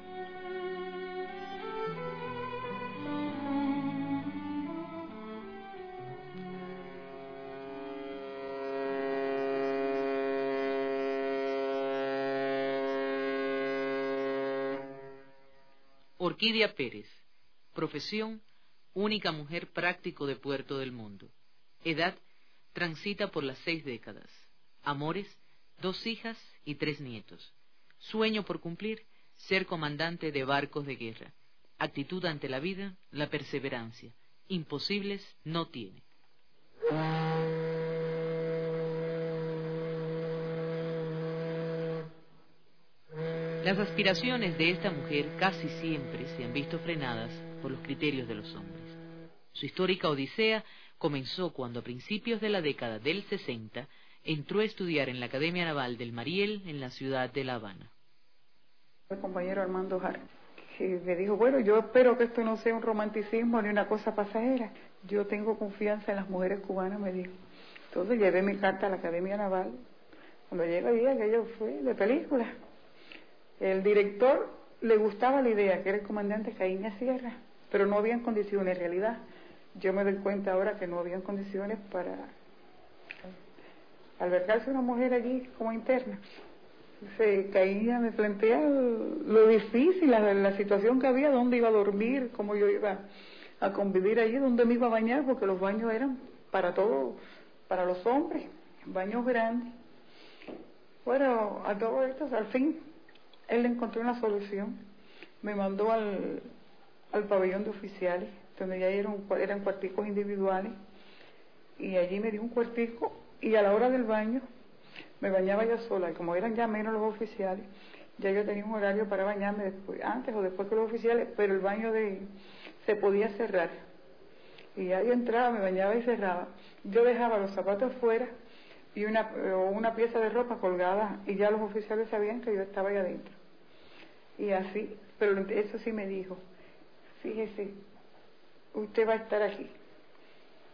Orquídea Pérez, profesión, única mujer práctico de Puerto del Mundo. Edad, transita por las seis décadas. Amores, dos hijas y tres nietos. Sueño por cumplir, ser comandante de barcos de guerra. Actitud ante la vida, la perseverancia. Imposibles no tiene. Las aspiraciones de esta mujer casi siempre se han visto frenadas por los criterios de los hombres. Su histórica odisea comenzó cuando a principios de la década del sesenta entró a estudiar en la Academia Naval del Mariel en la ciudad de La Habana. El compañero Armando Jara, que me dijo, bueno, yo espero que esto no sea un romanticismo ni una cosa pasajera. Yo tengo confianza en las mujeres cubanas, me dijo. Entonces llevé mi carta a la Academia Naval. Cuando llega el día, aquello fue de película. El director le gustaba la idea, que era el comandante Caíña Sierra, pero no habían condiciones en realidad. Yo me doy cuenta ahora que no habían condiciones para albergarse una mujer allí como interna. Entonces, Caíña me plantea lo difícil, la, la situación que había, dónde iba a dormir, cómo yo iba a convivir allí, dónde me iba a bañar, porque los baños eran para todo, para los hombres, baños grandes. Bueno, a todo esto, al fin, él encontró una solución. Me mandó al, al pabellón de oficiales, donde ya eran, eran cuarticos individuales, y allí me dio un cuartico, y a la hora del baño me bañaba yo sola, y como eran ya menos los oficiales, ya yo tenía un horario para bañarme después, antes o después que los oficiales, pero el baño de se podía cerrar, y ya yo entraba, me bañaba y cerraba. Yo dejaba los zapatos fuera y una, o una pieza de ropa colgada, y ya los oficiales sabían que yo estaba ahí adentro. Y así, pero eso sí me dijo, fíjese, usted va a estar aquí.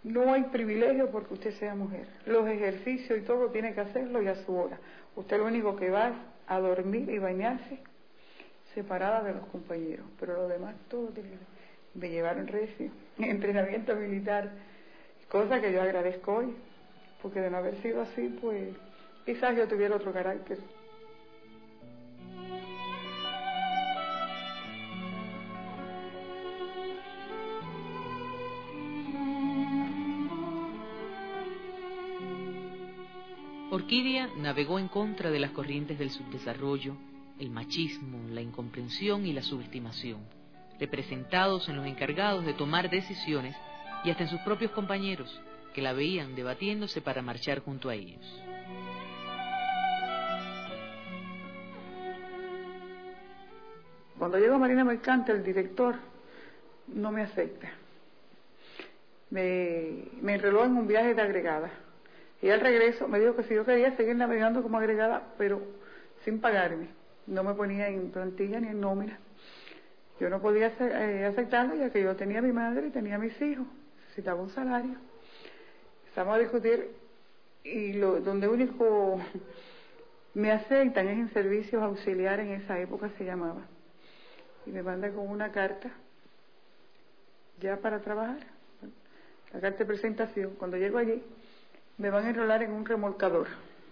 no hay privilegio porque usted sea mujer. Los ejercicios y todo tiene que hacerlo y a su hora. Usted lo único que va es a dormir y bañarse separada de los compañeros, pero lo demás todo tiene que... Me llevaron recio, entrenamiento militar, cosa que yo agradezco hoy, porque de no haber sido así, pues quizás yo tuviera otro carácter. Orquídea navegó en contra de las corrientes del subdesarrollo, el machismo, la incomprensión y la subestimación, representados en los encargados de tomar decisiones y hasta en sus propios compañeros, que la veían debatiéndose para marchar junto a ellos. Cuando llego a Marina Mercante, el director no me acepta. Me, me enroló en un viaje de agregada. Y al regreso me dijo que si yo quería seguir navegando como agregada, pero sin pagarme. No me ponía en plantilla ni en nómina. Yo no podía eh, aceptarlo, ya que yo tenía a mi madre y tenía a mis hijos. Necesitaba un salario. Empezamos a discutir y lo, donde único me aceptan es en servicios auxiliares, en esa época se llamaba. Y me mandan con una carta ya para trabajar. La carta de presentación. Cuando llego allí, me van a enrolar en un remolcador.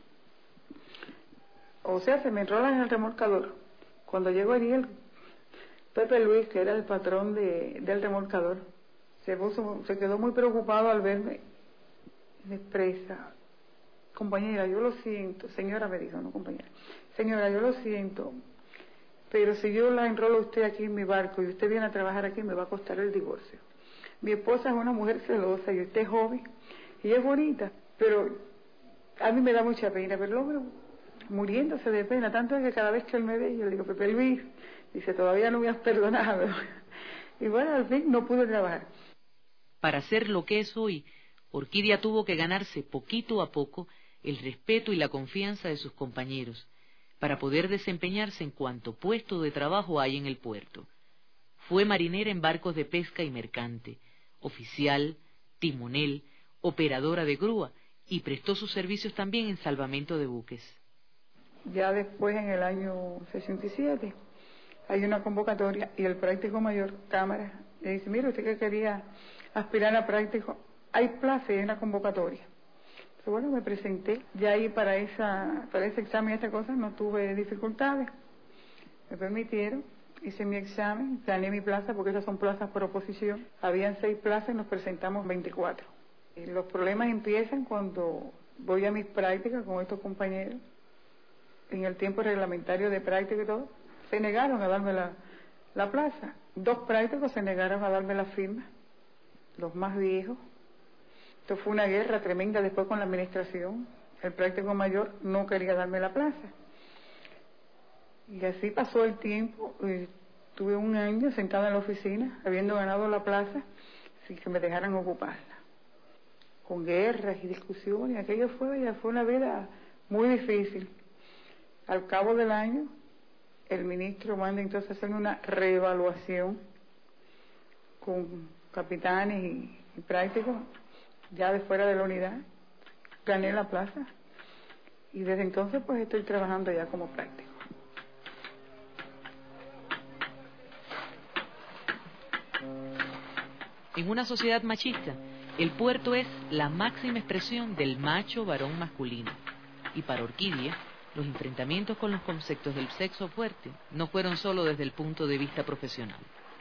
O sea, se me enrolan en el remolcador. Cuando llego allí, el Pepe Luis, que era el patrón de, del remolcador, se puso, se quedó muy preocupado al verme. Me expresa: compañera, yo lo siento. Señora, me dijo, no compañera. Señora, yo lo siento, pero si yo la enrolo a usted aquí en mi barco y usted viene a trabajar aquí, me va a costar el divorcio. Mi esposa es una mujer celosa y usted es joven y es bonita, pero a mí me da mucha pena, pero lo veo muriéndose de pena, tanto que cada vez que él me ve, yo le digo: Pepe Luis, dice, todavía no me has perdonado. Y bueno, al fin no pude trabajar. Para ser lo que es hoy, Orquídea tuvo que ganarse poquito a poco el respeto y la confianza de sus compañeros, para poder desempeñarse en cuanto puesto de trabajo hay en el puerto. Fue marinera en barcos de pesca y mercante, oficial, timonel, operadora de grúa, y prestó sus servicios también en salvamento de buques. Ya después, en el año sesenta y siete, hay una convocatoria y el práctico mayor, Cámara, le dice: mire, usted que quería aspirar a práctico, hay plaza y hay una convocatoria. Entonces, bueno, me presenté, ya ahí para, esa, para ese examen y esta cosa no tuve dificultades, me permitieron, hice mi examen, gané mi plaza, porque esas son plazas por oposición, habían seis plazas y nos presentamos veinticuatro. Y los problemas empiezan cuando voy a mis prácticas con estos compañeros, en el tiempo reglamentario de práctica y todo, se negaron a darme la, la plaza. Dos prácticos se negaron a darme la firma, los más viejos. Esto fue una guerra tremenda después con la administración. El práctico mayor no quería darme la plaza. Y así pasó el tiempo. Y tuve un año sentada en la oficina, habiendo ganado la plaza, sin que me dejaran ocuparla. Con guerras y discusiones, aquello fue, ya fue una vida muy difícil. Al cabo del año, el ministro manda entonces hacer una reevaluación con capitanes y, y prácticos, ya de fuera de la unidad. Gané la plaza y desde entonces pues estoy trabajando ya como práctico. En una sociedad machista, el puerto es la máxima expresión del macho varón masculino. Y para Orquídea, los enfrentamientos con los conceptos del sexo fuerte no fueron solo desde el punto de vista profesional.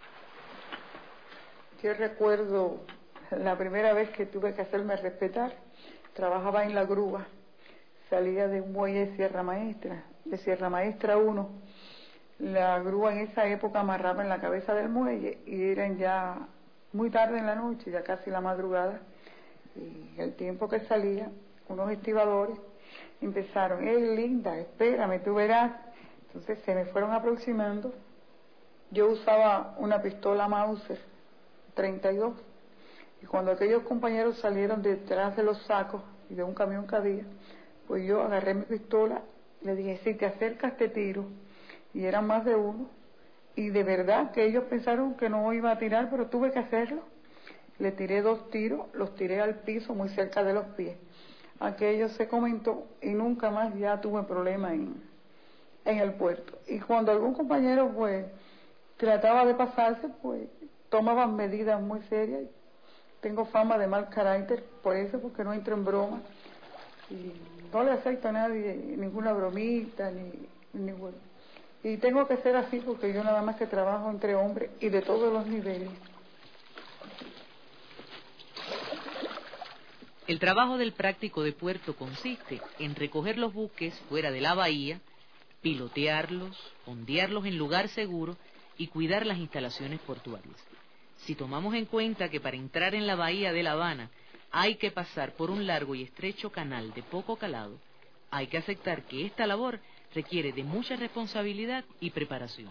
Yo recuerdo la primera vez que tuve que hacerme respetar. Trabajaba en la grúa, salía de un muelle de Sierra Maestra, de Sierra Maestra uno. La grúa en esa época amarraba en la cabeza del muelle y eran ya muy tarde en la noche, ya casi la madrugada, y el tiempo que salía, unos estibadores empezaron: ¡eh, linda, espérame, tú verás! Entonces se me fueron aproximando. Yo usaba una pistola Mauser treinta y dos, y cuando aquellos compañeros salieron detrás de los sacos y de un camión que había, pues yo agarré mi pistola y le dije: si te acercas te tiro. Y eran más de uno, y de verdad que ellos pensaron que no iba a tirar, pero tuve que hacerlo. le tiré dos tiros, los tiré al piso muy cerca de los pies. Aquello se comentó y nunca más ya tuve problema en, en el puerto. Y cuando algún compañero pues trataba de pasarse, pues tomaban medidas muy serias. Tengo fama de mal carácter por eso, porque no entro en broma y no le acepto a nadie ninguna bromita ni ninguna. Y tengo que ser así porque yo nada más que trabajo entre hombres y de todos los niveles. El trabajo del práctico de puerto consiste en recoger los buques fuera de la bahía, pilotearlos, ondearlos en lugar seguro y cuidar las instalaciones portuarias. Si tomamos en cuenta que para entrar en la bahía de La Habana hay que pasar por un largo y estrecho canal de poco calado, hay que aceptar que esta labor requiere de mucha responsabilidad y preparación.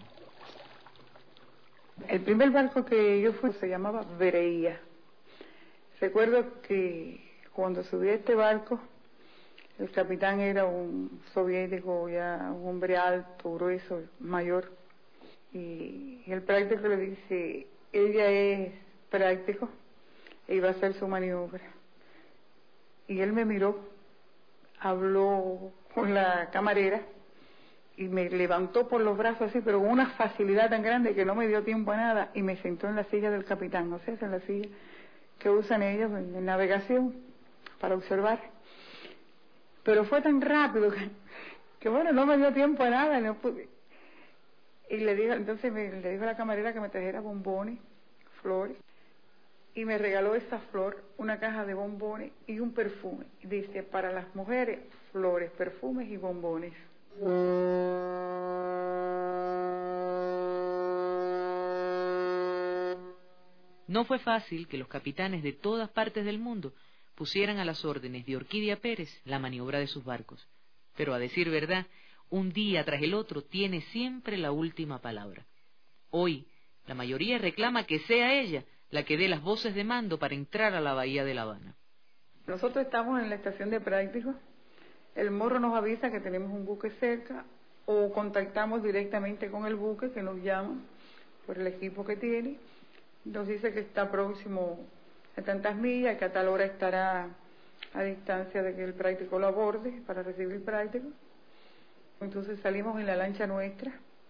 El primer barco que yo fui se llamaba Bereía. Recuerdo que cuando subí a este barco, el capitán era un soviético, ya un hombre alto, grueso, mayor, y el práctico le dice, ella es práctico, e iba a hacer su maniobra. Y él me miró, habló con la camarera, y me levantó por los brazos así, pero con una facilidad tan grande que no me dio tiempo a nada, y me sentó en la silla del capitán, no sé, en la silla que usan ellos en, en navegación para observar. Pero fue tan rápido que, que bueno, no me dio tiempo a nada, no pude. Y le dijo, entonces me, le dijo a la camarera que me trajera bombones, flores, y me regaló esa flor, una caja de bombones y un perfume. Dice, para las mujeres, flores, perfumes y bombones. No fue fácil que los capitanes de todas partes del mundo pusieran a las órdenes de Orquídea Pérez la maniobra de sus barcos. Pero a decir verdad, un día tras el otro tiene siempre la última palabra. Hoy, la mayoría reclama que sea ella la que dé las voces de mando para entrar a la bahía de La Habana. Nosotros estamos en la estación de prácticos, el morro nos avisa que tenemos un buque cerca, o contactamos directamente con el buque que nos llama por el equipo que tiene, nos dice que está próximo a tantas millas, que a tal hora estará a distancia de que el práctico lo aborde para recibir el práctico. Entonces salimos en la lancha nuestra,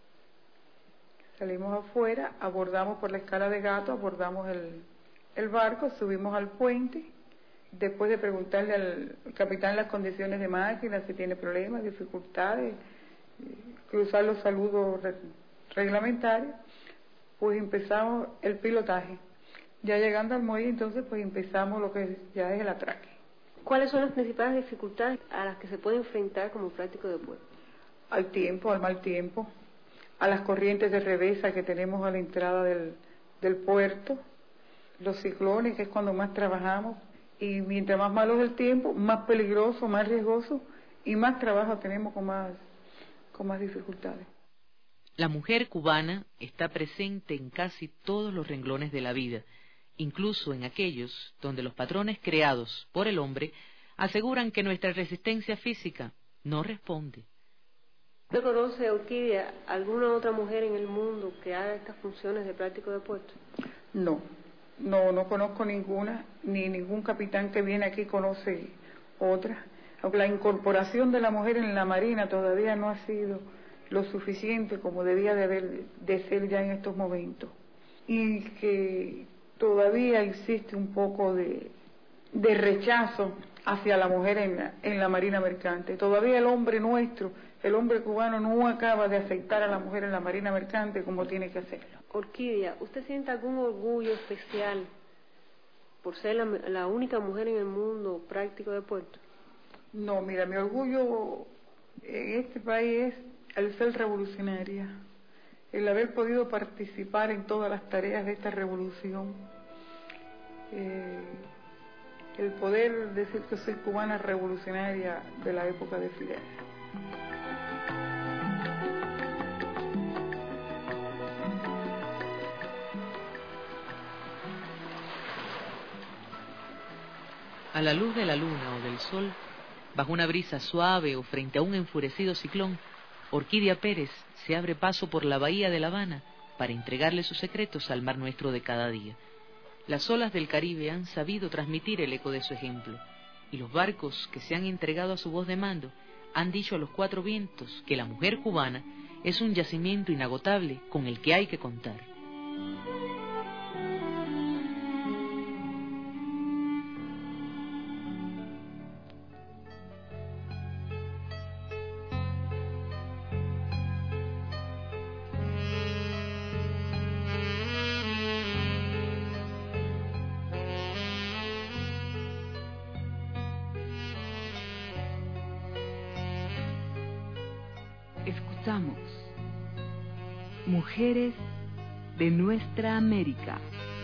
salimos afuera, abordamos por la escala de Gato, abordamos el, el barco, subimos al puente, después de preguntarle al capitán las condiciones de máquina, si tiene problemas, dificultades, cruzar los saludos re, reglamentarios, pues empezamos el pilotaje. Ya llegando al muelle, entonces pues empezamos lo que ya es el atraque. ¿Cuáles son las principales dificultades a las que se puede enfrentar como práctico de puerto? Al tiempo, al mal tiempo, a las corrientes de revesa que tenemos a la entrada del, del puerto, los ciclones, que es cuando más trabajamos, y mientras más malo es el tiempo, más peligroso, más riesgoso, y más trabajo tenemos con más, con más dificultades. La mujer cubana está presente en casi todos los renglones de la vida, incluso en aquellos donde los patrones creados por el hombre aseguran que nuestra resistencia física no responde. ¿Usted conoce, Orquídea, alguna otra mujer en el mundo que haga estas funciones de práctico de puerto? No, no, no conozco ninguna, ni ningún capitán que viene aquí conoce otra. La incorporación de la mujer en la marina todavía no ha sido lo suficiente como debía de, haber, de ser ya en estos momentos. Y que todavía existe un poco de, de rechazo hacia la mujer en la, en la marina mercante. Todavía el hombre nuestro, el hombre cubano no acaba de aceptar a la mujer en la marina mercante como tiene que hacerlo. Orquídea, ¿usted siente algún orgullo especial por ser la, la única mujer en el mundo práctico de puerto? No, mira, mi orgullo en este país es el ser revolucionaria, el haber podido participar en todas las tareas de esta revolución, eh, el poder decir que soy cubana revolucionaria de la época de Fidel. A la luz de la luna o del sol, bajo una brisa suave o frente a un enfurecido ciclón, Orquídea Pérez se abre paso por la bahía de La Habana para entregarle sus secretos al mar nuestro de cada día. Las olas del Caribe han sabido transmitir el eco de su ejemplo, y los barcos que se han entregado a su voz de mando han dicho a los cuatro vientos que la mujer cubana es un yacimiento inagotable con el que hay que contar. Escuchamos Mujeres de Nuestra América.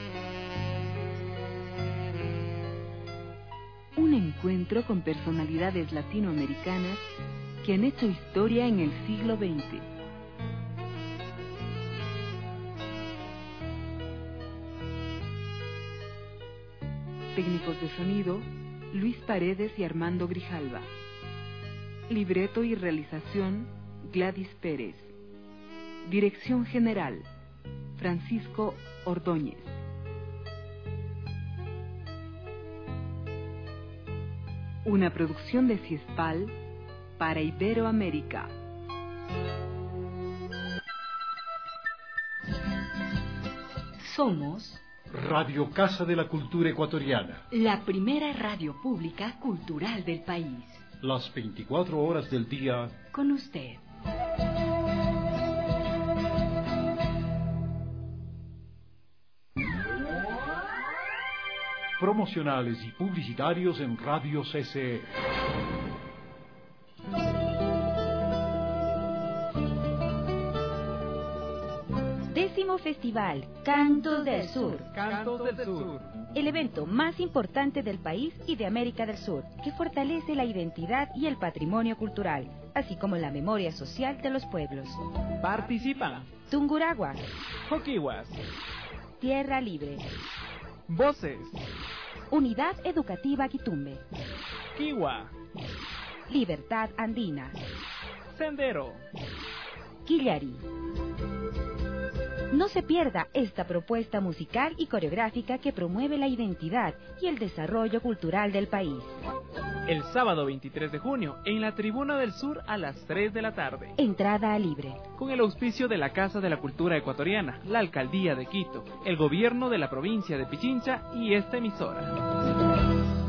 Un encuentro con personalidades latinoamericanas que han hecho historia en el siglo veinte. Técnicos de sonido, Luis Paredes y Armando Grijalva. Libreto y realización, Gladys Pérez. Dirección General, Francisco Ordóñez. Una producción de Ciespal para Iberoamérica. Somos Radio Casa de la Cultura Ecuatoriana, la primera radio pública cultural del país. Las veinticuatro horas del día con usted. Promocionales y publicitarios en Radio C C E. Décimo Festival Cantos del Sur. Cantos del Sur. El evento más importante del país y de América del Sur, que fortalece la identidad y el patrimonio cultural, así como la memoria social de los pueblos. Participan Tungurahua, Joquiwas, Tierra Libre, Voces, Unidad Educativa Quitumbe, Kiwa, Libertad Andina, Sendero, Quillari. No se pierda esta propuesta musical y coreográfica que promueve la identidad y el desarrollo cultural del país. El sábado veintitrés de junio, en la Tribuna del Sur a las tres de la tarde. Entrada libre. Con el auspicio de la Casa de la Cultura Ecuatoriana, la Alcaldía de Quito, el Gobierno de la Provincia de Pichincha y esta emisora.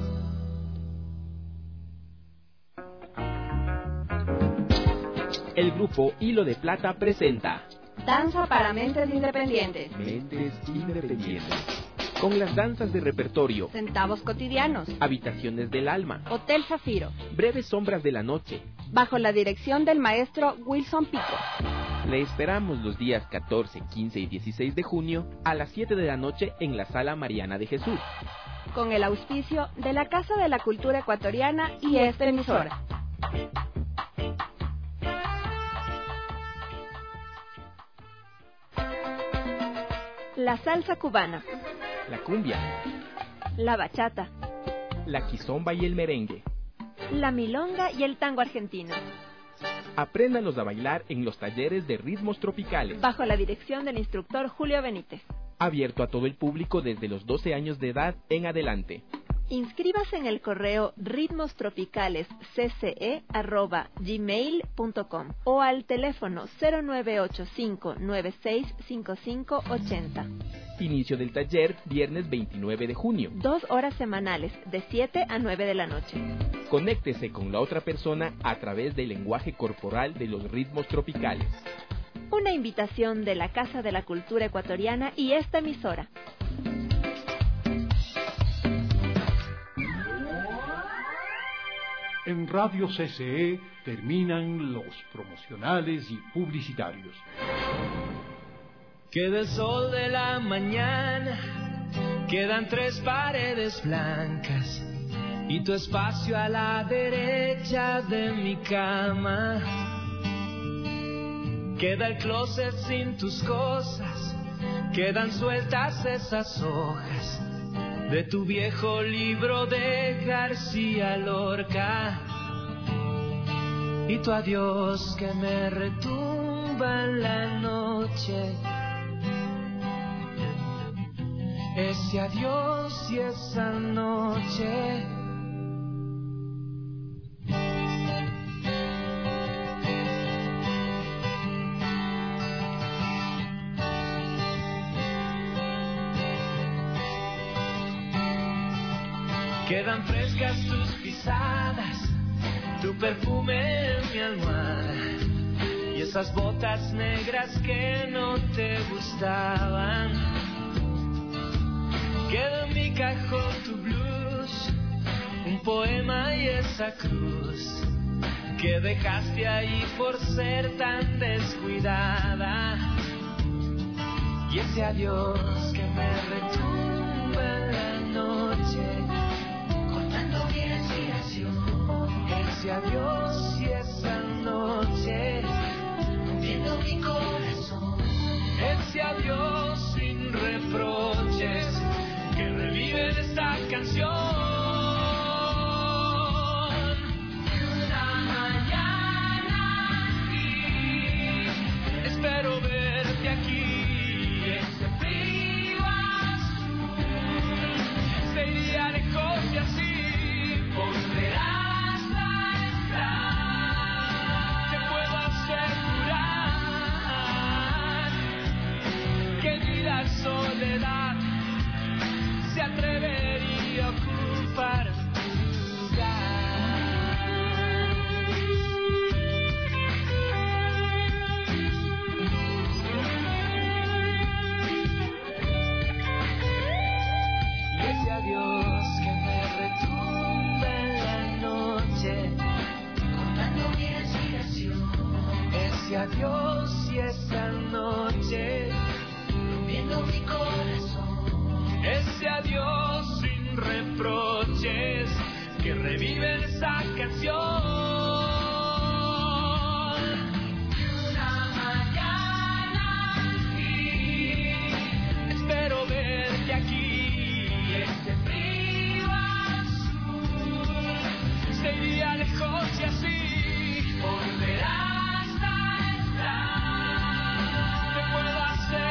El grupo Hilo de Plata presenta Danza para Mentes Independientes. Mentes Independientes. Con las danzas de repertorio, Centavos Cotidianos, Habitaciones del Alma, Hotel Zafiro, Breves Sombras de la Noche, bajo la dirección del maestro Wilson Pico. Le esperamos los días catorce, quince y dieciséis de junio a las siete de la noche en la Sala Mariana de Jesús. Con el auspicio de la Casa de la Cultura Ecuatoriana y esta emisora. La salsa cubana, la cumbia, la bachata, la quizomba y el merengue, la milonga y el tango argentino. Apréndalos a bailar en los talleres de ritmos tropicales, bajo la dirección del instructor Julio Benítez. Abierto a todo el público desde los doce años de edad en adelante. Inscríbase en el correo ritmostropicalescce arroba gmail punto com o al teléfono cero nueve ocho cinco nueve seis cinco cinco ocho cero. Inicio del taller viernes veintinueve de junio. Dos horas semanales de siete a nueve de la noche. Conéctese con la otra persona a través del lenguaje corporal de los ritmos tropicales. Una invitación de la Casa de la Cultura Ecuatoriana y esta emisora. En Radio C C E terminan los promocionales y publicitarios. Queda el sol de la mañana, quedan tres paredes blancas y tu espacio a la derecha de mi cama. Queda el closet sin tus cosas, quedan sueltas esas hojas de tu viejo libro de García Lorca y tu adiós que me retumba en la noche. ese adiós y esa noche. Quedan frescas tus pisadas, tu perfume en mi almohada y esas botas negras que no te gustaban. Queda en mi cajón tu blues, un poema y esa cruz que dejaste ahí por ser tan descuidada. Y ese adiós que me retumba en la noche, cortando mi respiración. Ese adiós y esa noche, rompiendo mi corazón. Ese adiós sin reproches que reviven esta canción. Una mañana aquí, espero verte aquí. Ese frío azul se iría lejos y así volverás a estar. Te puedo asegurar que ni la soledad se atrevería a ocupar tu lugar. Y ese adiós que me retumba en la noche, cortando mi respiración. Ese adiós y esa noche, rompiendo mi corazón. Ese adiós sin reproches que revive esa canción. Una mañana aquí, espero verte aquí. Ese frío azul se iría lejos y así volverás a estar. Te puedo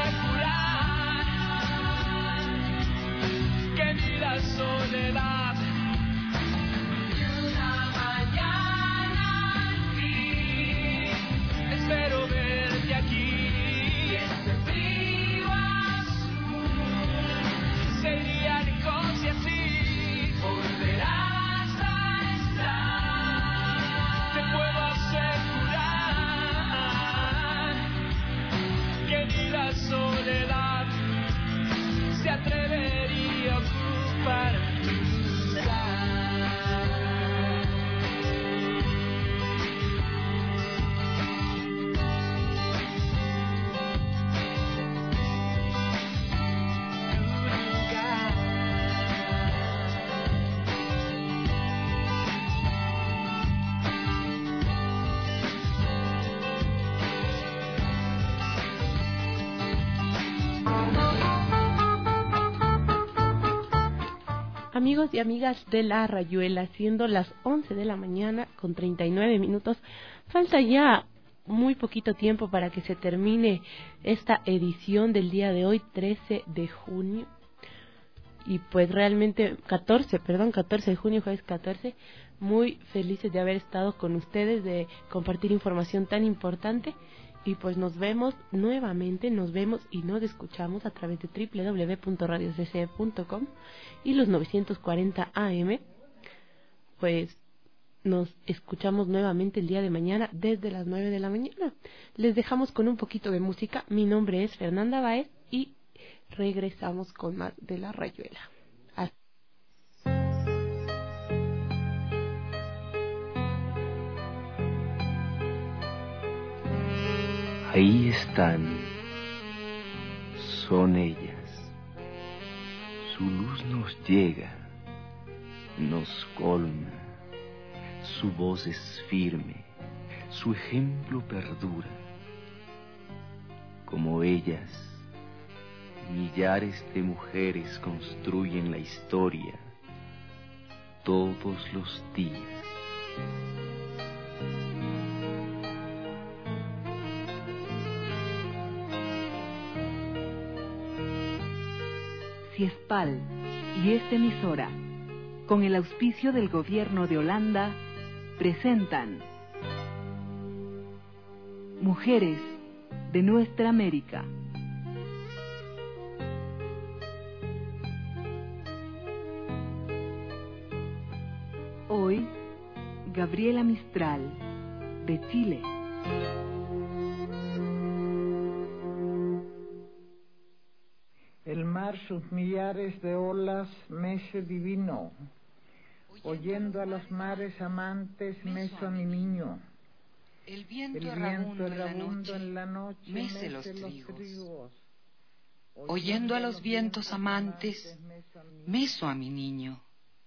asegurar que ni la soledad. Y una mañana aquí, espero verte aquí. Y ese frío azul se iría lejos y así volverás a estar. Te puedo asegurar que ni la soledad se atrevería a ocupar tu lugar. Amigos y amigas de La Rayuela, siendo las once de la mañana con treinta y nueve minutos, falta ya muy poquito tiempo para que se termine esta edición del día de hoy, trece de junio. Y pues realmente, catorce, perdón, catorce de junio, jueves catorce, muy felices de haber estado con ustedes, de compartir información tan importante. Y pues nos vemos nuevamente, nos vemos y nos escuchamos a través de doble u doble u doble u punto radio c c e punto com y los novecientos cuarenta A M. Pues nos escuchamos nuevamente el día de mañana desde las nueve de la mañana. Les dejamos con un poquito de música. Mi nombre es Fernanda Baez y regresamos con más de La Rayuela. Hasta Ahí están, son ellas. Su luz nos llega, nos colma. Su voz es firme, su ejemplo perdura. Como ellas, millares de mujeres construyen la historia todos los días. CIESPAL y esta emisora, con el auspicio del Gobierno de Holanda, presentan Mujeres de Nuestra América. Hoy, Gabriela Mistral, de Chile. El mar sus millares de olas mece divino, oyendo a los mares amantes meso a mi niño. El viento, El errabundo, errabundo en la noche noche mece mece los los trigos. trigos. Oyendo a los vientos amantes, meso a mi niño.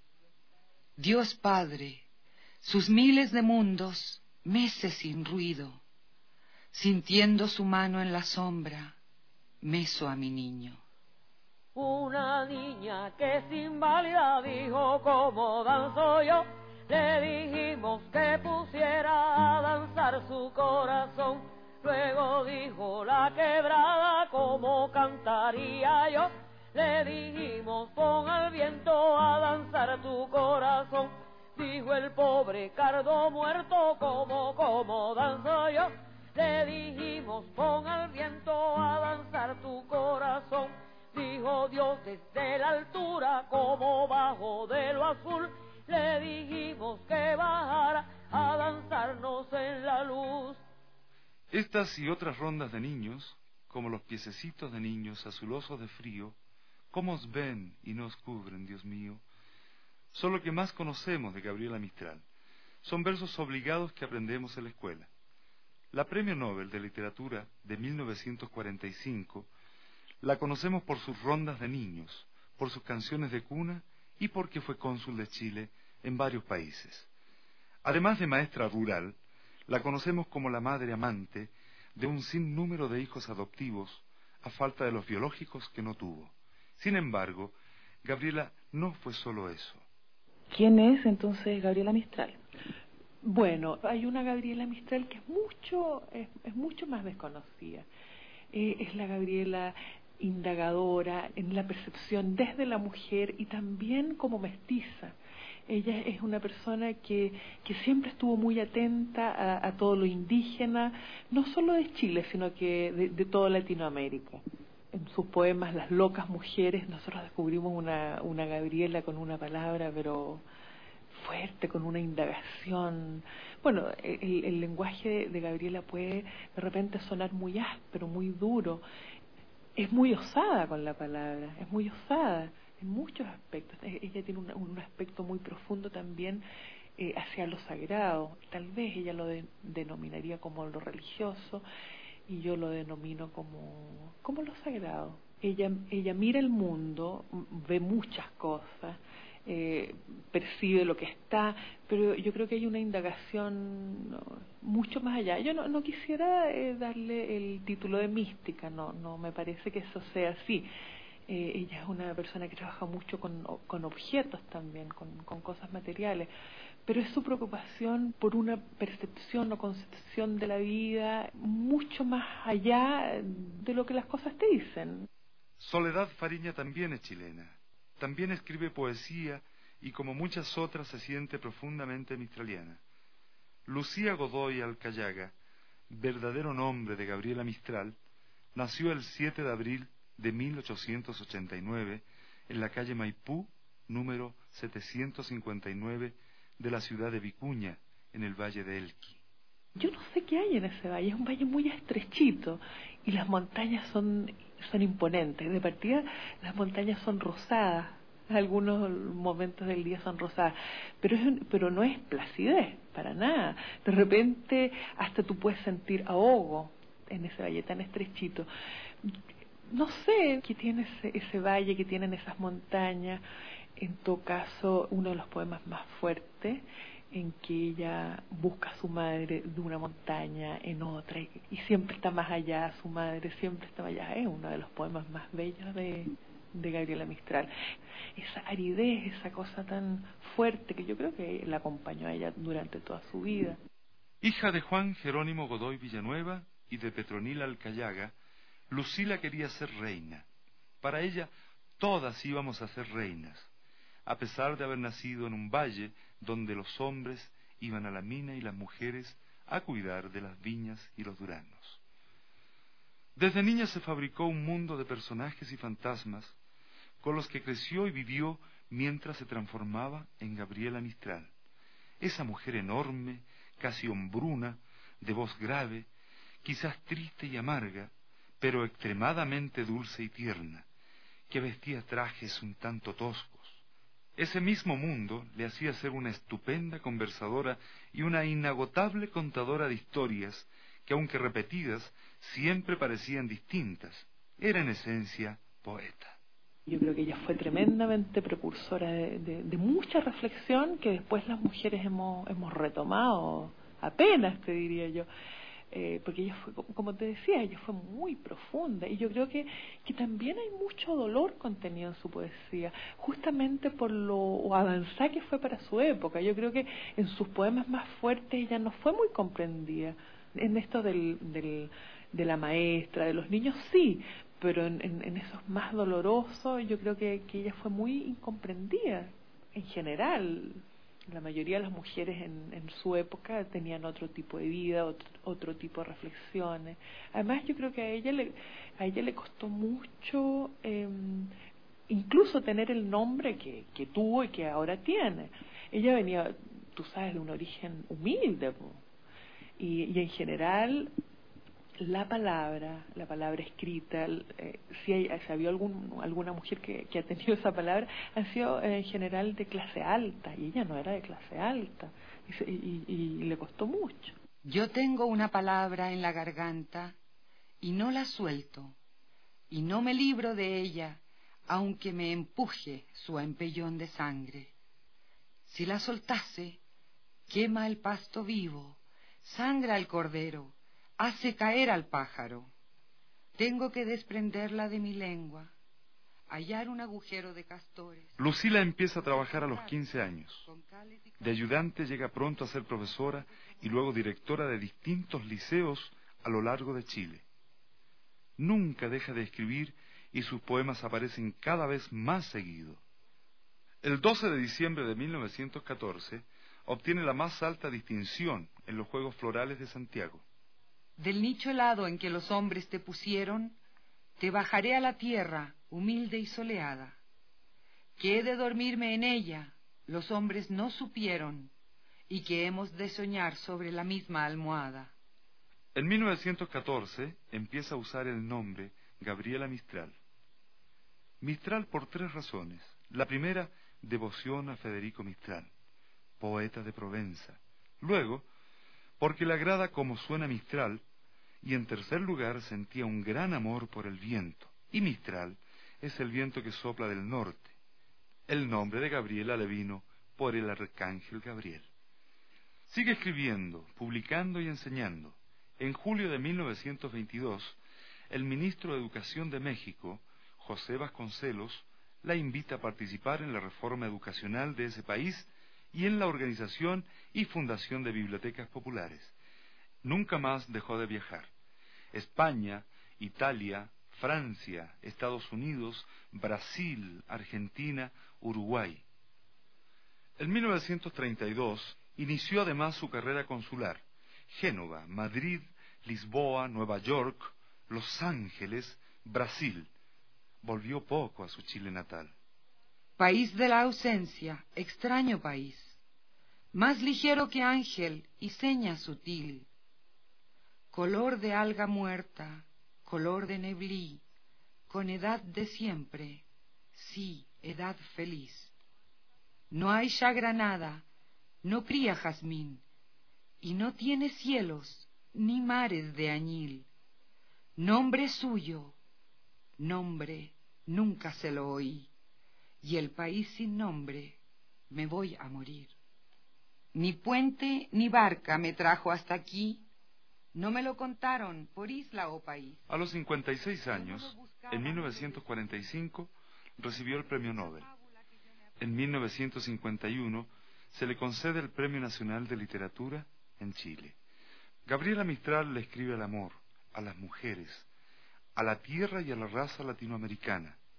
Dios Padre, sus miles de mundos mece sin ruido. Sintiendo su mano en la sombra, meso a mi niño. Una niña que es inválida dijo cómo danzo yo. Le dijimos que pusiera a danzar su corazón. Luego dijo la quebrada cómo cantaría yo. Le dijimos pon al viento a danzar tu corazón. Dijo el pobre cardo muerto cómo, cómo danzo yo. Le dijimos pon al viento a danzar tu corazón. Dijo Dios desde la altura como bajo de lo azul. Le dijimos que bajara a danzarnos en la luz. Estas y otras rondas de niños, como los piececitos de niños azulosos de frío, cómo os ven y nos cubren, Dios mío, son lo que más conocemos de Gabriela Mistral. Son versos obligados que aprendemos en la escuela. La Premio Nobel de Literatura de mil novecientos cuarenta y cinco la conocemos por sus rondas de niños, por sus canciones de cuna y porque fue cónsul de Chile en varios países. Además de maestra rural, la conocemos como la madre amante de un sinnúmero de hijos adoptivos a falta de los biológicos que no tuvo. Sin embargo, Gabriela no fue solo eso. ¿Quién es entonces Gabriela Mistral? Bueno, hay una Gabriela Mistral que es mucho, es, es mucho más desconocida. Eh, es la Gabriela indagadora en la percepción desde la mujer y también como mestiza. Ella es una persona que, que siempre estuvo muy atenta a, a todo lo indígena, no solo de Chile, sino que de, de toda Latinoamérica. En sus poemas Las locas mujeres nosotros descubrimos una, una Gabriela con una palabra pero fuerte, con una indagación. Bueno, el, el lenguaje de, de Gabriela puede de repente sonar muy áspero, muy duro. Es muy osada con la palabra, es muy osada en muchos aspectos. Ella tiene un, un aspecto muy profundo también eh, hacia lo sagrado. Tal vez ella lo de, denominaría como lo religioso y yo lo denomino como, como lo sagrado. Ella, ella mira el mundo, ve muchas cosas, eh, percibe lo que está, pero yo creo que hay una indagación no, mucho más allá. Yo no, no quisiera eh, darle el título de mística, no, no me parece que eso sea así. Eh, ella es una persona que trabaja mucho con, con objetos también, con, con cosas materiales, pero es su preocupación por una percepción o concepción de la vida mucho más allá de lo que las cosas te dicen. Soledad Fariña también es chilena. También escribe poesía y como muchas otras se siente profundamente mistraliana. Lucía Godoy Alcayaga, verdadero nombre de Gabriela Mistral, nació el siete de abril de mil ochocientos ochenta y nueve en la calle Maipú, número setecientos cincuenta y nueve de la ciudad de Vicuña, en el Valle de Elqui. Yo no sé qué hay en ese valle, es un valle muy estrechito y las montañas son, son imponentes. De partida las montañas son rosadas, algunos momentos del día son rosadas, pero, es, pero no es placidez, para nada. De repente hasta tú puedes sentir ahogo en ese valle tan estrechito. No sé qué tiene ese, ese valle, qué tienen esas montañas. En todo caso, uno de los poemas más fuertes en que ella busca a su madre de una montaña en otra y, y siempre está más allá, su madre siempre está más allá. Es uno de los poemas más bellos de, de Gabriela Mistral. Esa aridez, esa cosa tan fuerte que yo creo que la acompañó a ella durante toda su vida. Hija de Juan Jerónimo Godoy Villanueva y de Petronila Alcayaga, Lucila quería ser reina. Para ella todas íbamos a ser reinas, a pesar de haber nacido en un valle donde los hombres iban a la mina y las mujeres a cuidar de las viñas y los duranos. Desde niña se fabricó un mundo de personajes y fantasmas con los que creció y vivió mientras se transformaba en Gabriela Mistral, esa mujer enorme, casi hombruna, de voz grave, quizás triste y amarga, pero extremadamente dulce y tierna, que vestía trajes un tanto toscos. Ese mismo mundo le hacía ser una estupenda conversadora y una inagotable contadora de historias que, aunque repetidas, siempre parecían distintas. Era en esencia poeta. Yo creo que ella fue tremendamente precursora de, de, de mucha reflexión que después las mujeres hemos, hemos retomado, apenas te diría yo. Eh, porque ella fue, como te decía, ella fue muy profunda y yo creo que, que también hay mucho dolor contenido en su poesía, justamente por lo avanzada que fue para su época. Yo creo que en sus poemas más fuertes ella no fue muy comprendida. En esto del, del, de la maestra, de los niños sí, pero en, en, en esos más dolorosos yo creo que, que ella fue muy incomprendida en general. La mayoría de las mujeres en, en su época tenían otro tipo de vida, otro, otro tipo de reflexiones. Además, yo creo que a ella le, a ella le costó mucho eh, incluso tener el nombre que, que tuvo y que ahora tiene. Ella venía, tú sabes, de un origen humilde, y, y en general la palabra, la palabra escrita, eh, si, hay, si había algún, alguna mujer que, que ha tenido esa palabra, han sido eh, en general de clase alta, y ella no era de clase alta, y, se, y, y, y le costó mucho. Yo tengo una palabra en la garganta y no la suelto, y no me libro de ella, aunque me empuje su empellón de sangre. Si la soltase, quema el pasto vivo, sangra al cordero, hace caer al pájaro. Tengo que desprenderla de mi lengua, hallar un agujero de castores. Lucila empieza a trabajar a los quince años. De ayudante llega pronto a ser profesora y luego directora de distintos liceos a lo largo de Chile. Nunca deja de escribir y sus poemas aparecen cada vez más seguido. El doce de diciembre de mil novecientos catorce obtiene la más alta distinción en los Juegos Florales de Santiago. Del nicho helado en que los hombres te pusieron, te bajaré a la tierra, humilde y soleada. Que he de dormirme en ella, los hombres no supieron, y que hemos de soñar sobre la misma almohada. En mil novecientos catorce empieza a usar el nombre Gabriela Mistral. Mistral por tres razones. La primera, devoción a Federico Mistral, poeta de Provenza. Luego, porque le agrada cómo suena Mistral, y en tercer lugar sentía un gran amor por el viento, y Mistral es el viento que sopla del norte. El nombre de Gabriela le vino por el arcángel Gabriel. Sigue escribiendo, publicando y enseñando. En julio de mil novecientos veintidós, el ministro de Educación de México, José Vasconcelos, la invita a participar en la reforma educacional de ese país y en la organización y fundación de bibliotecas populares. Nunca más dejó de viajar. España, Italia, Francia, Estados Unidos, Brasil, Argentina, Uruguay. En mil novecientos treinta y dos inició además su carrera consular. Génova, Madrid, Lisboa, Nueva York, Los Ángeles, Brasil. Volvió poco a su Chile natal. País de la ausencia, extraño país, más ligero que ángel y seña sutil. Color de alga muerta, color de neblí, con edad de siempre, sí, edad feliz. No hay ya granada, no cría jazmín, y no tiene cielos ni mares de añil. Nombre suyo, nombre nunca se lo oí, y el país sin nombre me voy a morir. Ni puente ni barca me trajo hasta aquí, no me lo contaron por isla o país. A los cincuenta y seis años, en mil novecientos cuarenta y cinco, recibió el Premio Nobel. En mil novecientos cincuenta y uno se le concede el Premio Nacional de Literatura en Chile. Gabriela Mistral le escribe al amor, a las mujeres, a la tierra y a la raza latinoamericana.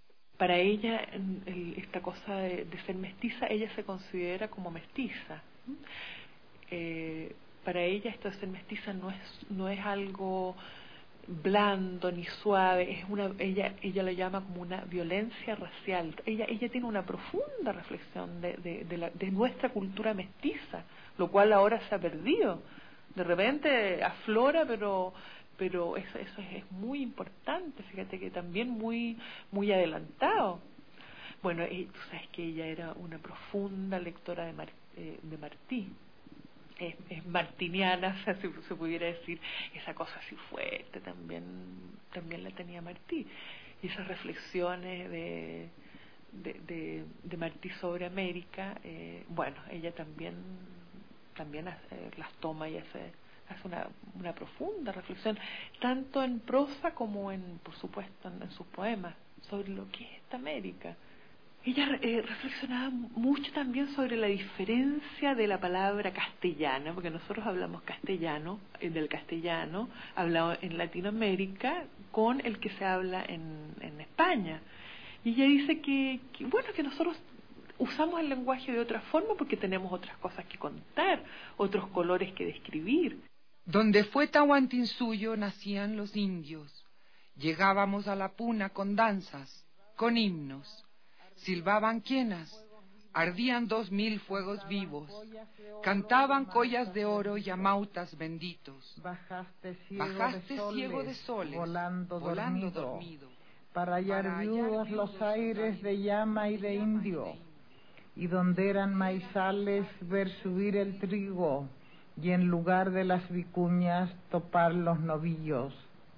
para ella, el, esta cosa de, de ser mestiza, ella se considera como mestiza. Eh, para ella esto de ser mestiza no es, no es algo blando ni suave, es una, ella ella lo llama como una violencia racial. Ella ella tiene una profunda reflexión de, de, de, la, de nuestra cultura mestiza, lo cual ahora se ha perdido. De repente aflora, pero pero eso eso es, es muy importante. Fíjate que también muy muy adelantado. Bueno, y tú sabes que ella era una profunda lectora de, Mar, eh, de Martí. Es, es martiniana, o sea, si se pudiera decir, esa cosa así fuerte también también la tenía Martí, y esas reflexiones de de, de, de Martí sobre América, eh, bueno, ella también también hace, las toma y hace hace una, una profunda reflexión, tanto en prosa como en, por supuesto, en, en sus poemas, sobre lo que es esta América. Ella eh, reflexionaba mucho también sobre la diferencia de la palabra castellana, porque nosotros hablamos castellano, eh, del castellano hablado en Latinoamérica, con el que se habla en, en España. Y ella dice que, que, bueno, que nosotros usamos el lenguaje de otra forma porque tenemos otras cosas que contar, otros colores que describir. Donde fue Tahuantinsuyo nacían los indios. Llegábamos a la puna con danzas, con himnos. Silbaban quenas, ardían dos mil fuegos vivos, cantaban collas de oro y amautas benditos. Bajaste ciego, Bajaste de, soles, ciego de soles, volando, volando dormido, dormido, para hallar para viudos los aires de llama y de indio, y donde eran maizales ver subir el trigo, y en lugar de las vicuñas topar los novillos.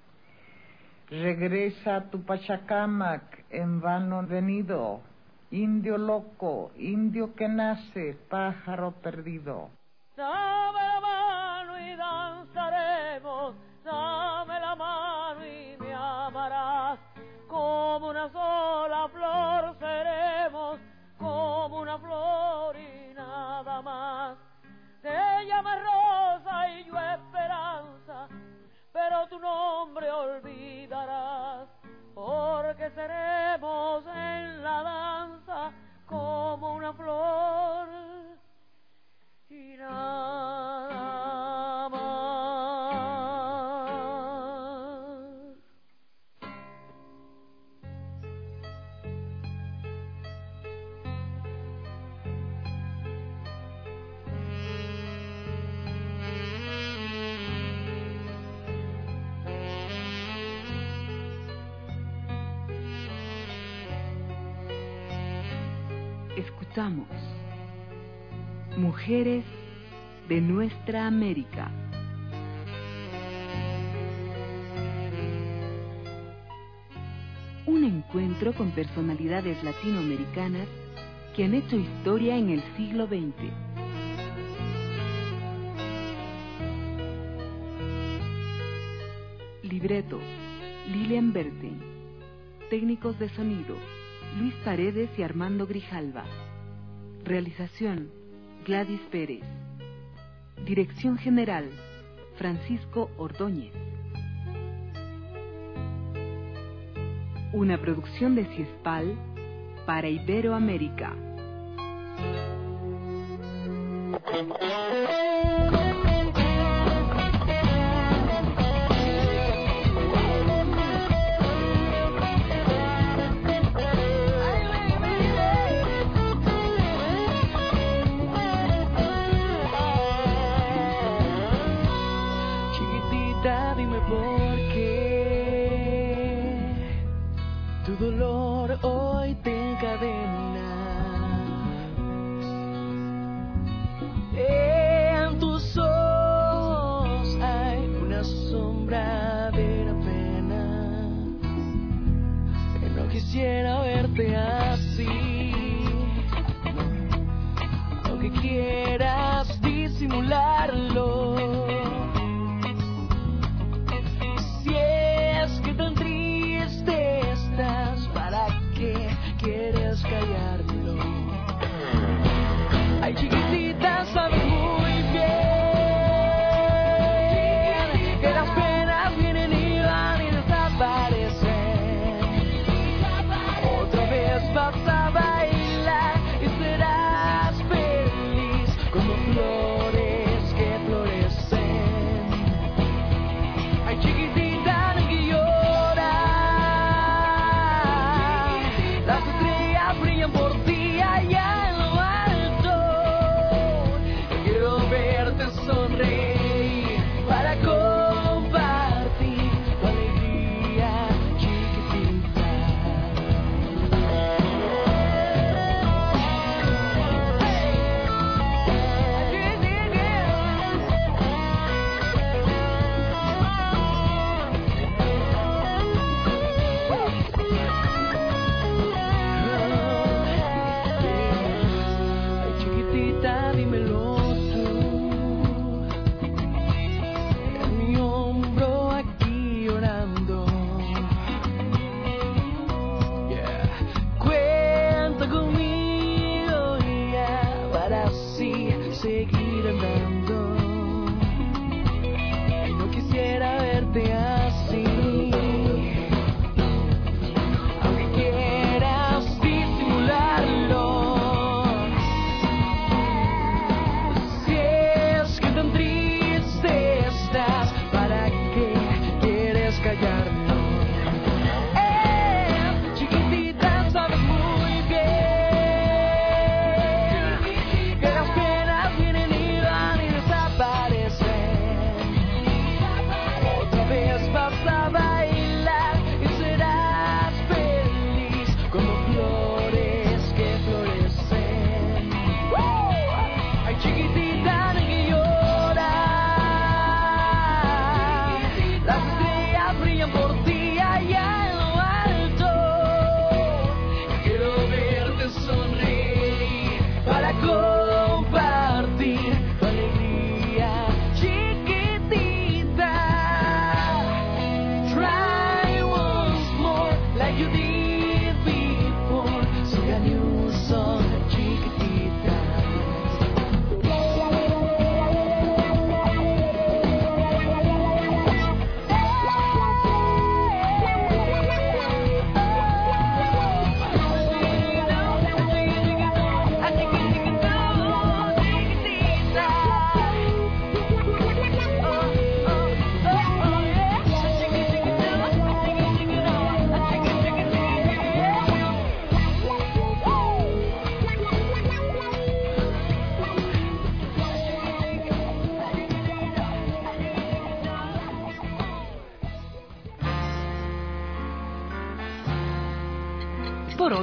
Regresa a tu Pachacamac, en vano venido, indio loco, indio que nace, pájaro perdido. Dame la mano y danzaremos, dame la mano y me amarás, como una sola flor seremos, como una flor y nada más. Te llamas rosa y yo esperanza, pero tu nombre olvidarás, porque seremos en la danza como una flor y nada más. Escuchamos Mujeres de Nuestra América. Un encuentro con personalidades latinoamericanas que han hecho historia en el siglo veinte. Libreto, Lilian Berten. Técnicos de sonido, Luis Paredes y Armando Grijalva. Realización, Gladys Pérez. Dirección General, Francisco Ordóñez. Una producción de CIESPAL para Iberoamérica. Dolor hoy te encadena en tus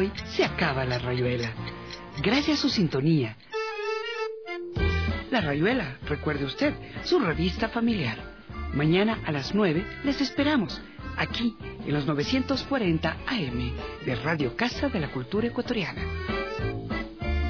hoy se acaba la rayuela. Gracias a su sintonía. La Rayuela, recuerde usted, su revista familiar. Mañana a las nueve les esperamos, aquí en los novecientos cuarenta A M de Radio Casa de la Cultura Ecuatoriana.